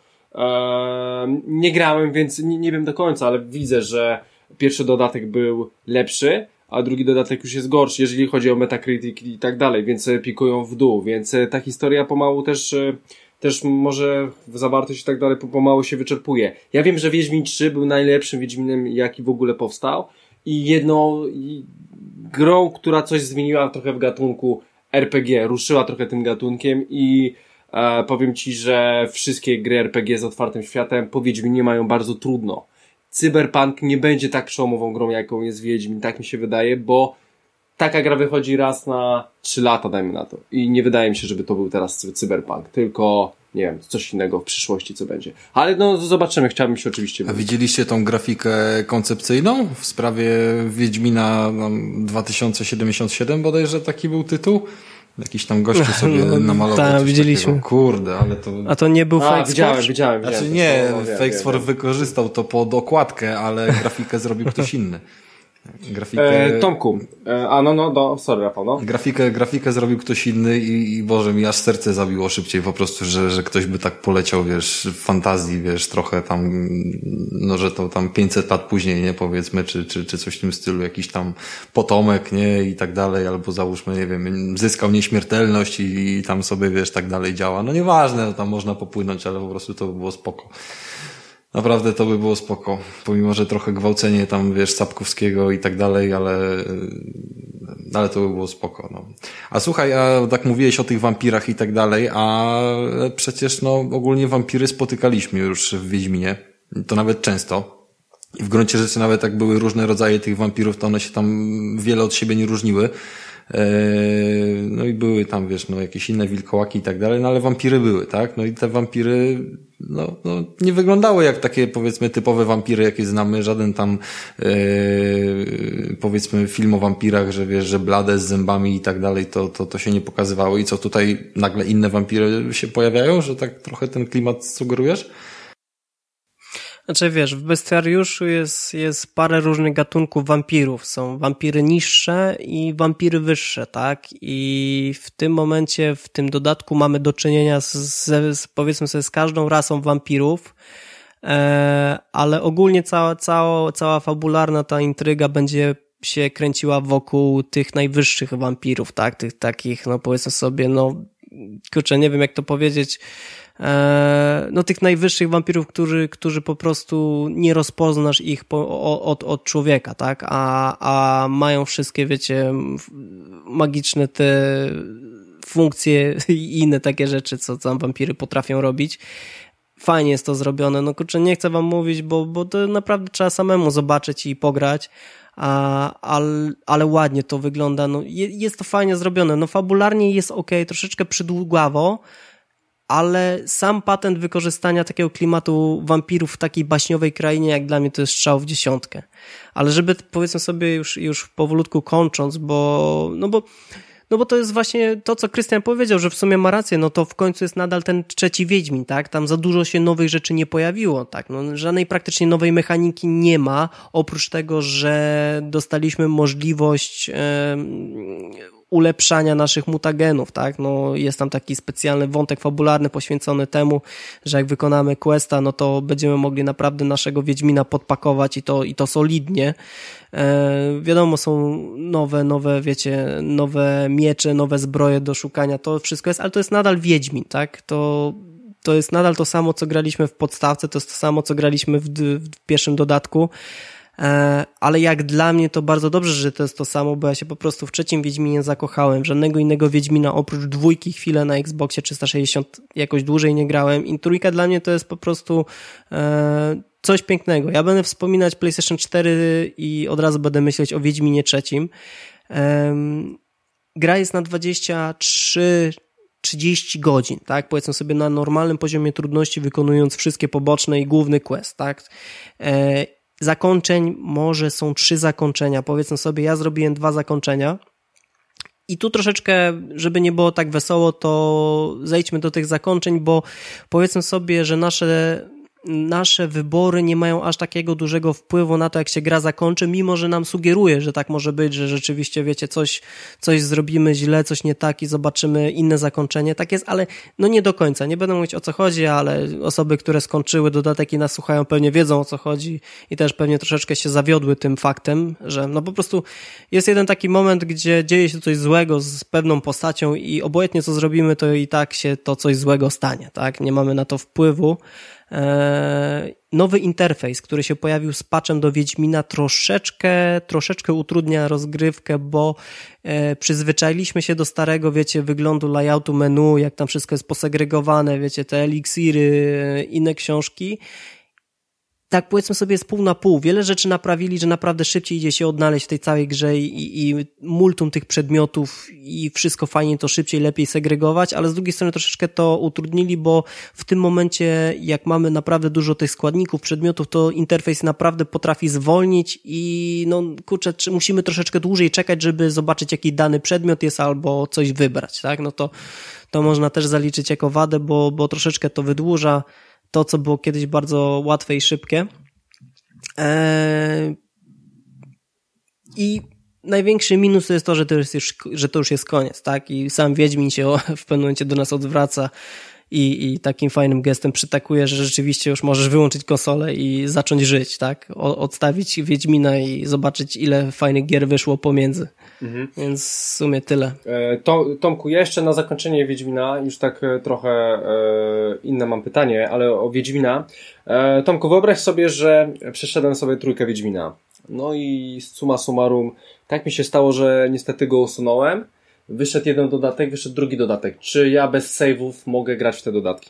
E, nie grałem, więc nie, nie wiem do końca, ale widzę, że pierwszy dodatek był lepszy, a drugi dodatek już jest gorszy, jeżeli chodzi o Metacritic i tak dalej, więc pikują w dół, więc ta historia pomału też... też może zawartość i tak dalej pomału się wyczerpuje. Ja wiem, że Wiedźmin trzy był najlepszym Wiedźminem, jaki w ogóle powstał, i jedną i grą, która coś zmieniła trochę w gatunku R P G, ruszyła trochę tym gatunkiem i e, powiem ci, że wszystkie gry R P G z otwartym światem po Wiedźminie mają bardzo trudno. Cyberpunk nie będzie tak przełomową grą, jaką jest Wiedźmin, tak mi się wydaje, bo taka gra wychodzi raz na trzy lata, dajmy na to. I nie wydaje mi się, żeby to był teraz Cyberpunk, tylko nie wiem, coś innego w przyszłości, co będzie. Ale no, zobaczymy, chciałbym się oczywiście... A widzieliście tą grafikę koncepcyjną w sprawie Wiedźmina dwa tysiące siedemdziesiąt siedem, bodajże taki był tytuł? Jakiś tam gościu sobie no, namalował. Tak, widzieliśmy. Takiego. Kurde, ale to... A to nie był A, Fake widziałem, Forge? widziałem, widziałem. Znaczy nie, to, no, wiem, Fakesforce wiem, wykorzystał to pod okładkę, ale grafikę zrobił ktoś inny. Grafikę... E, Tomku, e, a no, no, no, sorry Rafał, no. Grafikę, grafikę zrobił ktoś inny i, i Boże, mi aż serce zabiło szybciej po prostu, że, że ktoś by tak poleciał, wiesz, w fantazji, wiesz, trochę tam, no, że to tam pięćset lat później, nie, powiedzmy, czy, czy, czy coś w tym stylu, jakiś tam potomek, nie, i tak dalej, albo załóżmy, nie wiem, zyskał nieśmiertelność i, i tam sobie, wiesz, tak dalej działa. No nieważne, no, tam można popłynąć, ale po prostu to by było spoko. Naprawdę to by było spoko, pomimo, że trochę gwałcenie tam, wiesz, Sapkowskiego i tak dalej, ale, ale to by było spoko, no. A słuchaj, a tak mówiłeś o tych wampirach i tak dalej, a przecież, no, ogólnie wampiry spotykaliśmy już w Wiedźminie, to nawet często. I w gruncie rzeczy nawet jak były różne rodzaje tych wampirów, to one się tam wiele od siebie nie różniły. No i były tam, wiesz, no jakieś inne wilkołaki i tak dalej, no ale wampiry były, tak? No i te wampiry, no, no nie wyglądały jak takie, powiedzmy, typowe wampiry, jakie znamy, żaden tam, yy, powiedzmy, film o wampirach, że wiesz, że blade z zębami i tak dalej, to, to, to się nie pokazywało. I co, tutaj nagle inne wampiry się pojawiają, że tak trochę ten klimat sugerujesz? Znaczy wiesz, w Bestiariuszu jest, jest parę różnych gatunków wampirów. Są wampiry niższe i wampiry wyższe, tak? I w tym momencie, w tym dodatku mamy do czynienia z, z, z powiedzmy sobie, z każdą rasą wampirów, e, ale ogólnie cała, cała, cała fabularna ta intryga będzie się kręciła wokół tych najwyższych wampirów, tak? Tych takich, no powiedzmy sobie, no kurczę, nie wiem jak to powiedzieć, no tych najwyższych wampirów, którzy, którzy po prostu nie rozpoznasz ich po, od, od człowieka, tak, a, a mają wszystkie, wiecie, magiczne te funkcje i inne takie rzeczy, co tam wampiry potrafią robić. Fajnie jest to zrobione, no kurczę, nie chcę wam mówić, bo, bo to naprawdę trzeba samemu zobaczyć i pograć, a, ale, ale ładnie to wygląda, no, je, jest to fajnie zrobione, no fabularnie jest okej, troszeczkę przydługawo, ale sam patent wykorzystania takiego klimatu wampirów w takiej baśniowej krainie, jak dla mnie to jest strzał w dziesiątkę. Ale żeby, powiedzmy sobie już, już powolutku kończąc, bo, no bo No bo to jest właśnie to, co Krystian powiedział, że w sumie ma rację, no to w końcu jest nadal ten trzeci Wiedźmin, tak? Tam za dużo się nowych rzeczy nie pojawiło, tak? No, żadnej praktycznie nowej mechaniki nie ma, oprócz tego, że dostaliśmy możliwość e, ulepszania naszych mutagenów, tak? No jest tam taki specjalny wątek fabularny poświęcony temu, że jak wykonamy questa, no to będziemy mogli naprawdę naszego Wiedźmina podpakować i to, i to solidnie. E, wiadomo, są nowe, nowe, wiecie, nowe miecze, nowe zbroje do szukania, to wszystko jest, ale to jest nadal Wiedźmin, tak? To, to jest nadal to samo, co graliśmy w podstawce, to jest to samo, co graliśmy w, w pierwszym dodatku, e, ale jak dla mnie to bardzo dobrze, że to jest to samo, bo ja się po prostu w trzecim Wiedźminie zakochałem, żadnego innego Wiedźmina oprócz dwójki chwilę na Xboxie trzysta sześćdziesiąt jakoś dłużej nie grałem i trójka dla mnie to jest po prostu e, coś pięknego. Ja będę wspominać PlayStation cztery i od razu będę myśleć o Wiedźminie trzecim. Um, gra jest na dwadzieścia trzy trzydzieści godzin, tak? Powiedzmy sobie na normalnym poziomie trudności, wykonując wszystkie poboczne i główny quest, tak? E, zakończeń może są trzy zakończenia. Powiedzmy sobie, ja zrobiłem dwa zakończenia. I tu troszeczkę, żeby nie było tak wesoło, to zejdźmy do tych zakończeń, bo powiedzmy sobie, że nasze nasze wybory nie mają aż takiego dużego wpływu na to, jak się gra zakończy, mimo że nam sugeruje, że tak może być, że rzeczywiście, wiecie, coś, coś zrobimy źle, coś nie tak i zobaczymy inne zakończenie. Tak jest, ale no nie do końca. Nie będę mówić, o co chodzi, ale osoby, które skończyły dodatek i nas słuchają, pewnie wiedzą, o co chodzi i też pewnie troszeczkę się zawiodły tym faktem, że no po prostu jest jeden taki moment, gdzie dzieje się coś złego z pewną postacią i obojętnie co zrobimy, to i tak się to coś złego stanie, tak? Nie mamy na to wpływu. Nowy interfejs, który się pojawił z patchem do Wiedźmina, troszeczkę, troszeczkę utrudnia rozgrywkę, bo przyzwyczailiśmy się do starego, wiecie, wyglądu layoutu menu, jak tam wszystko jest posegregowane, wiecie, te eliksiry, inne książki. Tak powiedzmy sobie jest pół na pół. Wiele rzeczy naprawili, że naprawdę szybciej idzie się odnaleźć w tej całej grze i, i multum tych przedmiotów i wszystko fajnie to szybciej, lepiej segregować, ale z drugiej strony troszeczkę to utrudnili, bo w tym momencie jak mamy naprawdę dużo tych składników, przedmiotów, to interfejs naprawdę potrafi zwolnić i no kurczę, musimy troszeczkę dłużej czekać, żeby zobaczyć jaki dany przedmiot jest albo coś wybrać, tak? No to, to można też zaliczyć jako wadę, bo, bo troszeczkę to wydłuża to, co było kiedyś bardzo łatwe i szybkie. Eee... I największy minus to jest to, że to, jest już, że to już jest koniec, tak? I sam Wiedźmin się w pewnym momencie do nas odwraca i, i takim fajnym gestem przytakuje, że rzeczywiście już możesz wyłączyć konsolę i zacząć żyć, tak? O, odstawić Wiedźmina i zobaczyć, ile fajnych gier wyszło pomiędzy. Mhm. Więc w sumie tyle. E, to, Tomku, ja jeszcze na zakończenie Wiedźmina, już tak e, trochę e, inne mam pytanie, ale o Wiedźmina. E, Tomku, wyobraź sobie, że przeszedłem sobie trójkę Wiedźmina. No i summa summarum, tak mi się stało, że niestety go usunąłem. Wyszedł jeden dodatek, wyszedł drugi dodatek. Czy ja bez save'ów mogę grać w te dodatki?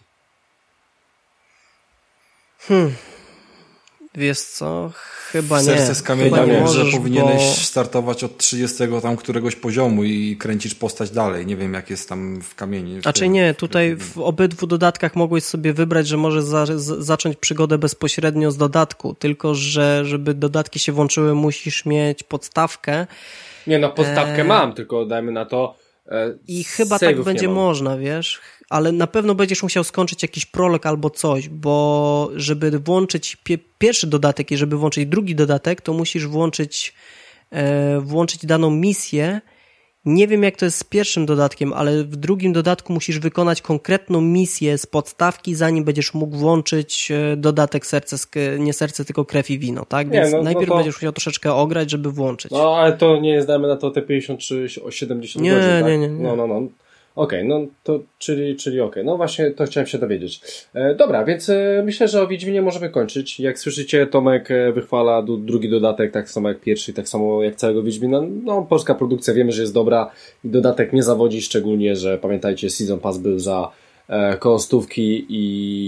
Hmm. Wiesz co? Chyba nie. Serce z kamienia, nie, że powinieneś bo... startować od trzydziestego tam któregoś poziomu i kręcisz postać dalej. Nie wiem, jak jest tam w kamieni. A czy nie, tutaj w obydwu dodatkach mogłeś sobie wybrać, że możesz za, z, zacząć przygodę bezpośrednio z dodatku, tylko że żeby dodatki się włączyły, musisz mieć podstawkę. Nie no, podstawkę e... mam, tylko dajmy na to e... I chyba tak będzie można, wiesz? Ale na pewno będziesz musiał skończyć jakiś prolog albo coś, bo żeby włączyć pie- pierwszy dodatek i żeby włączyć drugi dodatek, to musisz włączyć e, włączyć daną misję. Nie wiem, jak to jest z pierwszym dodatkiem, ale w drugim dodatku musisz wykonać konkretną misję z podstawki, zanim będziesz mógł włączyć dodatek serce, nie serce, tylko krew i wino, tak? Więc nie, no, najpierw no to... będziesz musiał troszeczkę ograć, żeby włączyć. No, ale to nie jest, dajmy na to te pięćdziesiąt czy siedemdziesiąt nie, godzin, tak? Nie, nie, nie. No, no, no. Okej, okay, no to czyli, czyli okej. Okay. No właśnie to chciałem się dowiedzieć. E, dobra, więc e, myślę, że o Wiedźminie możemy kończyć. Jak słyszycie, Tomek wychwala d- drugi dodatek, tak samo jak pierwszy, tak samo jak całego Wiedźmina. No, polska produkcja, wiemy, że jest dobra i dodatek nie zawodzi, szczególnie, że pamiętajcie, Season Pass był za e, koło stówki i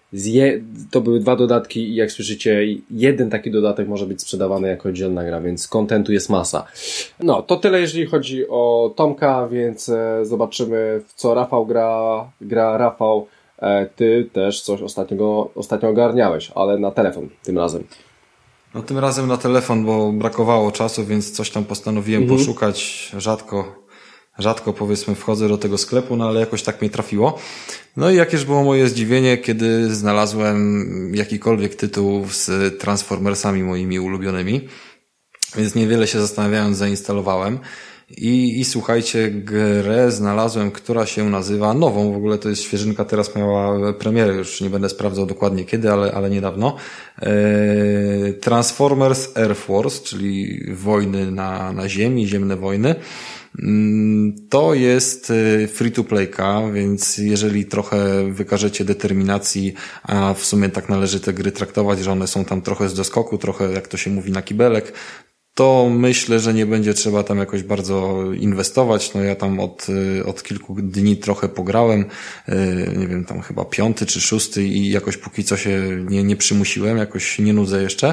z je, to były dwa dodatki i jak słyszycie, jeden taki dodatek może być sprzedawany jako oddzielna gra, więc kontentu jest masa. No, to tyle jeżeli chodzi o Tomka, więc e, zobaczymy, w co Rafał gra. Gra Rafał, e, ty też coś ostatniego, ostatnio ogarniałeś, ale na telefon tym razem. No tym razem na telefon, bo brakowało czasu, więc coś tam postanowiłem mhm. poszukać. Rzadko, rzadko powiedzmy wchodzę do tego sklepu, no ale jakoś tak mnie trafiło. No i jakież było moje zdziwienie, kiedy znalazłem jakikolwiek tytuł z Transformersami moimi ulubionymi. Więc niewiele się zastanawiając zainstalowałem. I, i słuchajcie, grę znalazłem, która się nazywa nową, w ogóle to jest świeżynka, teraz miała premierę, już nie będę sprawdzał dokładnie kiedy, ale, ale niedawno. Eee, Transformers Air Force, czyli wojny na, na ziemi, ziemne wojny. To jest free-to-playka, więc jeżeli trochę wykażecie determinacji, a w sumie tak należy te gry traktować, że one są tam trochę z doskoku, trochę jak to się mówi na kibelek, to myślę, że nie będzie trzeba tam jakoś bardzo inwestować. No ja tam od, od kilku dni trochę pograłem, nie wiem, tam chyba piąty czy szósty i jakoś póki co się nie, nie przymusiłem, jakoś nie nudzę jeszcze.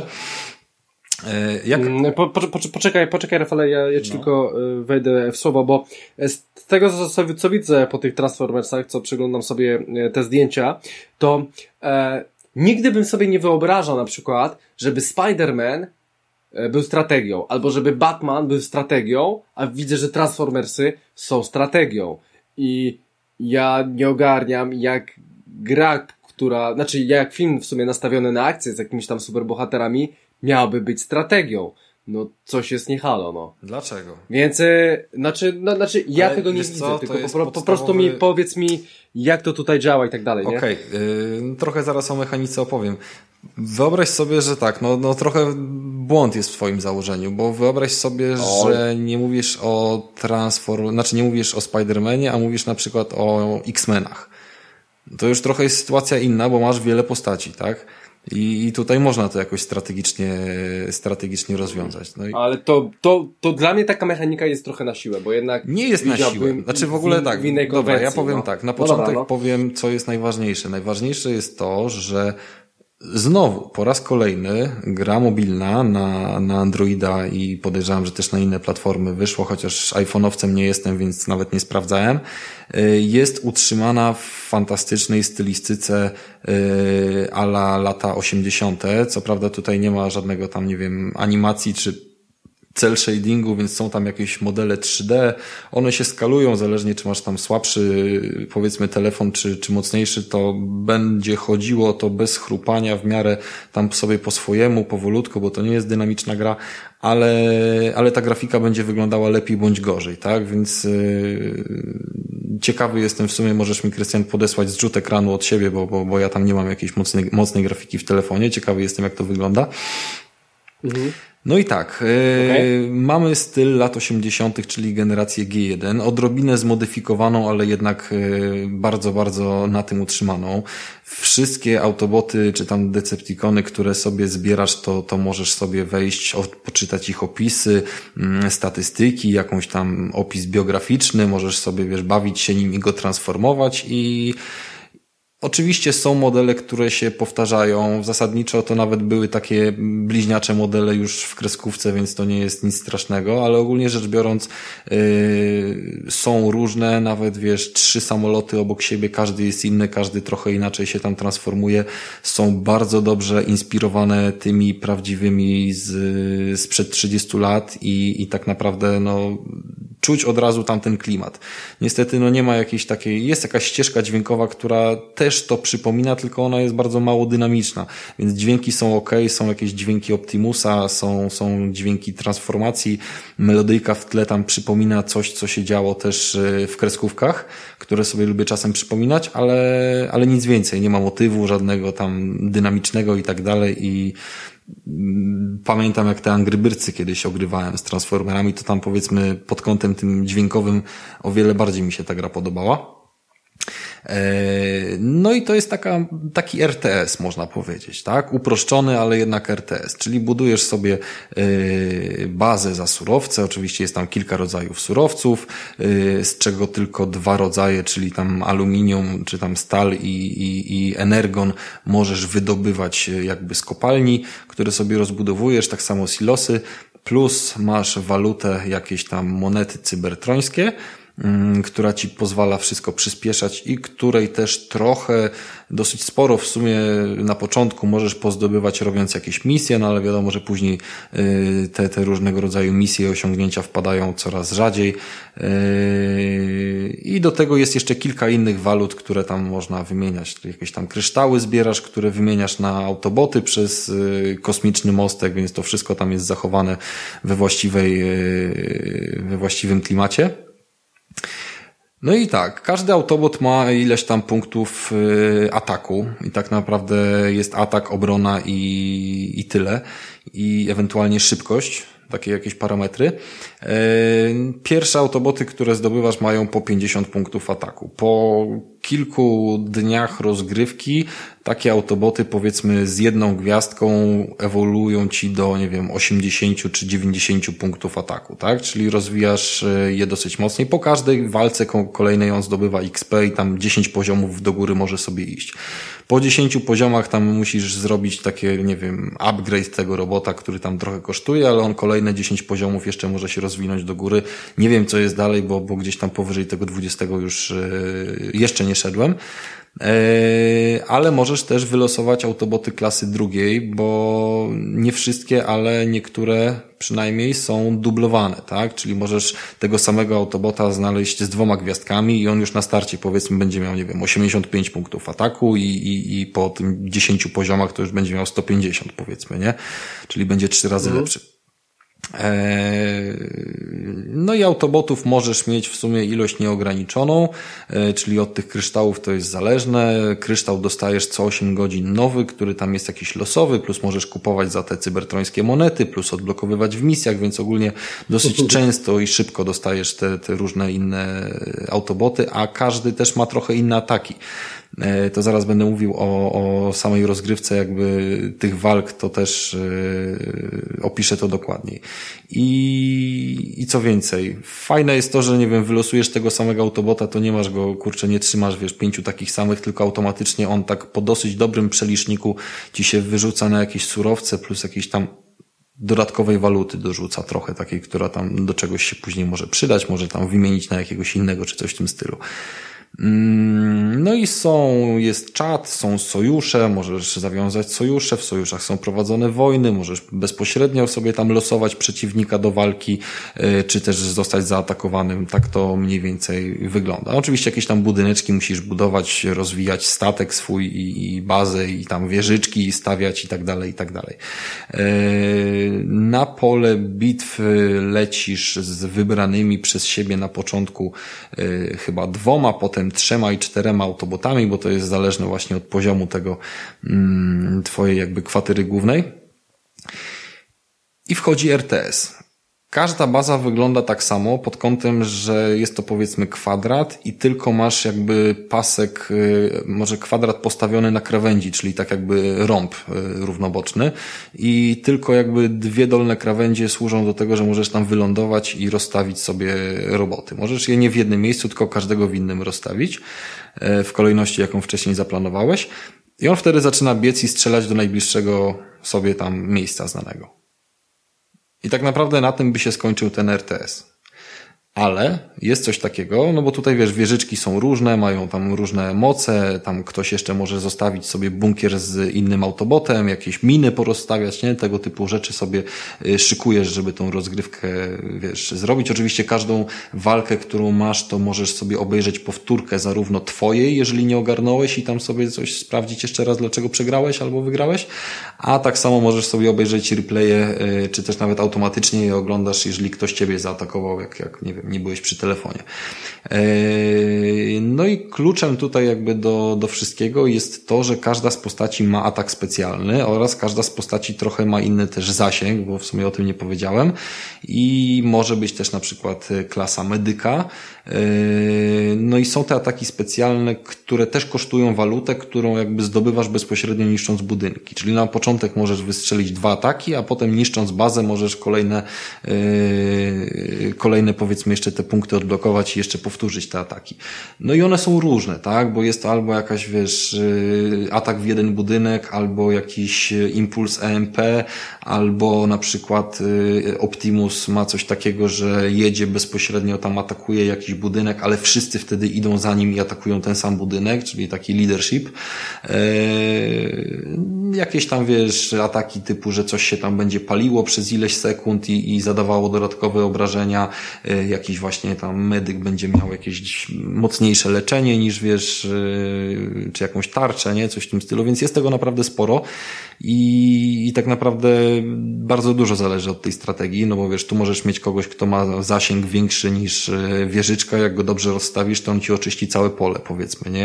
Jak... Po, po, po, poczekaj, poczekaj Rafale, ja, ja ci no. tylko wejdę w słowo, bo z tego co, co widzę po tych Transformersach, co przeglądam sobie te zdjęcia, to e, nigdy bym sobie nie wyobrażał na przykład, żeby Spider-Man był strategią, albo żeby Batman był strategią, a widzę, że Transformersy są strategią. I ja nie ogarniam, jak gra, która, znaczy jak film w sumie nastawiony na akcję z jakimiś tam superbohaterami, miałaby być strategią. No, coś jest nie halo, no. Dlaczego? Więc, y, znaczy, no, znaczy, ja Ale tego nie widzę, co? tylko po, podstawowy... po prostu mi powiedz mi, jak to tutaj działa i tak dalej, nie? Okej, okay. yy, trochę zaraz o mechanice opowiem. Wyobraź sobie, że tak, no, no trochę błąd jest w twoim założeniu, bo wyobraź sobie, o. że nie mówisz o Transform, znaczy nie mówisz o Spider-Manie, a mówisz na przykład o X-Menach. To już trochę jest sytuacja inna, bo masz wiele postaci, tak? I, I tutaj można to jakoś strategicznie, strategicznie rozwiązać. No i... Ale to, to, to dla mnie taka mechanika jest trochę na siłę, bo jednak... Nie jest na siłę. Znaczy w ogóle w, tak. W dobra, ja powiem no. tak. Na początek no dobra, no. powiem, co jest najważniejsze. Najważniejsze jest to, że znowu, po raz kolejny gra mobilna na, na Androida i podejrzewam, że też na inne platformy wyszło, chociaż iPhone'owcem nie jestem, więc nawet nie sprawdzałem, jest utrzymana w fantastycznej stylistyce a la lata osiemdziesiąte. Co prawda tutaj nie ma żadnego tam, nie wiem, animacji czy cel shadingu, więc są tam jakieś modele trzy D. One się skalują, zależnie czy masz tam słabszy, powiedzmy, telefon, czy, czy mocniejszy, to będzie chodziło to bez chrupania, w miarę tam sobie po swojemu, powolutku, bo to nie jest dynamiczna gra, ale, ale ta grafika będzie wyglądała lepiej bądź gorzej, tak? Więc yy, ciekawy jestem w sumie, możesz mi, Krystian, podesłać zrzut ekranu od siebie, bo, bo, bo ja tam nie mam jakiejś mocnej, mocnej grafiki w telefonie. Ciekawy jestem, jak to wygląda. Mhm. No i tak, okay. yy, mamy styl lat osiemdziesiątych, czyli generację G jeden, odrobinę zmodyfikowaną, ale jednak yy, bardzo, bardzo na tym utrzymaną. Wszystkie autoboty, czy tam Decepticony, które sobie zbierasz, to, to możesz sobie wejść, o, poczytać ich opisy, yy, statystyki, jakąś tam opis biograficzny, możesz sobie, wiesz, bawić się nim i go transformować i oczywiście są modele, które się powtarzają. Zasadniczo to nawet były takie bliźniacze modele już w kreskówce, więc to nie jest nic strasznego, ale ogólnie rzecz biorąc yy, są różne, nawet wiesz, trzy samoloty obok siebie, każdy jest inny, każdy trochę inaczej się tam transformuje. Są bardzo dobrze inspirowane tymi prawdziwymi z, sprzed trzydziestu lat i, i tak naprawdę no czuć od razu tamten klimat. Niestety no nie ma jakiejś takiej, jest jakaś ścieżka dźwiękowa, która też to przypomina, tylko ona jest bardzo mało dynamiczna, więc dźwięki są ok, są jakieś dźwięki Optimusa, są, są dźwięki transformacji, melodyjka w tle tam przypomina coś, co się działo też w kreskówkach, które sobie lubię czasem przypominać, ale, ale nic więcej, nie ma motywu żadnego tam dynamicznego i tak dalej i pamiętam, jak te Angry Birdsy kiedyś ogrywałem z Transformerami, to tam powiedzmy pod kątem tym dźwiękowym o wiele bardziej mi się ta gra podobała. No i to jest taka, taki R T S, można powiedzieć, tak? Uproszczony, ale jednak R T S, czyli budujesz sobie bazę za surowce, oczywiście jest tam kilka rodzajów surowców, z czego tylko dwa rodzaje, czyli tam aluminium, czy tam stal i, i, i energon możesz wydobywać jakby z kopalni, które sobie rozbudowujesz, tak samo silosy, plus masz walutę, jakieś tam monety cybertrońskie, która ci pozwala wszystko przyspieszać i której też trochę, dosyć sporo w sumie na początku możesz pozdobywać robiąc jakieś misje, no ale wiadomo, że później te, te różnego rodzaju misje i osiągnięcia wpadają coraz rzadziej i do tego jest jeszcze kilka innych walut, które tam można wymieniać. Jakieś tam kryształy zbierasz, które wymieniasz na autoboty przez kosmiczny mostek, więc to wszystko tam jest zachowane we właściwej, we właściwym klimacie. No i tak, każdy autobot ma ileś tam punktów y, ataku i tak naprawdę jest atak, obrona i, i tyle. I ewentualnie szybkość, takie jakieś parametry. Y, pierwsze autoboty, które zdobywasz, mają po pięćdziesiąt punktów ataku. Po kilku dniach rozgrywki takie autoboty, powiedzmy z jedną gwiazdką, ewoluują ci do, nie wiem, osiemdziesiąt czy dziewięćdziesiąt punktów ataku, tak? Czyli rozwijasz je dosyć mocniej. Po każdej walce kolejnej on zdobywa X P i tam dziesięć poziomów do góry może sobie iść. Po dziesięciu poziomach tam musisz zrobić takie, nie wiem, upgrade tego robota, który tam trochę kosztuje, ale on kolejne dziesięć poziomów jeszcze może się rozwinąć do góry. Nie wiem, co jest dalej, bo, bo gdzieś tam powyżej tego dwudziestego już yy, jeszcze nie szedłem. Ale możesz też wylosować autoboty klasy drugiej, bo nie wszystkie, ale niektóre przynajmniej są dublowane, tak? Czyli możesz tego samego autobota znaleźć z dwoma gwiazdkami i on już na starcie, powiedzmy, będzie miał, nie wiem, osiemdziesiąt pięć punktów ataku i, i, i po tym dziesięciu poziomach to już będzie miał sto pięćdziesiąt, powiedzmy, nie? Czyli będzie trzy razy mhm. lepszy. No i autobotów możesz mieć w sumie ilość nieograniczoną, czyli od tych kryształów to jest zależne. Kryształ dostajesz co osiem godzin nowy, który tam jest jakiś losowy, plus możesz kupować za te cybertrońskie monety, plus odblokowywać w misjach, więc ogólnie dosyć często i szybko dostajesz te, te różne inne autoboty, a każdy też ma trochę inne ataki. To zaraz będę mówił o, o samej rozgrywce jakby tych walk, to też yy, opiszę to dokładniej. I, I co więcej, fajne jest to, że nie wiem, wylosujesz tego samego autobota, to nie masz go, kurczę, nie trzymasz, wiesz, pięciu takich samych, tylko automatycznie on tak po dosyć dobrym przeliczniku ci się wyrzuca na jakieś surowce plus jakieś tam dodatkowej waluty dorzuca trochę takiej, która tam do czegoś się później może przydać, może tam wymienić na jakiegoś innego czy coś w tym stylu. No i są, jest czat, są sojusze, możesz zawiązać sojusze, w sojuszach są prowadzone wojny, możesz bezpośrednio sobie tam losować przeciwnika do walki, czy też zostać zaatakowanym, tak to mniej więcej wygląda. Oczywiście jakieś tam budyneczki musisz budować, rozwijać statek swój i, i bazę i tam wieżyczki stawiać i tak dalej, i tak dalej. Na pole bitwy lecisz z wybranymi przez siebie na początku chyba dwoma, potem trzema i czterema autobotami, bo to jest zależne właśnie od poziomu tego mm, twojej jakby kwatery głównej. I wchodzi R T S. Każda baza wygląda tak samo pod kątem, że jest to powiedzmy kwadrat i tylko masz jakby pasek, może kwadrat postawiony na krawędzi, czyli tak jakby rąb równoboczny i tylko jakby dwie dolne krawędzie służą do tego, że możesz tam wylądować i rozstawić sobie roboty. Możesz je nie w jednym miejscu, tylko każdego w innym rozstawić w kolejności, jaką wcześniej zaplanowałeś i on wtedy zaczyna biec i strzelać do najbliższego sobie tam miejsca znanego. I tak naprawdę na tym by się skończył ten R T S. Ale jest coś takiego, no bo tutaj wiesz, wieżyczki są różne, mają tam różne moce, tam ktoś jeszcze może zostawić sobie bunkier z innym autobotem, jakieś miny porozstawiać, nie? Tego typu rzeczy sobie szykujesz, żeby tą rozgrywkę, wiesz, zrobić. Oczywiście każdą walkę, którą masz, to możesz sobie obejrzeć powtórkę zarówno twojej, jeżeli nie ogarnąłeś i tam sobie coś sprawdzić jeszcze raz, dlaczego przegrałeś albo wygrałeś, a tak samo możesz sobie obejrzeć replaye, czy też nawet automatycznie je oglądasz, jeżeli ktoś ciebie zaatakował, jak, jak nie wiem, wiem, nie byłeś przy telefonie. No i kluczem tutaj jakby do, do wszystkiego jest to, że każda z postaci ma atak specjalny oraz każda z postaci trochę ma inny też zasięg, bo w sumie o tym nie powiedziałem, i może być też na przykład klasa medyka. No i są te ataki specjalne, które też kosztują walutę, którą jakby zdobywasz bezpośrednio niszcząc budynki. Czyli na początek możesz wystrzelić dwa ataki, a potem niszcząc bazę możesz kolejne, yy, kolejne powiedzmy jeszcze te punkty odblokować i jeszcze powtórzyć te ataki. No i one są różne, tak? Bo jest to albo jakaś, wiesz, yy, atak w jeden budynek, albo jakiś impuls E M P, albo na przykład yy, Optimus ma coś takiego, że jedzie bezpośrednio, tam atakuje jakiś budynek, ale wszyscy wtedy idą za nim i atakują ten sam budynek, czyli taki leadership. Eee, jakieś tam, wiesz, ataki typu, że coś się tam będzie paliło przez ileś sekund i, i zadawało dodatkowe obrażenia. Eee, jakiś właśnie tam medyk będzie miał jakieś mocniejsze leczenie niż, wiesz, eee, czy jakąś tarczę, nie? Coś w tym stylu, więc jest tego naprawdę sporo i, i tak naprawdę bardzo dużo zależy od tej strategii, no bo wiesz, tu możesz mieć kogoś, kto ma zasięg większy niż wieżyczka, jak go dobrze rozstawisz, to on ci oczyści całe pole, powiedzmy, nie?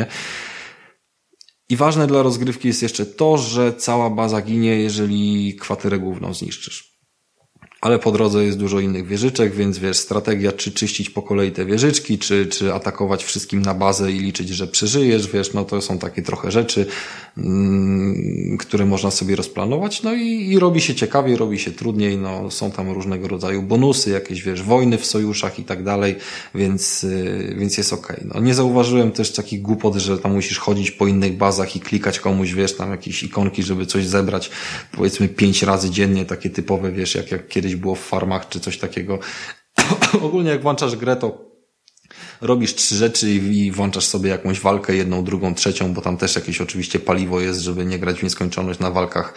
I ważne dla rozgrywki jest jeszcze to, że cała baza ginie, jeżeli kwaterę główną zniszczysz. Ale po drodze jest dużo innych wieżyczek, więc wiesz, strategia, czy czyścić po kolei te wieżyczki, czy, czy atakować wszystkim na bazę i liczyć, że przeżyjesz, wiesz, no to są takie trochę rzeczy, mm, które można sobie rozplanować, no i, i robi się ciekawiej, robi się trudniej, no są tam różnego rodzaju bonusy, jakieś, wiesz, wojny w sojuszach i tak dalej, więc, yy, więc jest okej. Okay. No nie zauważyłem też takich głupot, że tam musisz chodzić po innych bazach i klikać komuś, wiesz, tam jakieś ikonki, żeby coś zebrać, powiedzmy pięć razy dziennie, takie typowe, wiesz, jak, jak kiedyś było w farmach czy coś takiego. Ogólnie jak włączasz grę, to robisz trzy rzeczy i, i włączasz sobie jakąś walkę, jedną, drugą, trzecią, bo tam też jakieś oczywiście paliwo jest, żeby nie grać w nieskończoność na walkach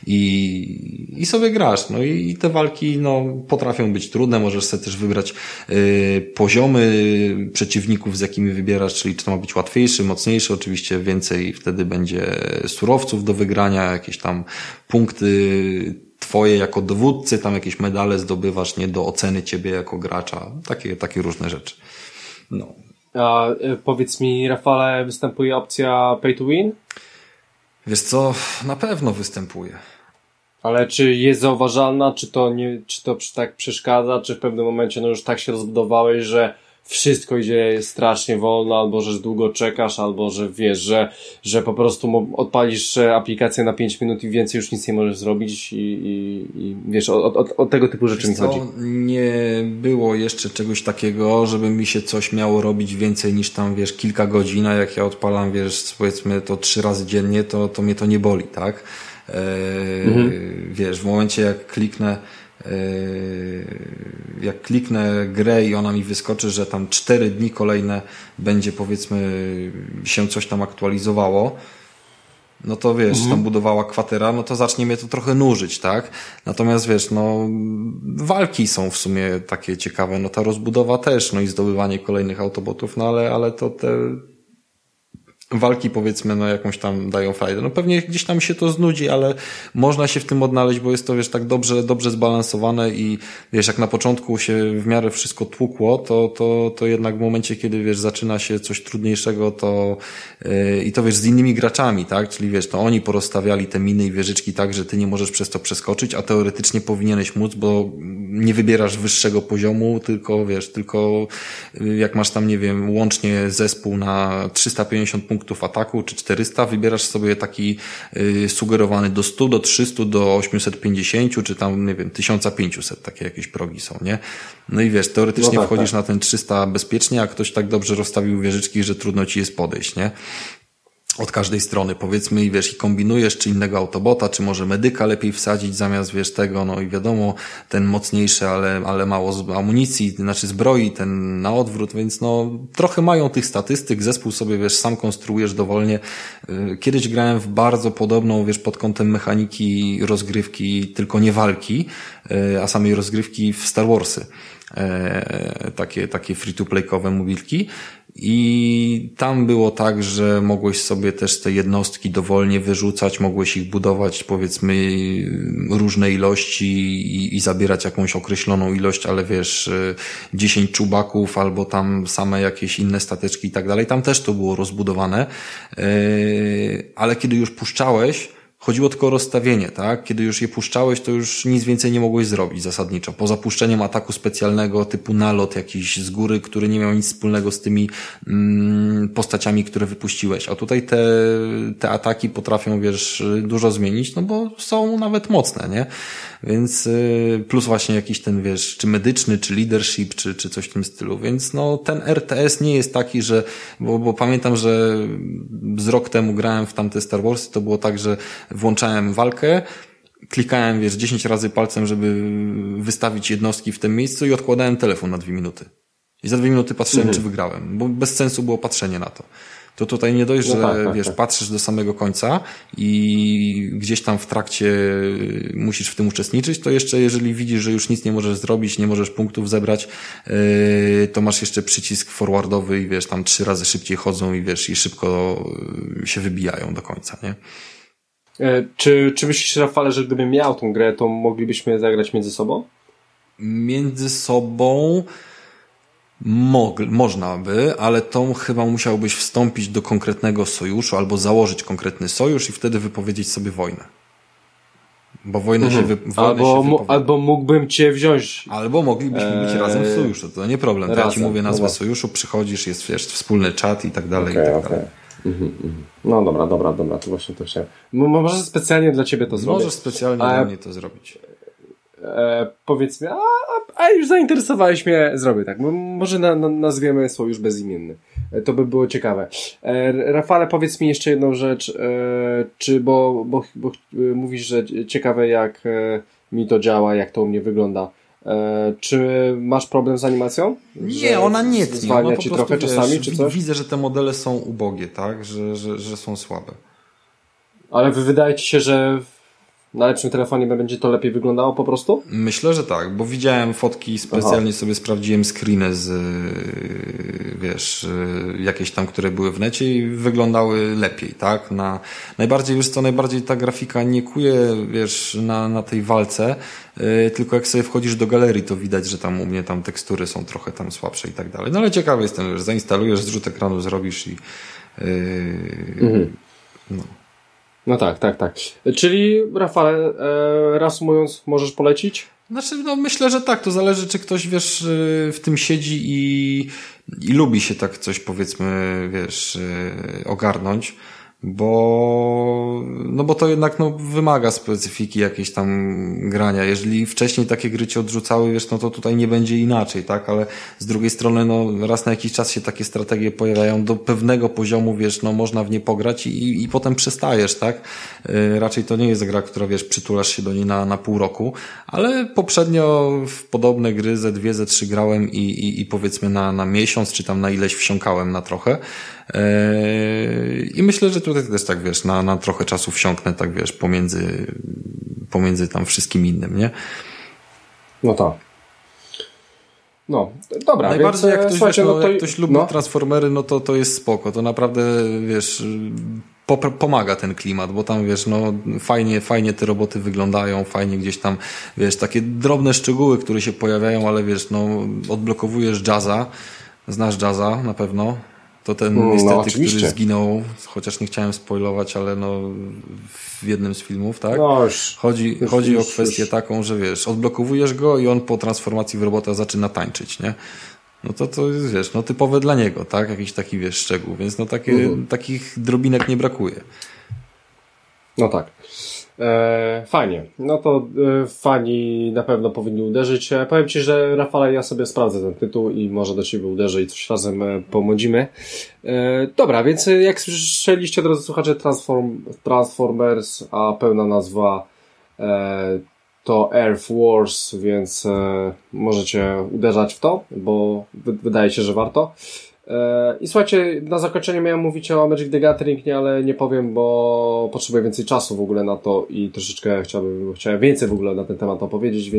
i, i sobie grasz. No i, i te walki, no, potrafią być trudne, możesz sobie też wybrać y, poziomy przeciwników, z jakimi wybierasz, czyli czy to ma być łatwiejszy, mocniejszy, oczywiście więcej wtedy będzie surowców do wygrania, jakieś tam punkty twoje jako dowódcy, tam jakieś medale zdobywasz, nie, do oceny ciebie jako gracza. Takie, takie różne rzeczy. No. A y, powiedz mi, Rafale, występuje opcja pay to win? Wiesz co, na pewno występuje. Ale czy jest zauważalna, czy to nie, czy to tak przeszkadza, czy w pewnym momencie no już tak się rozbudowałeś, że wszystko idzie strasznie wolno, albo że długo czekasz, albo że wiesz, że, że po prostu odpalisz aplikację na pięć minut i więcej już nic nie możesz zrobić i, i, i wiesz, o, o, o tego typu rzeczy mi chodzi. Nie było jeszcze czegoś takiego, żeby mi się coś miało robić więcej niż tam, wiesz, kilka godzin, a jak ja odpalam, wiesz, powiedzmy to trzy razy dziennie, to, to mnie to nie boli, tak? Eee, mhm. Wiesz, w momencie jak kliknę jak kliknę grę i ona mi wyskoczy, że tam cztery dni kolejne będzie, powiedzmy, się coś tam aktualizowało, no to wiesz, mhm. tam budowała kwatera, no to zacznie mnie to trochę nużyć, tak? Natomiast wiesz, no walki są w sumie takie ciekawe, no ta rozbudowa też, no i zdobywanie kolejnych autobotów, no ale, ale to te walki, powiedzmy, no jakąś tam dają frajdę. No pewnie gdzieś tam się to znudzi, ale można się w tym odnaleźć, bo jest to, wiesz, tak dobrze, dobrze zbalansowane i wiesz, jak na początku się w miarę wszystko tłukło, to, to, to jednak w momencie, kiedy wiesz, zaczyna się coś trudniejszego, to yy, i to wiesz, z innymi graczami, tak? Czyli wiesz, to oni porozstawiali te miny i wieżyczki tak, że ty nie możesz przez to przeskoczyć, a teoretycznie powinieneś móc, bo nie wybierasz wyższego poziomu, tylko wiesz, tylko jak masz tam, nie wiem, łącznie zespół na trzysta pięćdziesiąt punktów ataku, czy czterysta, wybierasz sobie taki y, sugerowany do stu, do trzystu, do osiemset pięćdziesięciu, czy tam, nie wiem, tysiąc pięćset, takie jakieś progi są, nie? No i wiesz, teoretycznie no tak, wchodzisz tak. na ten trzysta bezpiecznie, a ktoś tak dobrze rozstawił wieżyczki, że trudno ci jest podejść, nie? Od każdej strony, powiedzmy, i wiesz, i kombinujesz, czy innego autobota, czy może medyka lepiej wsadzić zamiast, wiesz, tego, no i wiadomo, ten mocniejszy, ale, ale mało amunicji, znaczy zbroi, ten na odwrót, więc no, trochę mają tych statystyk, zespół sobie, wiesz, sam konstruujesz dowolnie. Kiedyś grałem w bardzo podobną, wiesz, pod kątem mechaniki rozgrywki, tylko nie walki, a samej rozgrywki w Star Warsy. e, takie, takie free-to-playkowe mobilki. I tam było tak, że mogłeś sobie też te jednostki dowolnie wyrzucać, mogłeś ich budować powiedzmy różne ilości i, i zabierać jakąś określoną ilość, ale wiesz, dziesięć czubaków albo tam same jakieś inne stateczki i tak dalej. Tam też to było rozbudowane, ale kiedy już puszczałeś, chodziło tylko o rozstawienie, tak? Kiedy już je puszczałeś, to już nic więcej nie mogłeś zrobić zasadniczo. Poza puszczeniem ataku specjalnego typu nalot jakiś z góry, który nie miał nic wspólnego z tymi mm, postaciami, które wypuściłeś. A tutaj te, te ataki potrafią, wiesz, dużo zmienić, no bo są nawet mocne, nie? Więc plus właśnie jakiś ten, wiesz, czy medyczny, czy leadership, czy, czy coś w tym stylu. Więc no ten R T S nie jest taki, że, bo, bo pamiętam, że z rok temu grałem w tamte Star Warsy, to było tak, że włączałem walkę, klikałem, wiesz, dziesięć razy palcem, żeby wystawić jednostki w tym miejscu i odkładałem telefon na dwie minuty. I za dwie minuty patrzyłem, mhm. czy wygrałem, bo bez sensu było patrzenie na to. To tutaj nie dość, no że tak, tak, wiesz, tak. patrzysz do samego końca i gdzieś tam w trakcie musisz w tym uczestniczyć, to jeszcze jeżeli widzisz, że już nic nie możesz zrobić, nie możesz punktów zebrać, yy, to masz jeszcze przycisk forwardowy i wiesz, tam trzy razy szybciej chodzą i wiesz, i szybko się wybijają do końca, nie? E, czy, czy myślisz, Rafale, że gdybym miał tą grę, to moglibyśmy zagrać między sobą? Między sobą Mog, można by, ale to chyba musiałbyś wstąpić do konkretnego sojuszu albo założyć konkretny sojusz i wtedy wypowiedzieć sobie wojnę. Bo wojnę mhm. się, wy, wojnę albo, się mu, albo mógłbym cię wziąć. Albo moglibyśmy eee... być razem w sojuszu, to nie problem. To ja ci mówię nazwę dobra. sojuszu, przychodzisz, jest wiesz, wspólny czat i tak dalej. Okay, i tak okay. dalej. Mhm, mhm. No dobra, dobra, dobra, to właśnie to chciałem. Może specjalnie dla ciebie to zrobić. Możesz specjalnie a... dla mnie to zrobić. E, powiedz mi, a, a już zainteresowałeś mnie, zrobię tak. Może na, na, nazwiemy sojusz bezimienny. E, to by było ciekawe. E, Rafale, powiedz mi jeszcze jedną rzecz, e, czy, bo, bo, bo e, mówisz, że ciekawe jak e, mi to działa, jak to u mnie wygląda. E, czy masz problem z animacją? Nie, ona nie tnie. Ona po ci prostu, trochę wiesz, czasami, czy coś? Widzę, że te modele są ubogie, tak? Że, że, że są słabe. Ale wy wydaje ci się, że na lepszym telefonie będzie to lepiej wyglądało po prostu? Myślę, że tak, bo widziałem fotki, specjalnie Aha. sobie sprawdziłem screeny z, wiesz, jakieś tam, które były w necie i wyglądały lepiej, tak? Na, najbardziej, wiesz co, najbardziej ta grafika nie kuje, wiesz, na, na tej walce, yy, tylko jak sobie wchodzisz do galerii, to widać, że tam u mnie tam tekstury są trochę tam słabsze i tak dalej. No ale ciekawy jestem, że zainstalujesz, zrzut ekranu zrobisz i yy, mhm. no. No tak, tak, tak. Czyli, Rafale, e, reasumując, możesz polecić? Znaczy, no myślę, że tak. To zależy, czy ktoś, wiesz, w tym siedzi i, i lubi się tak coś, powiedzmy, wiesz, ogarnąć. Bo, no bo to jednak, no, wymaga specyfiki jakiejś tam grania. Jeżeli wcześniej takie gry cię odrzucały, wiesz, no to tutaj nie będzie inaczej, tak? Ale z drugiej strony, no, raz na jakiś czas się takie strategie pojawiają do pewnego poziomu, wiesz, no, można w nie pograć i, i potem przestajesz, tak? Yy, raczej to nie jest gra, która, wiesz, przytulasz się do niej na, na pół roku, ale poprzednio w podobne gry ze dwie, ze trzy grałem i, i, i powiedzmy na, na miesiąc, czy tam na ileś wsiąkałem na trochę. I myślę, że tutaj też tak, wiesz, na, na trochę czasu wsiąknę, tak, wiesz, pomiędzy, pomiędzy tam wszystkim innym, nie? No tak. No, dobra. Najbardziej więc, jak ktoś, wiesz, no, no to... jak ktoś lubi no. Transformery, no to, to jest spoko. To naprawdę, wiesz, pomaga ten klimat, bo tam, wiesz, no fajnie, fajnie te roboty wyglądają, fajnie gdzieś tam, wiesz, takie drobne szczegóły, które się pojawiają, ale wiesz, no odblokowujesz Jazza, znasz Jazza na pewno. To ten no, niestety, no, który zginął, chociaż nie chciałem spoilować, ale no w jednym z filmów, tak? No już, chodzi już, chodzi już, o kwestię już. taką, że wiesz, odblokowujesz go i on po transformacji w robota zaczyna tańczyć, nie? No to to jest, wiesz, no typowe dla niego, tak? Jakiś taki, wiesz, szczegół, więc no takie, mhm. takich drobinek nie brakuje. No tak. E, fajnie. No to e, fani na pewno powinni uderzyć. E, powiem Ci, że Rafale, ja sobie sprawdzę ten tytuł i może do Ciebie uderzę i coś razem e, pomodzimy. E, dobra, więc jak słyszeliście, drodzy słuchacze, Transform, Transformers, a pełna nazwa e, to Earth Wars, więc e, możecie uderzać w to, bo wy, wydaje się, że warto. I słuchajcie, na zakończenie miałem mówić o Magic the Gathering, nie, ale nie powiem, bo potrzebuję więcej czasu w ogóle na to i troszeczkę chciałbym, chciałem więcej w ogóle na ten temat opowiedzieć, więc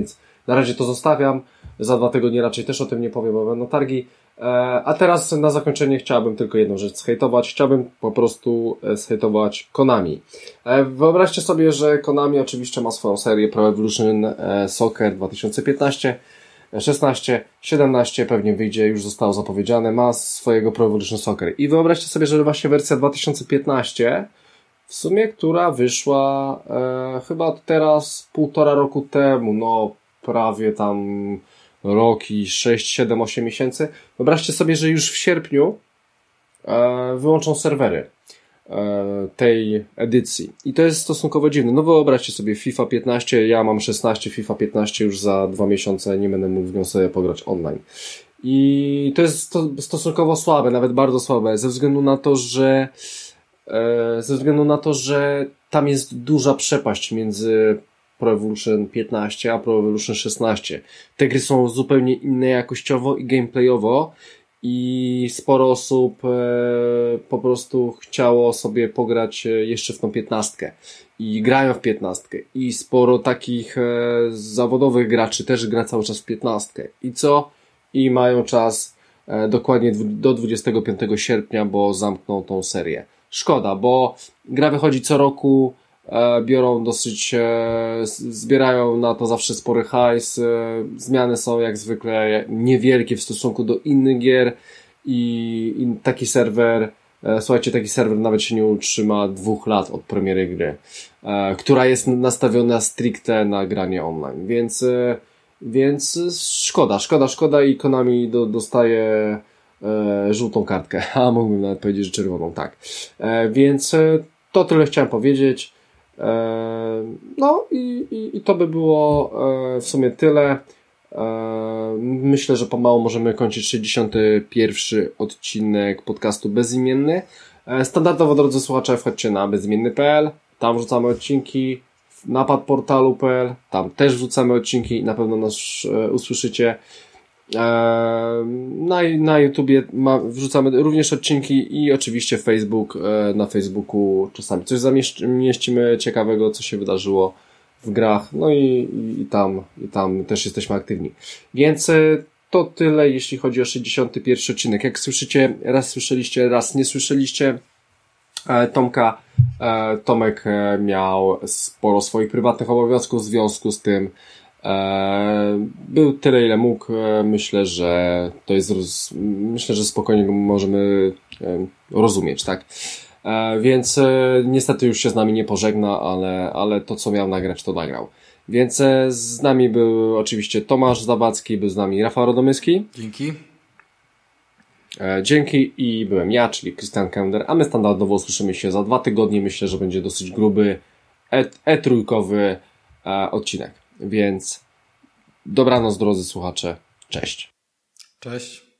na razie to zostawiam. Za dwa tygodnie raczej też o tym nie powiem, bo będą targi. A teraz na zakończenie chciałbym tylko jedną rzecz zhejtować. Chciałbym po prostu zhejtować Konami. Wyobraźcie sobie, że Konami oczywiście ma swoją serię Pro Evolution Soccer dwa tysiące piętnaście, szesnaście, siedemnaście, pewnie wyjdzie, już zostało zapowiedziane, ma swojego Pro Evolution Soccer. I wyobraźcie sobie, że właśnie wersja dwa tysiące piętnaście, w sumie, która wyszła e, chyba teraz półtora roku temu, no prawie tam rok i sześć, siedem, osiem miesięcy. Wyobraźcie sobie, że już w sierpniu e, wyłączą serwery e, tej edycji. I to jest stosunkowo dziwne. No wyobraźcie sobie FIFA piętnaście, ja mam szesnaście, FIFA piętnaście już za dwa miesiące, nie będę mógł w nią sobie pograć online. I to jest to stosunkowo słabe, nawet bardzo słabe, ze względu na to, że e, ze względu na to, że tam jest duża przepaść między Pro Evolution piętnaście a Pro Evolution szesnaście. Te gry są zupełnie inne jakościowo i gameplayowo i sporo osób e, po prostu chciało sobie pograć jeszcze w tą piętnastkę i grają w piętnastkę i sporo takich e, zawodowych graczy też gra cały czas w piętnastkę. I co? I mają czas e, dokładnie do dwudziestego piątego sierpnia, bo zamkną tą serię. Szkoda, bo gra wychodzi co roku, biorą dosyć, zbierają na to zawsze spory hajs, zmiany są jak zwykle niewielkie w stosunku do innych gier i, i taki serwer, słuchajcie, taki serwer nawet się nie utrzyma dwóch lat od premiery gry, która jest nastawiona stricte na granie online, więc, więc szkoda, szkoda, szkoda i Konami do, dostaje e, żółtą kartkę, a mógłbym nawet powiedzieć, że czerwoną, tak, e, więc to tyle chciałem powiedzieć. No i, i, i to by było w sumie tyle. Myślę, że pomału możemy kończyć sześćdziesiąty pierwszy odcinek podcastu Bezimienny. Standardowo, drodzy słuchacze, wchodźcie na bezimienny kropka p l, tam wrzucamy odcinki, na padportalu kropka p l, tam też wrzucamy odcinki, na pewno nas usłyszycie. Na, na YouTubie ma, wrzucamy również odcinki i oczywiście Facebook, na Facebooku czasami coś zamieścimy ciekawego, co się wydarzyło w grach, no i, i, i tam i tam też jesteśmy aktywni. Więc to tyle, jeśli chodzi o sześćdziesiąty pierwszy odcinek. Jak słyszycie, raz słyszeliście, raz nie słyszeliście Tomka. Tomek miał sporo swoich prywatnych obowiązków w związku z tym. Był tyle, ile mógł. Myślę, że to jest, roz... myślę, że spokojnie go możemy rozumieć, tak? Więc niestety już się z nami nie pożegna, ale, ale to, co miał nagrać, to nagrał. Więc z nami był oczywiście Tomasz Zabacki, był z nami Rafał Radomyski. Dzięki. Dzięki i byłem ja, czyli Krystian Kender, a my standardowo usłyszymy się za dwa tygodnie. Myślę, że będzie dosyć gruby e-trójkowy e odcinek. Więc dobranoc, drodzy słuchacze. Cześć. Cześć.